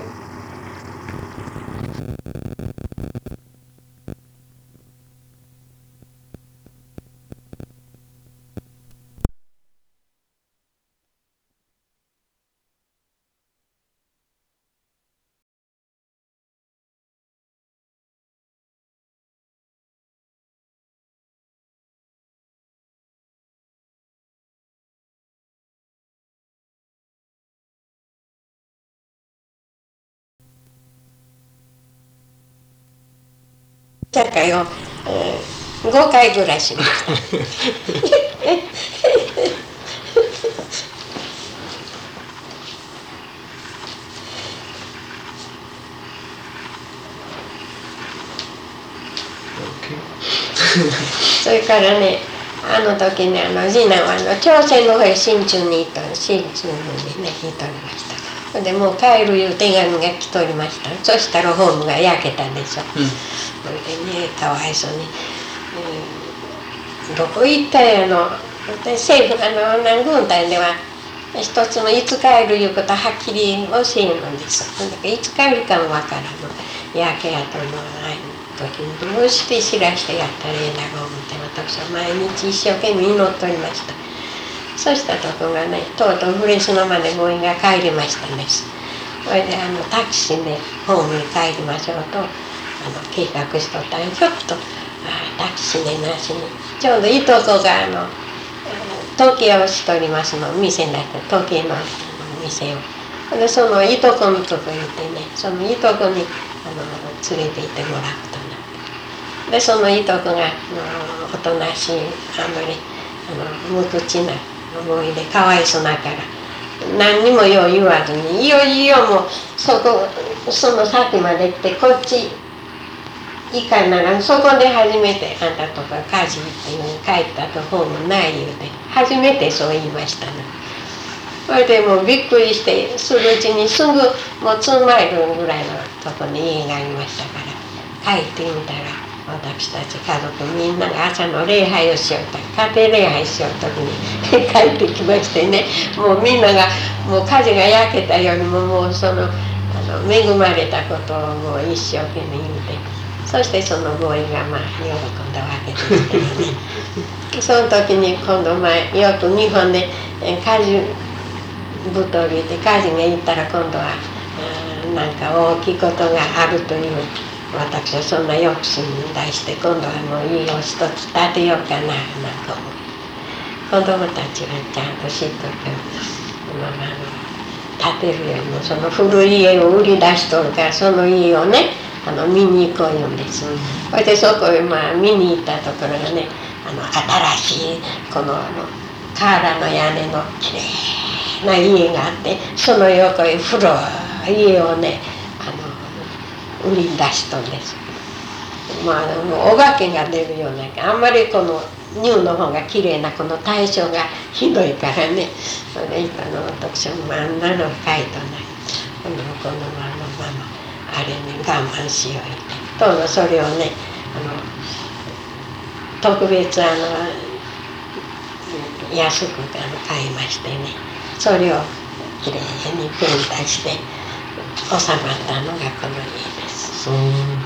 社会を、えー、ごかいぐらいしましたそれからね、あの時にあの次男はあの朝鮮の方へ進駐に行った進駐にね行っておりました。それでもう帰るいう手紙が来ておりました。そしたらホームが焼けたんでしょ、うん、それでね、かわいそうに、うん、どこ行ったんやの。政府あの軍隊では一つもいつ帰るいうことははっきり教えんのです。だからいつ帰るかもわからんの。焼け跡の時にどうして知らしてやったらええだろうって私は毎日一生懸命祈っておりました。そうしたところがね、とうとうフレスノまでボーイが帰りましたんです。それであのタクシーでホームに帰りましょうとあの計画しとったら、ひょっとあタクシーでなしにちょうどいとこがあの時計をしておりますの、店だって時計の店を。でそのいとこのとこ行ってね、そのいとこにあの連れて行ってもらうことになって、でそのいとこがあのおとなしい、あんまりあの無口な思いでかわいそうだから何にもよう言わずに、いよいよもうそこその先まで来てこっち行かなら、そこで初めてあんたとか火事っていうに帰ったとホームない言うて初めてそう言いましたね。それでもうびっくりしてするうちにすぐもうにマイルぐらいのとこに家がありましたから、帰ってみたら私たち家族みんなが朝の礼拝をしようと、家庭礼拝しようときに帰ってきましてね、もうみんながもう火事が焼けたよりももうそのあの恵まれたことをもう一生懸命言うて、そしてそのボーイがまあ喜んだわけですけどねその時に今度まあよく日本で火事太りで火事が行ったら今度はなんか大きいことがあるという、私はそんな抑止に対して今度はもう家を一つ建てようかななんか思う。子供たちはちゃんと知っとくまま建てるよりもその古い家を売り出しとるから、その家をねあの見に行こう言うんです。それでそこへまあ見に行ったところがね、あの新しいこのあの瓦の屋根のきれいな家があって、その横へ古い家をねあの売り出しとんです。まあもうお化けが出るような、あんまりこのニューの方がきれいなこの対象がひどいからね、それであの私もあんなの書いとない、このこのままままあれに我慢しようってどうぞそれをねあの特別あの安くあの買いましてね、それをきれいにペンタして収まったのがこの家です。 そう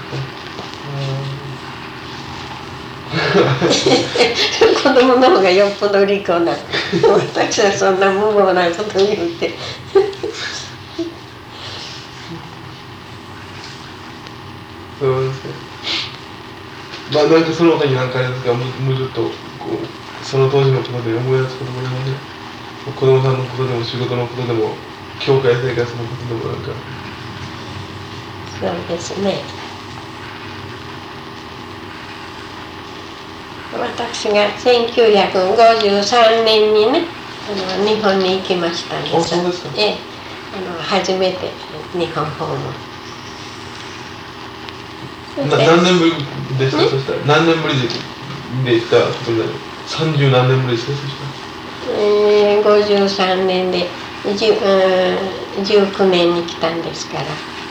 子供の方がよっぽど利口な私はそんな無謀なこと言うてそうですね。まあなんかその他に何かあれですか、もう、もうちょっとこうその当時のことで思い出すこともありますね。子供さんのことでも仕事のことでも教会生活のことでもなんか。 そうですね。私がせんきゅうひゃくごじゅうさんねんにねあの日本に行きましたんです。 あ、そうですか。 ええ、あの初めて日本訪問。 な何年ぶりでした？そしたら何年ぶりでで行ったことになる？三十何年ぶりですね。そしたら。 えー、ごじゅうさんねんでじゅう、じゅうきゅうねんに来たんですから。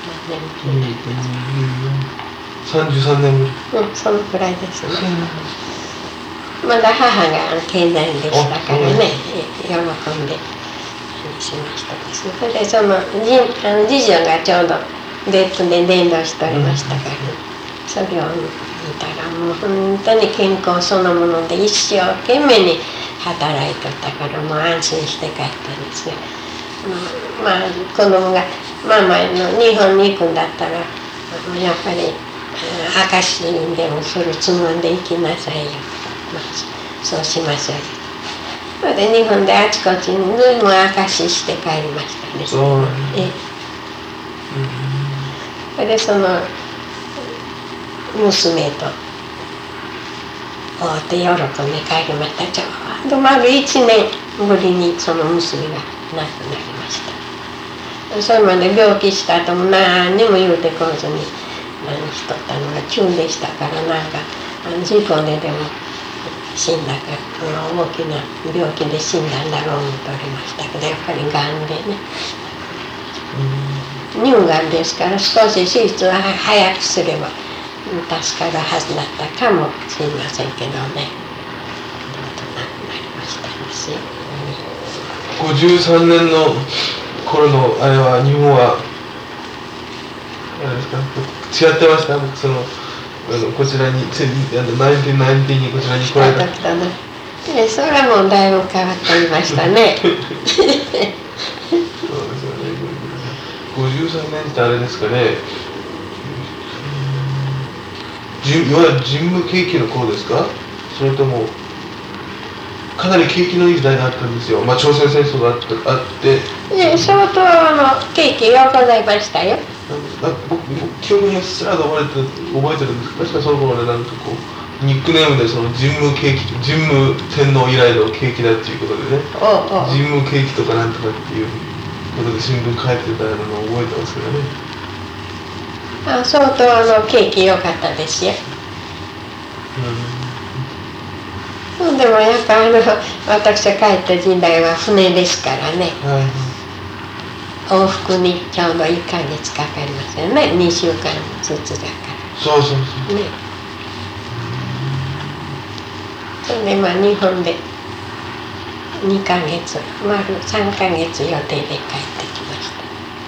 三十三年ぶり。 うん、そのくらいですね。まだ母が経済でしたからね、喜んでしましたですね。それでその次あの次女がちょうど別府で伝道しておりましたから、ね、それを見たらもう本当に健康そのもので一生懸命に働いてたからもう安心して帰ったんですね。うん、まあ子供がママの日本に行くんだったらやっぱり証しにでもするつもりで行きなさいよ。まあ、そうしましょう。それで日本であちこちにずいぶん証しして帰りましたね。 そうなんですね。 それでその娘と会って喜んで帰りました。ちょうど丸一年ぶりにその娘が亡くなりました。それまで病気した後も何にも言うてこずに何しとったのが急でしたからなんか事故ででも死んだか大きな病気で死んだんだろう思っておりましたけど、やっぱりがんでね、乳がんですから少し手術は早くすれば助かるはずだったかもしれませんけどね、亡くなりましたんですよ。 ごじゅうさんねんの頃のあれは日本はあれですか、違ってました？そのあのこちらに、せんきゅうひゃくきゅうじゅうきゅうにこちらに来られた。 来たね。え、それはもうだいぶ変わっていましたね。 そうですよね。ごじゅうさんねんってあれですかね。いわゆる神武景気の頃ですか？それともかなり景気のいい時代があったんですよ。まあ朝鮮戦争があって、あってえ、相当あの景気がございましたよ。 あ僕記憶にうっすらと覚えて覚えてるんですけど、確かその頃でなんかこうニックネームでその神武景気、神武天皇以来の景気だっていうことでね、 おうおう神武景気とかなんとかっていうことで新聞書いてたのを覚えてますけどね。 あ、相当あの景気良かったですよ。うん、でもやっぱあの私が帰った時代は船ですからね、 はい、 往復にちょうどいっかげつかかりますよね。にしゅうかんずつだから。 そうそうそう。 ね。それでまあ日本でにかげつ、丸さんかげつ予定で帰ってきました。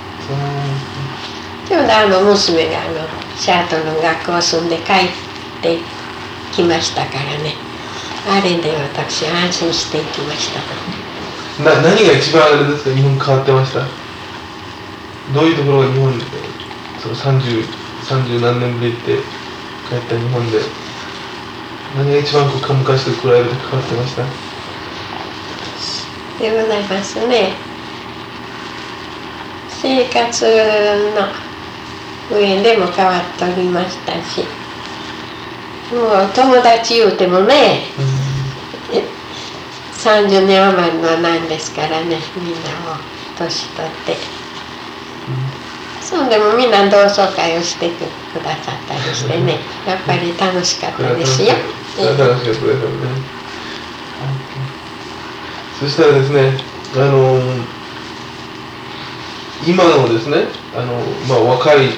ちょうどあの娘があのシャートの学校を住んで帰ってきましたからね。あれで私安心していきました。 な何が一番あれですか、日本変わってました？どういうところが日本でそのさんじゅう、さんじゅう何年ぶりって帰った日本で何が一番こう昔と比べて変わってました？ でございますね。生活の上でも変わっておりましたし、もう友達言うてもね、さんじゅうねん余りのなんですからね、みんなも年取って、そんでもみんな同窓会をしてくださったりしてね、やっぱり楽しかったですよ。 楽しかったですよね。そしたらですね、あの今のですね、あのまあ若い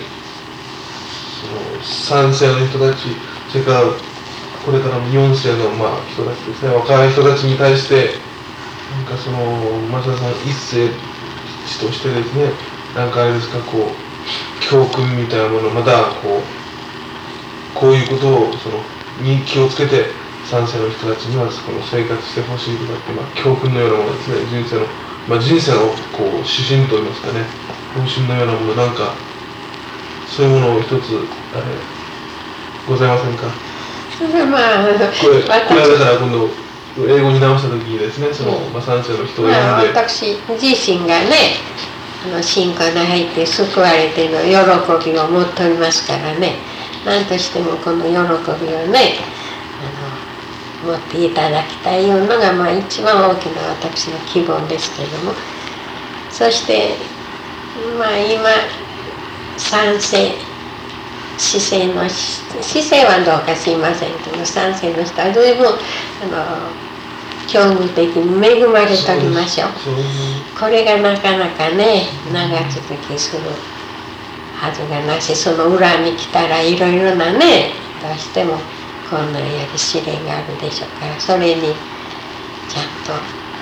そのさん世の人たち、それからこれからのよん世のまあ人たちですね、若い人たちに対してなんかその増田さん一世としてですね、なんかあれですか、こう教訓みたいなもの、またこうこういうことをそのに気をつけてさん世の人たちにはこの生活してほしいとかって、まあ、教訓のようなものですね、人生の、まあ、人生のこう指針といいますかね、方針のようなもの、なんかそういうものを一つあれございませんか？ まあ、 これ、これだから今度英語に直した時にですね、その、まあ、さん世の人を読んで、 まあ、私自身がね、あの信仰に入って救われての喜びを持っておりますからね、何としてもこの喜びをね、あの持っていただきたいいうのが、まあ、一番大きな私の希望ですけれども、そしてまあ今三世四世の四世はどうか知りませんけど、三世の人は随分あの境遇的に恵まれておりましょう。これがなかなかね長続きするはずがなし、その裏に来たらいろいろなね、どうしてもこんなんやる試練があるでしょうから、それにちゃんと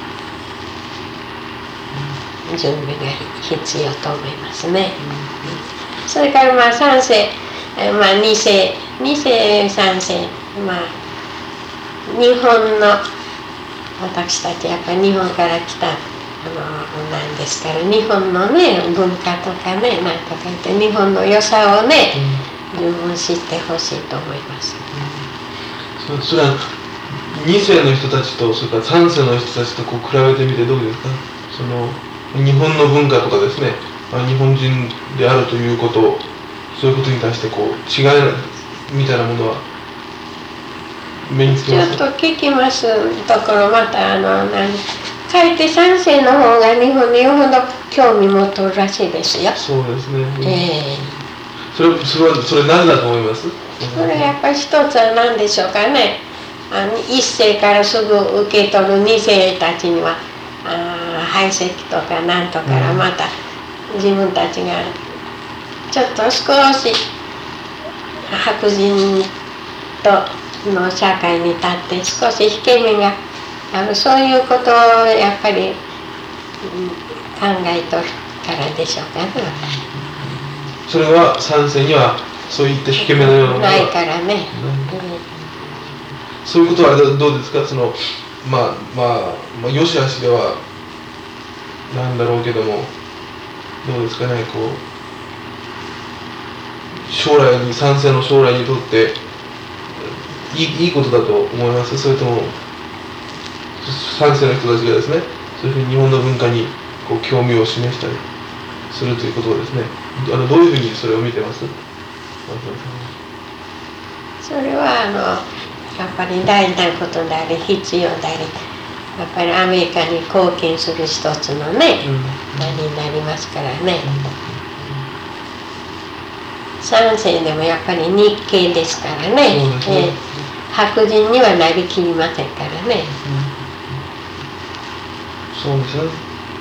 準備が必要と思いますね。それからまあさん世、まあに世、に世さん世、まあ日本の私たちやっぱり日本から来たあのなんですから、日本のね文化とかねなんとか言って日本の良さをね、うん、十分知ってほしいと思います。 うん、そ, それはに世の人たちとそれからさん世の人たちとこう比べてみてどうですか？その日本の文化とかですね、日本人であるということ、そういうことに対してこう違いみたいなものは目につきますか？ ちょっと聞きますところ、またあの何かえってさん世の方が日本によほど興味持っとるらしいですよ。 そうですね。 えー、それそれはそれ何だと思います？ それやっぱり一つは何でしょうかね。あの一世からすぐ受け取る二世たちにはあ排斥とかなんとからまた自分たちがちょっと少し白人との社会に立って少し引け目がある、そういうことをやっぱり考えとるからでしょうかね。 それはさん世にはそういった引け目のようなものはないからね。 そういうことはどうですか？そのまあまあまあよしあしではなんだろうけども、どうですかね、こう将来に賛成の将来にとっていいいいことだと思います？それとも賛成の人たちがですね、そういうふうに日本の文化にこう興味を示したりするということをですね、あのどういうふうにそれを見てます？ それはあのやっぱり大事なことであり必要であり、やっぱりアメリカに貢献する一つのね、うん、何になりますからね。賛成でもやっぱり日系ですからね、そうですね、えー、白人にはなりきりませんからね。 そうですね。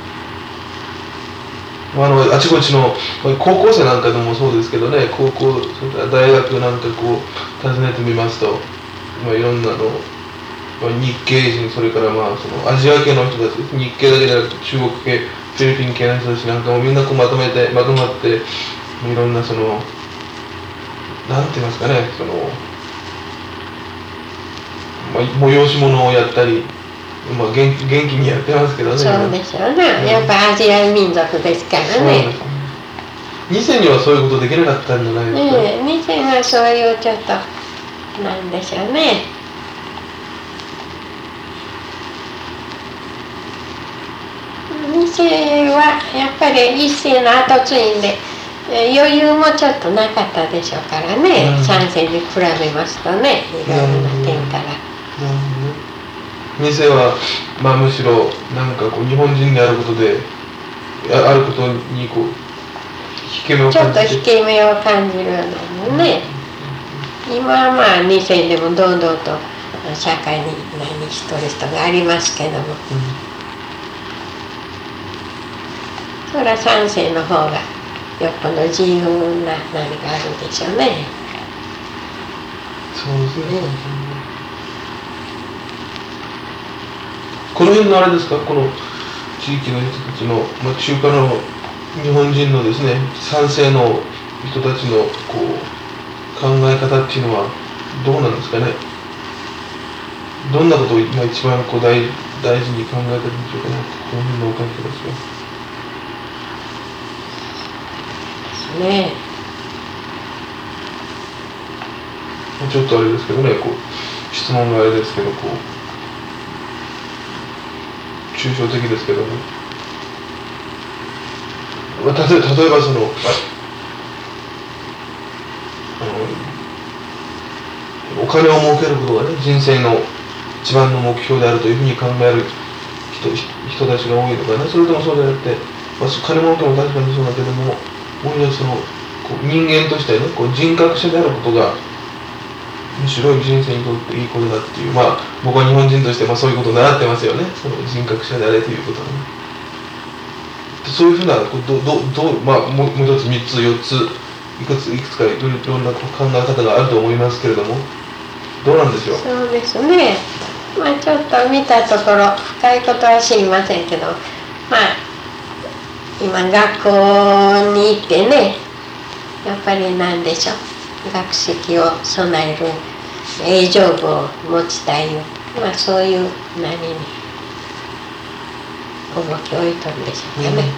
あのあちこちの高校生なんかでもそうですけどね、高校大学なんかこう訪ねてみますと、まあ、いろんなの、まあ、日系人、それからまあそのアジア系の人たち、日系だけじゃなくて中国系、フィリピン系の人たちなんかもみんなこうまとめてまとまって、いろんなそのなんて言いますかね、その、まあ、催し物をやったり、まあ、元気、元気にやってますけどね。 そうですよね、うん、やっぱアジア民族ですからね。 に世にはそういうことできなかったんじゃないですか。 ねえ、に世はそういうちょっとなんでしょうね。に世はやっぱりいっ世の後継いで余裕もちょっとなかったでしょうからね、うん、さん世に比べますとね、いろいろな点から。 に世は、まあ、むしろなんかこう日本人であることであることにこう引け目を感じて、 ちょっと引け目を感じるようなのね、うん、今はまあに世でも堂々と社会に何しとる人がありますけども、うん、それはさん世の方がよっぽど自由な何があるんでしょうね。 そうですね、うん、この辺のあれですか、この地域の人たちの、まあ、中華の日本人のですね、賛成の人たちのこう考え方っていうのはどうなんですかね。どんなことを今一番こう 大, 大事に考えてるんでしょうかね。この辺のお書きください。 ね、 ちょっとあれですけどね、こう質問があれですけど、こう抽象的ですけども、まあ、例えば例えばそのあのお金を儲けることがね、人生の一番の目標であるというふうに考える 人, 人たちが多いのかね。それともそうじゃなくて、まあ、金儲けも確かにそうだけども、もう一つそのこう人間としてね、こう人格者であることがむしろ人生にとっていいことだっていう、まあ僕は日本人としてまあそういうことを習ってますよね。その人格者であれということはね。そういうふうなこうどどどまあもう一つ三つ四ついくついくつかいろんな考え方があると思いますけれども、どうなんでしょう。 そうですね。まあちょっと見たところ深いことは知りませんけど、まあ今学校に行ってね、やっぱり何でしょう、学識を備える永丈部を持ちたい、まあそういう何に重きを置いとるんでしょうかね。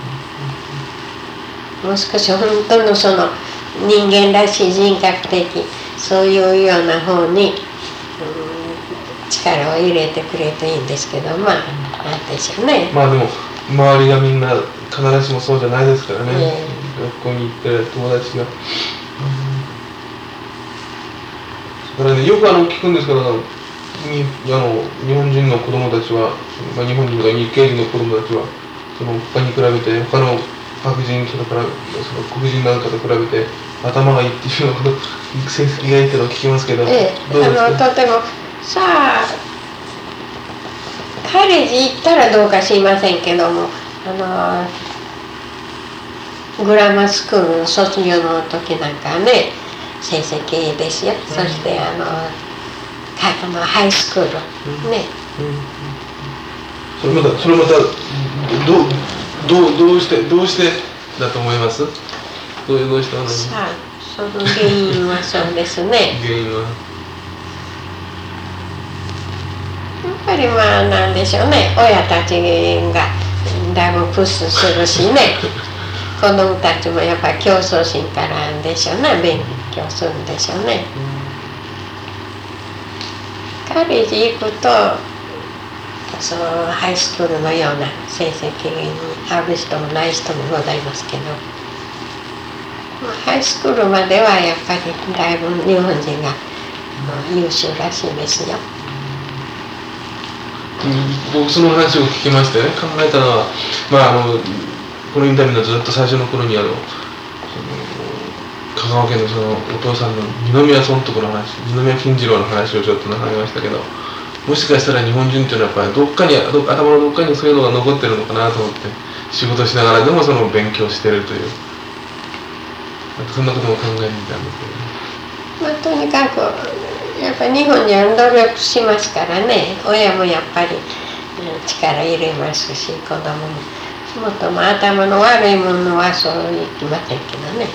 もう少し本当のその人間らしい人格的そういうような方に、うん、力を入れてくれるといいんですけど、まあなんでしょうね。 まあでも周りがみんな必ずしもそうじゃないですからね、えー、学校に行ってる友達が、うん、だからね、よくあの聞くんですけど、あのにあの日本人の子供たちは、まあ、日本人とか日系人の子供たちはその他に比べて他の白人それからその黒人なんかと比べて頭がいいっていうのを成績がいいっていうのを聞きますけど、 ええ、どうですか？あのとてもさあカレッジ行ったらどうか知りませんけども、あのグラマースクールの卒業の時なんかね成績いいですよ、うん、そしてあのあのハイスクール、うん、ね、 うん、それまたそれまたどうどうどうしてどうしてだと思います？どうどうしてさあその原因はそうですね。 原因はやっぱりまあなんでしょうね、親たちがだいぶプッシュするしね子供たちもやっぱり競争心からでしょうね、勉強するんでしょうね。カレッジ行くとそのハイスクールのような成績にある人もない人もございますけど、ハイスクールまではやっぱりだいぶ日本人が優秀らしいですよ。 僕その話を聞きましてね、考えたのは、まあ、あのこのインタビューのずっと最初の頃にあのその香川県のそのお父さんの二宮尊徳の話、二宮金次郎の話をちょっと話しましたけど、もしかしたら日本人っていうのはやっぱりどっかにど頭のどっかにそういうのが残ってるのかなと思って、仕事しながらでもその勉強してるという、そんなことも考えてみたんですけど、ね、 まあ、とにかくやっぱり日本人は努力しますからね、親もやっぱり力入れますし、子供ももっとも頭の悪いものはそういきませんけどね。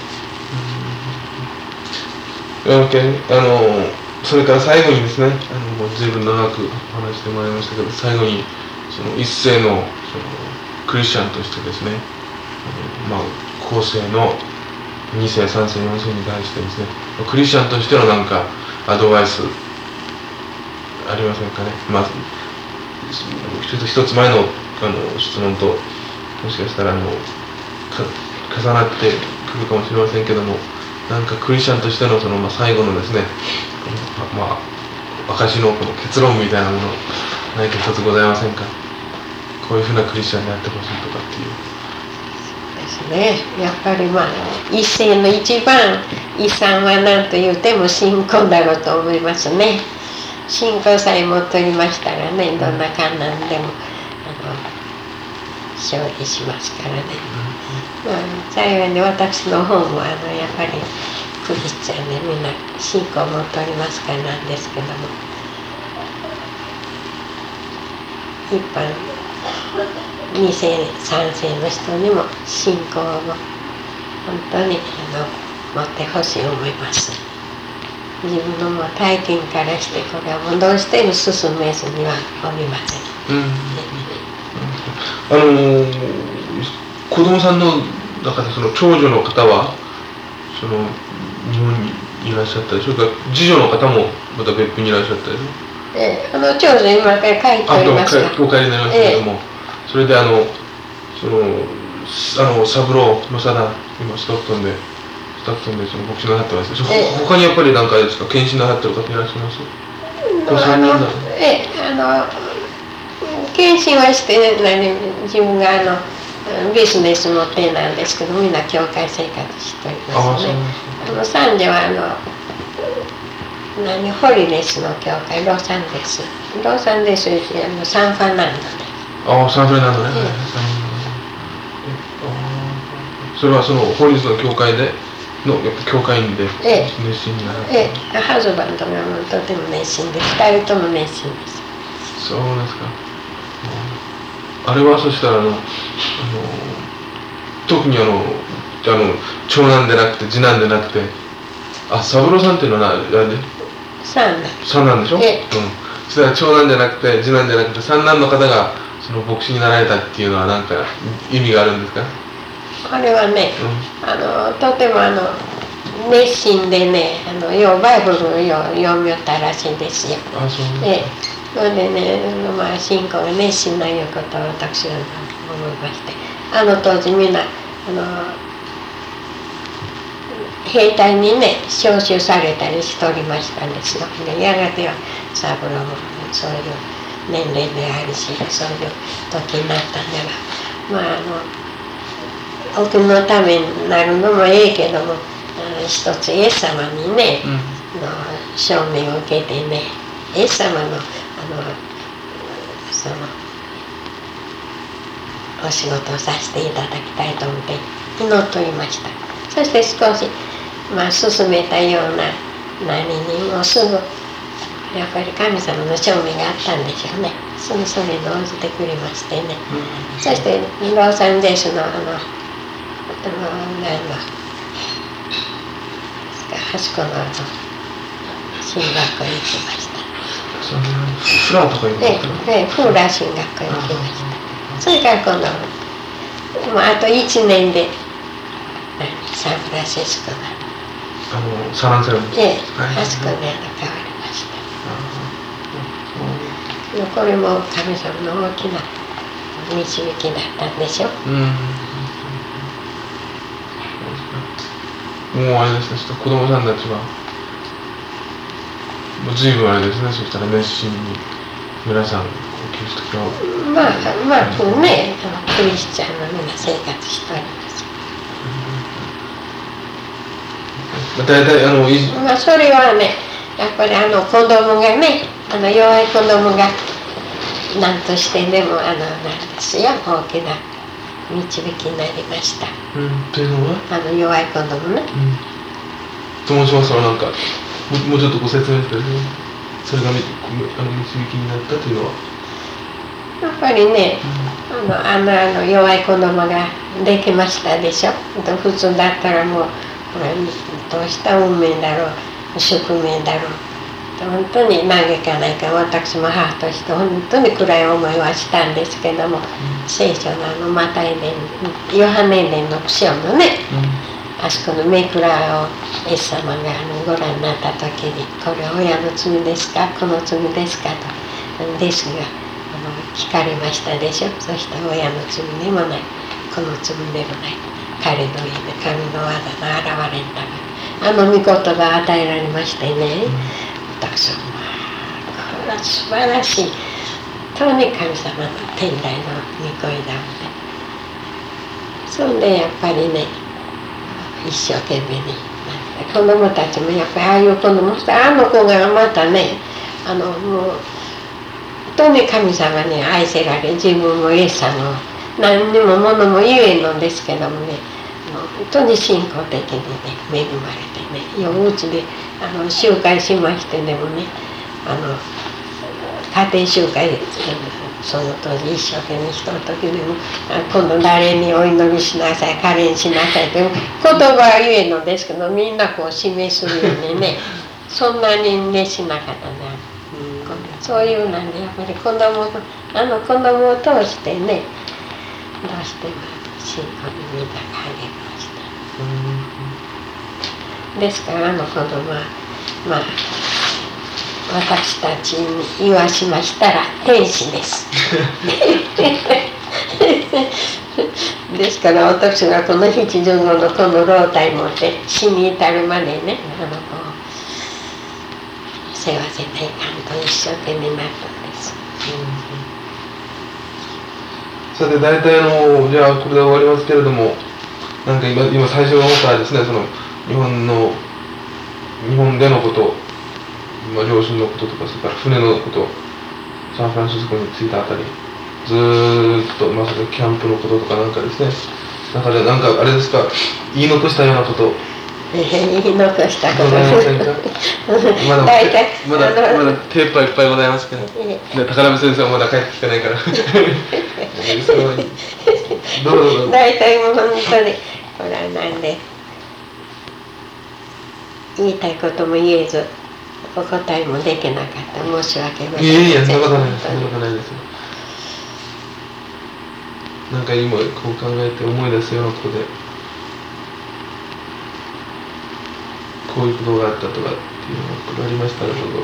うん、あのそれから最後にですね、あのもう随分長く話してもらいましたけど、最後にその一世のそのクリスチャンとしてですね、あの、まあ、後世のに世さん世よん世に対してですね、クリスチャンとしてのなんかアドバイスありませんかね。まあ一つ一つ前の、あの質問ともしかしたらあの重なってくるかもしれませんけども、なんかクリスチャンとしてのその、まあ、最後のですね、まあ証のこの結論みたいなもの何か一つございませんか。こういうふうなクリスチャンになってほしいとかっていう。 ですね、やっぱりまあ一世の一番遺産は何と言うても信仰だろうと思いますね。信仰さえ持っておりましたらね、どんな困難でもあの勝利しますからね。まあ、幸いで私の方もあのやっぱりクリスチャンでみんな信仰を持っておりますからなんですけども、一般に世さん世の人にも信仰を本当にあの持ってほしいと思います。自分のも体験からしてこれはもうどうしても進めずにはおりません。うん、 あのー、子供さんの中でその長女の方はその日本にいらっしゃったでしょうか。次女の方もまた別府にいらっしゃったでしょ。 ええ、あの長女今から帰っておりますが、 お帰りになりましたけども、ええ、それであのそのあの三郎正田今スタッフトンでスタッフトンでその牧師なさってますでしょ。ええ、他にやっぱり何かですか、検診なさってる方いらっしゃいます？ あのええ、あの検診はして何自分があのビジネスの手なんですけど、みんな教会生活しておりますね。あの三女はあの何ホリネスの教会、ロサンゼルスロサンゼルスあのサンファーナンドで。 ああ、サンファーナンドね。ええ、それはそのホリネスの教会でのやっぱ教会員で熱心になる。 ええ、ハズバンドがもうとても熱心で、二人とも熱心です。 そうですか。あれはそしたらあのあの特にあのあの長男でなくて次男でなくて、あ、三郎さんっていうのは何で？ 三男。 三男でしょ。ええ、うん。そしたら長男じゃなくて次男じゃなくて三男の方がその牧師になられたっていうのは何か意味があるんですか？ これはね、うん、あのとてもあの熱心でね、あのようバイブルをよう読みよったらしいんですよ。 あ、そうですか。 ええ、それでね、まあ、信仰が熱心ないうことを私は思いまして、あの当時みんなあの兵隊にね召集されたりしておりましたんですよ。でやがては三郎もそういう年齢でありし、そういう時になったんでは、まああのお国のためになるのもええけども、一つイエス様にね、うん、の証明を受けてね、イエス様のあのそのお仕事をさせていただきたいと思って祈っておりました。そして少し、まあ、進めたような何にもすぐやっぱり神様の証明があったんでしょうね。すぐそれに応じてくれましてね、うん、そしてロサンゼルスのあのあの何の端っこの進学校に行きました。 フラーとか行きましたね。ええ、フーラー進学校に行きました。それから今度もうあといちねんでサンフランシスコがあのサランセロにええ、あそこに変わりました。これも神様の大きな導きだったんでしょ。うんもうあれですね、ちょっと子供さんたちはもう随分あれですね、そしたら熱心に皆さんキリスト教まあまあね、クリスチャンのみんな生活しております。 まあ、大体あのまあそれはね、やっぱりあの子供がね、あの弱い子供が何としてでもあのなんですよ、大きな導きになりました。 うん、というのはあの弱い子供ね。うん、 と申しますはなんかももうちょっとご説明してください。それがみあの導きになったというのはやっぱりね、うん、あのあのあの弱い子供ができましたでしょ。普通だったらもうこれどうした運命だろう、宿命だろう。本当に嘆かないか、私も母として本当に暗い思いはしたんですけども、うん、聖書のあのマタイ伝、ヨハネ伝の章のね、うん、あそこの目くらをイエス様があのご覧になった時に、これは親の罪ですか、この罪ですかと、ですがあの聞かれましたでしょ。そしたら親の罪でもない、この罪でもない、彼の家で神の技が現れんため、あの御言葉が与えられましてね、うん私はまあこれは素晴らしい、とに神様の天台の御声だって、そんでやっぱりね一生懸命になって子供たちもやっぱりああいう子供あの子がまたねあのもう本当に神様に愛せられ、自分もイエス様を何にも物も言えんのですけどもね、本当に信仰的にね恵まれてね、ようちであの集会しましてでもね、あの家庭集会その当時一生懸命しとる時でも今度誰にお祈りしなさい、彼にしなさいって言葉は言えんのですけど、みんなこう示すようにねそんなに熱しなかったね。そういうなんでやっぱり子供あの子供を通してね、どうしても信仰にみんなが励みました。ですからあの子供はまあ私たちに言わしましたら天使ですですから私がこの七十五のこの老体持って死に至るまでね、あの子を世話せないかんと一生懸命なったんです。 さて大体のじゃあこれで終わりますけれども、なんか 今, 今最初の思ったですね、その日本の日本でのこと、まあ、両親のこととか、それから船のこと、サンフランシスコに着いたあたり、ずーっと、まあ、それキャンプのこととかなんかですね、なんかでなんかあれですか、言い残したようなこと、 言い残したことございませんか？まだまだまだテープはいっぱいございますけど、で宝部先生はまだ帰ってきてないからどうぞどうぞ。 大体もう本当にほらなんで言いたいことも言えずお答えもできなかった申し訳ございません。 いやいやそんなことないです、そんなことないです。なんか今こう考えて思い出すようなことで、こういうことがあったとかっていうのがありましたらどうぞ。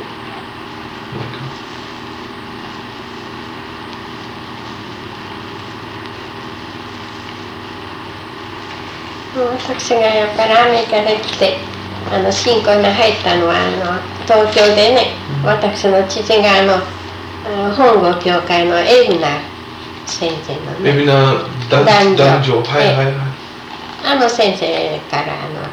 私がやっぱりアメリカで来てあの信仰に入ったのはあの東京でね、私の父があの本郷教会のエビナ先生のね、 エビナ男女、男女、はいはいはい、 あの先生からあの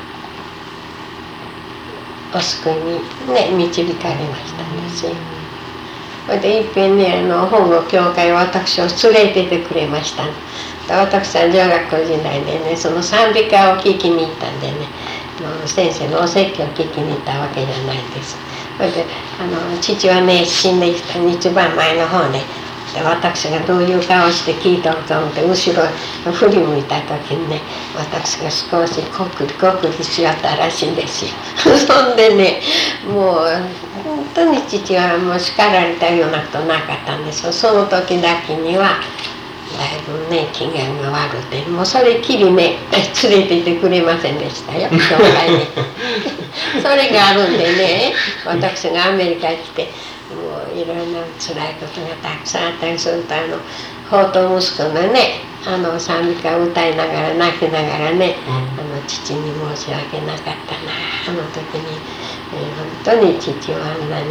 お救いにね導かれましたんですよ。それでいっぺんねあの本郷教会は私を連れててくれました。私は女学校時代でねその賛美歌を聴きに行ったんでね、先生のお説教を聞きに行ったわけじゃないんです。それであの父はね死んできた一番前の方でして私がどういう顔して聞いたのか思って後ろ振り向いた時にね私が少しコクリコクリしちゃったらしいんですよ。そんでねもう本当に父はもう叱られたようなことなかったんですよ。その時だけにはだいぶね機嫌が悪くてもうそれっきりね連れて行ってくれませんでしたよ教会に。それがあるんでね私がアメリカに来てもういろんな辛いことがたくさんあったりするとあの法と息子のねあの賛美歌を歌いながら泣きながらね、うん、あの父に申し訳なかったなあの時に、えー、本当に父はあんなにあの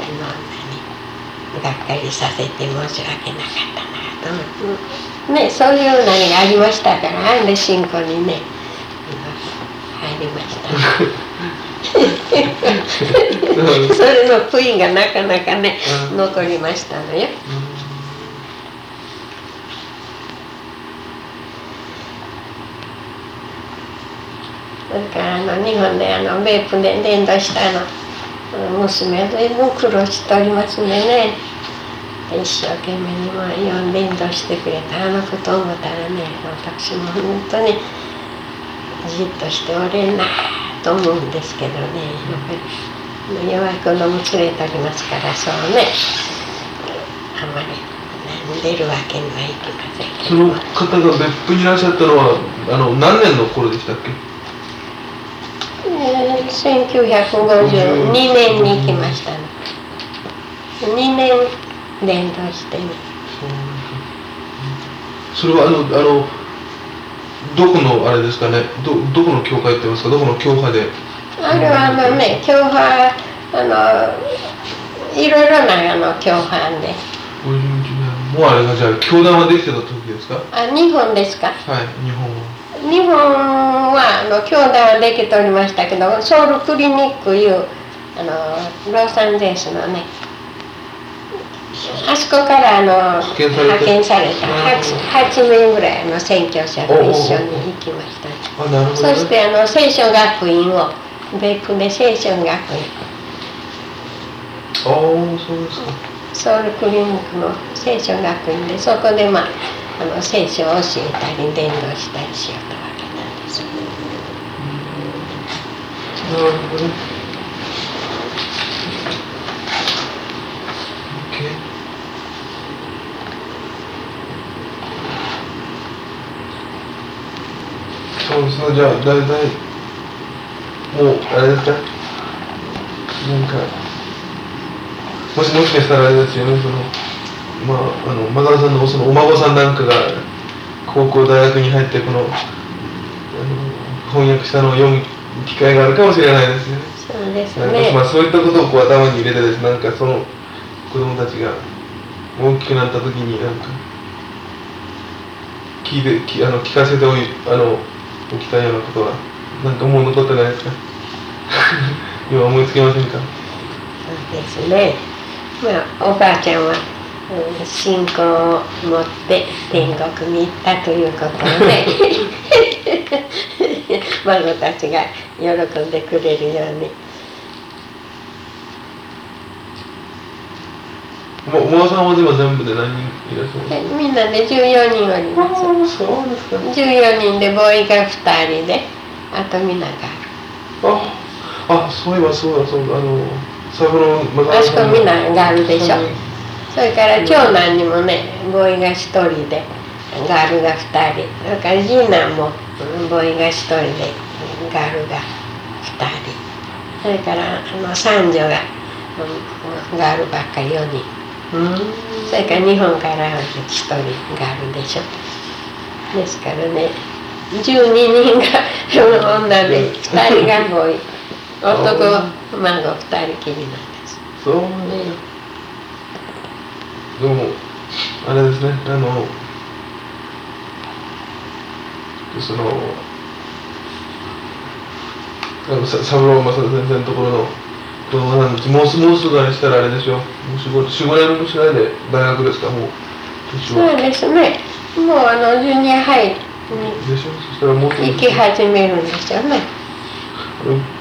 何がっかりさせて申し訳なかったなと、うん、ねそういう何がありましたからあんで信仰にね入りました。それの悔いがなかなかね、うん、残りましたのよ。それからあの日本であのベープで伝道したあの娘は随分苦労しておりますんでね一生懸命にも伝道してくれたあのことを思ったらね私も本当にじっとしておれんなと思うんですけどねやっぱり弱い子供連れておりますからそうねあんまり出るわけにはいきませんけど。 その方が別府にいらっしゃったのはあの何年の頃でしたっけ？ えー、せんきゅうひゃくごじゅうにねんに行きましたね。にねん伝道してね。 それはあのあのどこのあれですかね、どどこの教会って言いますか、どこの教派で？ あれはあのね、教派あのいろいろなあの教派で。 ごじゅういちねんもうあれがじゃあ教団はできてた時ですか？ あ、日本ですか？ はい、日本は。 日本はあの教団はできておりましたけど、ソウルクリニックいうあのロサンゼルスのね。あそこからあの派遣されたはちめいぐらいの宣教者と一緒に行きました。 あ、なるほどね。 そしてあの聖書学院を別府で聖書学院。ああ、そうですか。 ソウルクリニックの聖書学院でそこでまああの聖書を教えたり伝道したりしようとわけなんです。 なるほどね。そうですね、じゃあ大体もうあれですか、なんかもしもしかしたらあれですよね、そのまああのマザーさんのそのお孫さんなんかが高校大学に入ってこのあの翻訳したのを読む機会があるかもしれないですよね。 そうですね。 まあそういったことをこう頭に入れてですね、なんかその子供たちが大きくなった時になんか聞いてきあの聞かせておいあの起きたようなことはなんかもう残ってないですか？今思いつけませんか？ そうですね。まあおばあちゃんは、うん、信仰を持って天国に行ったということをね孫たちが喜んでくれるように。 お孫さんは今全部で何人いらっしゃいますか？ みんなでじゅうよにんおります。 そうですか。 じゅうよにんでボーイがふたりで、あとみんながああ、そういえばそうだそうだ、あのサブロンあそこみんなガールでしょ。それから長男にもねボーイがひとりでガールがふたり、それから次男もボーイがひとりでガールがふたり、それからあの三女がガールばっかりよにん、それから日本からひとりガールでしょ。ですからねじゅうににんが女でふたりがボーイ、男孫ふたりきりなんです。 そうね。でもあれですね、あのそのあのサブローマサ先生のところの子供さんたちもうすもうすぐあれしたらあれでしょ、もうよん、ごねんもしないで大学ですか、もうそうですね、もうあのジュニアハイにでしょ、そしたらもう行き始めるんですよね。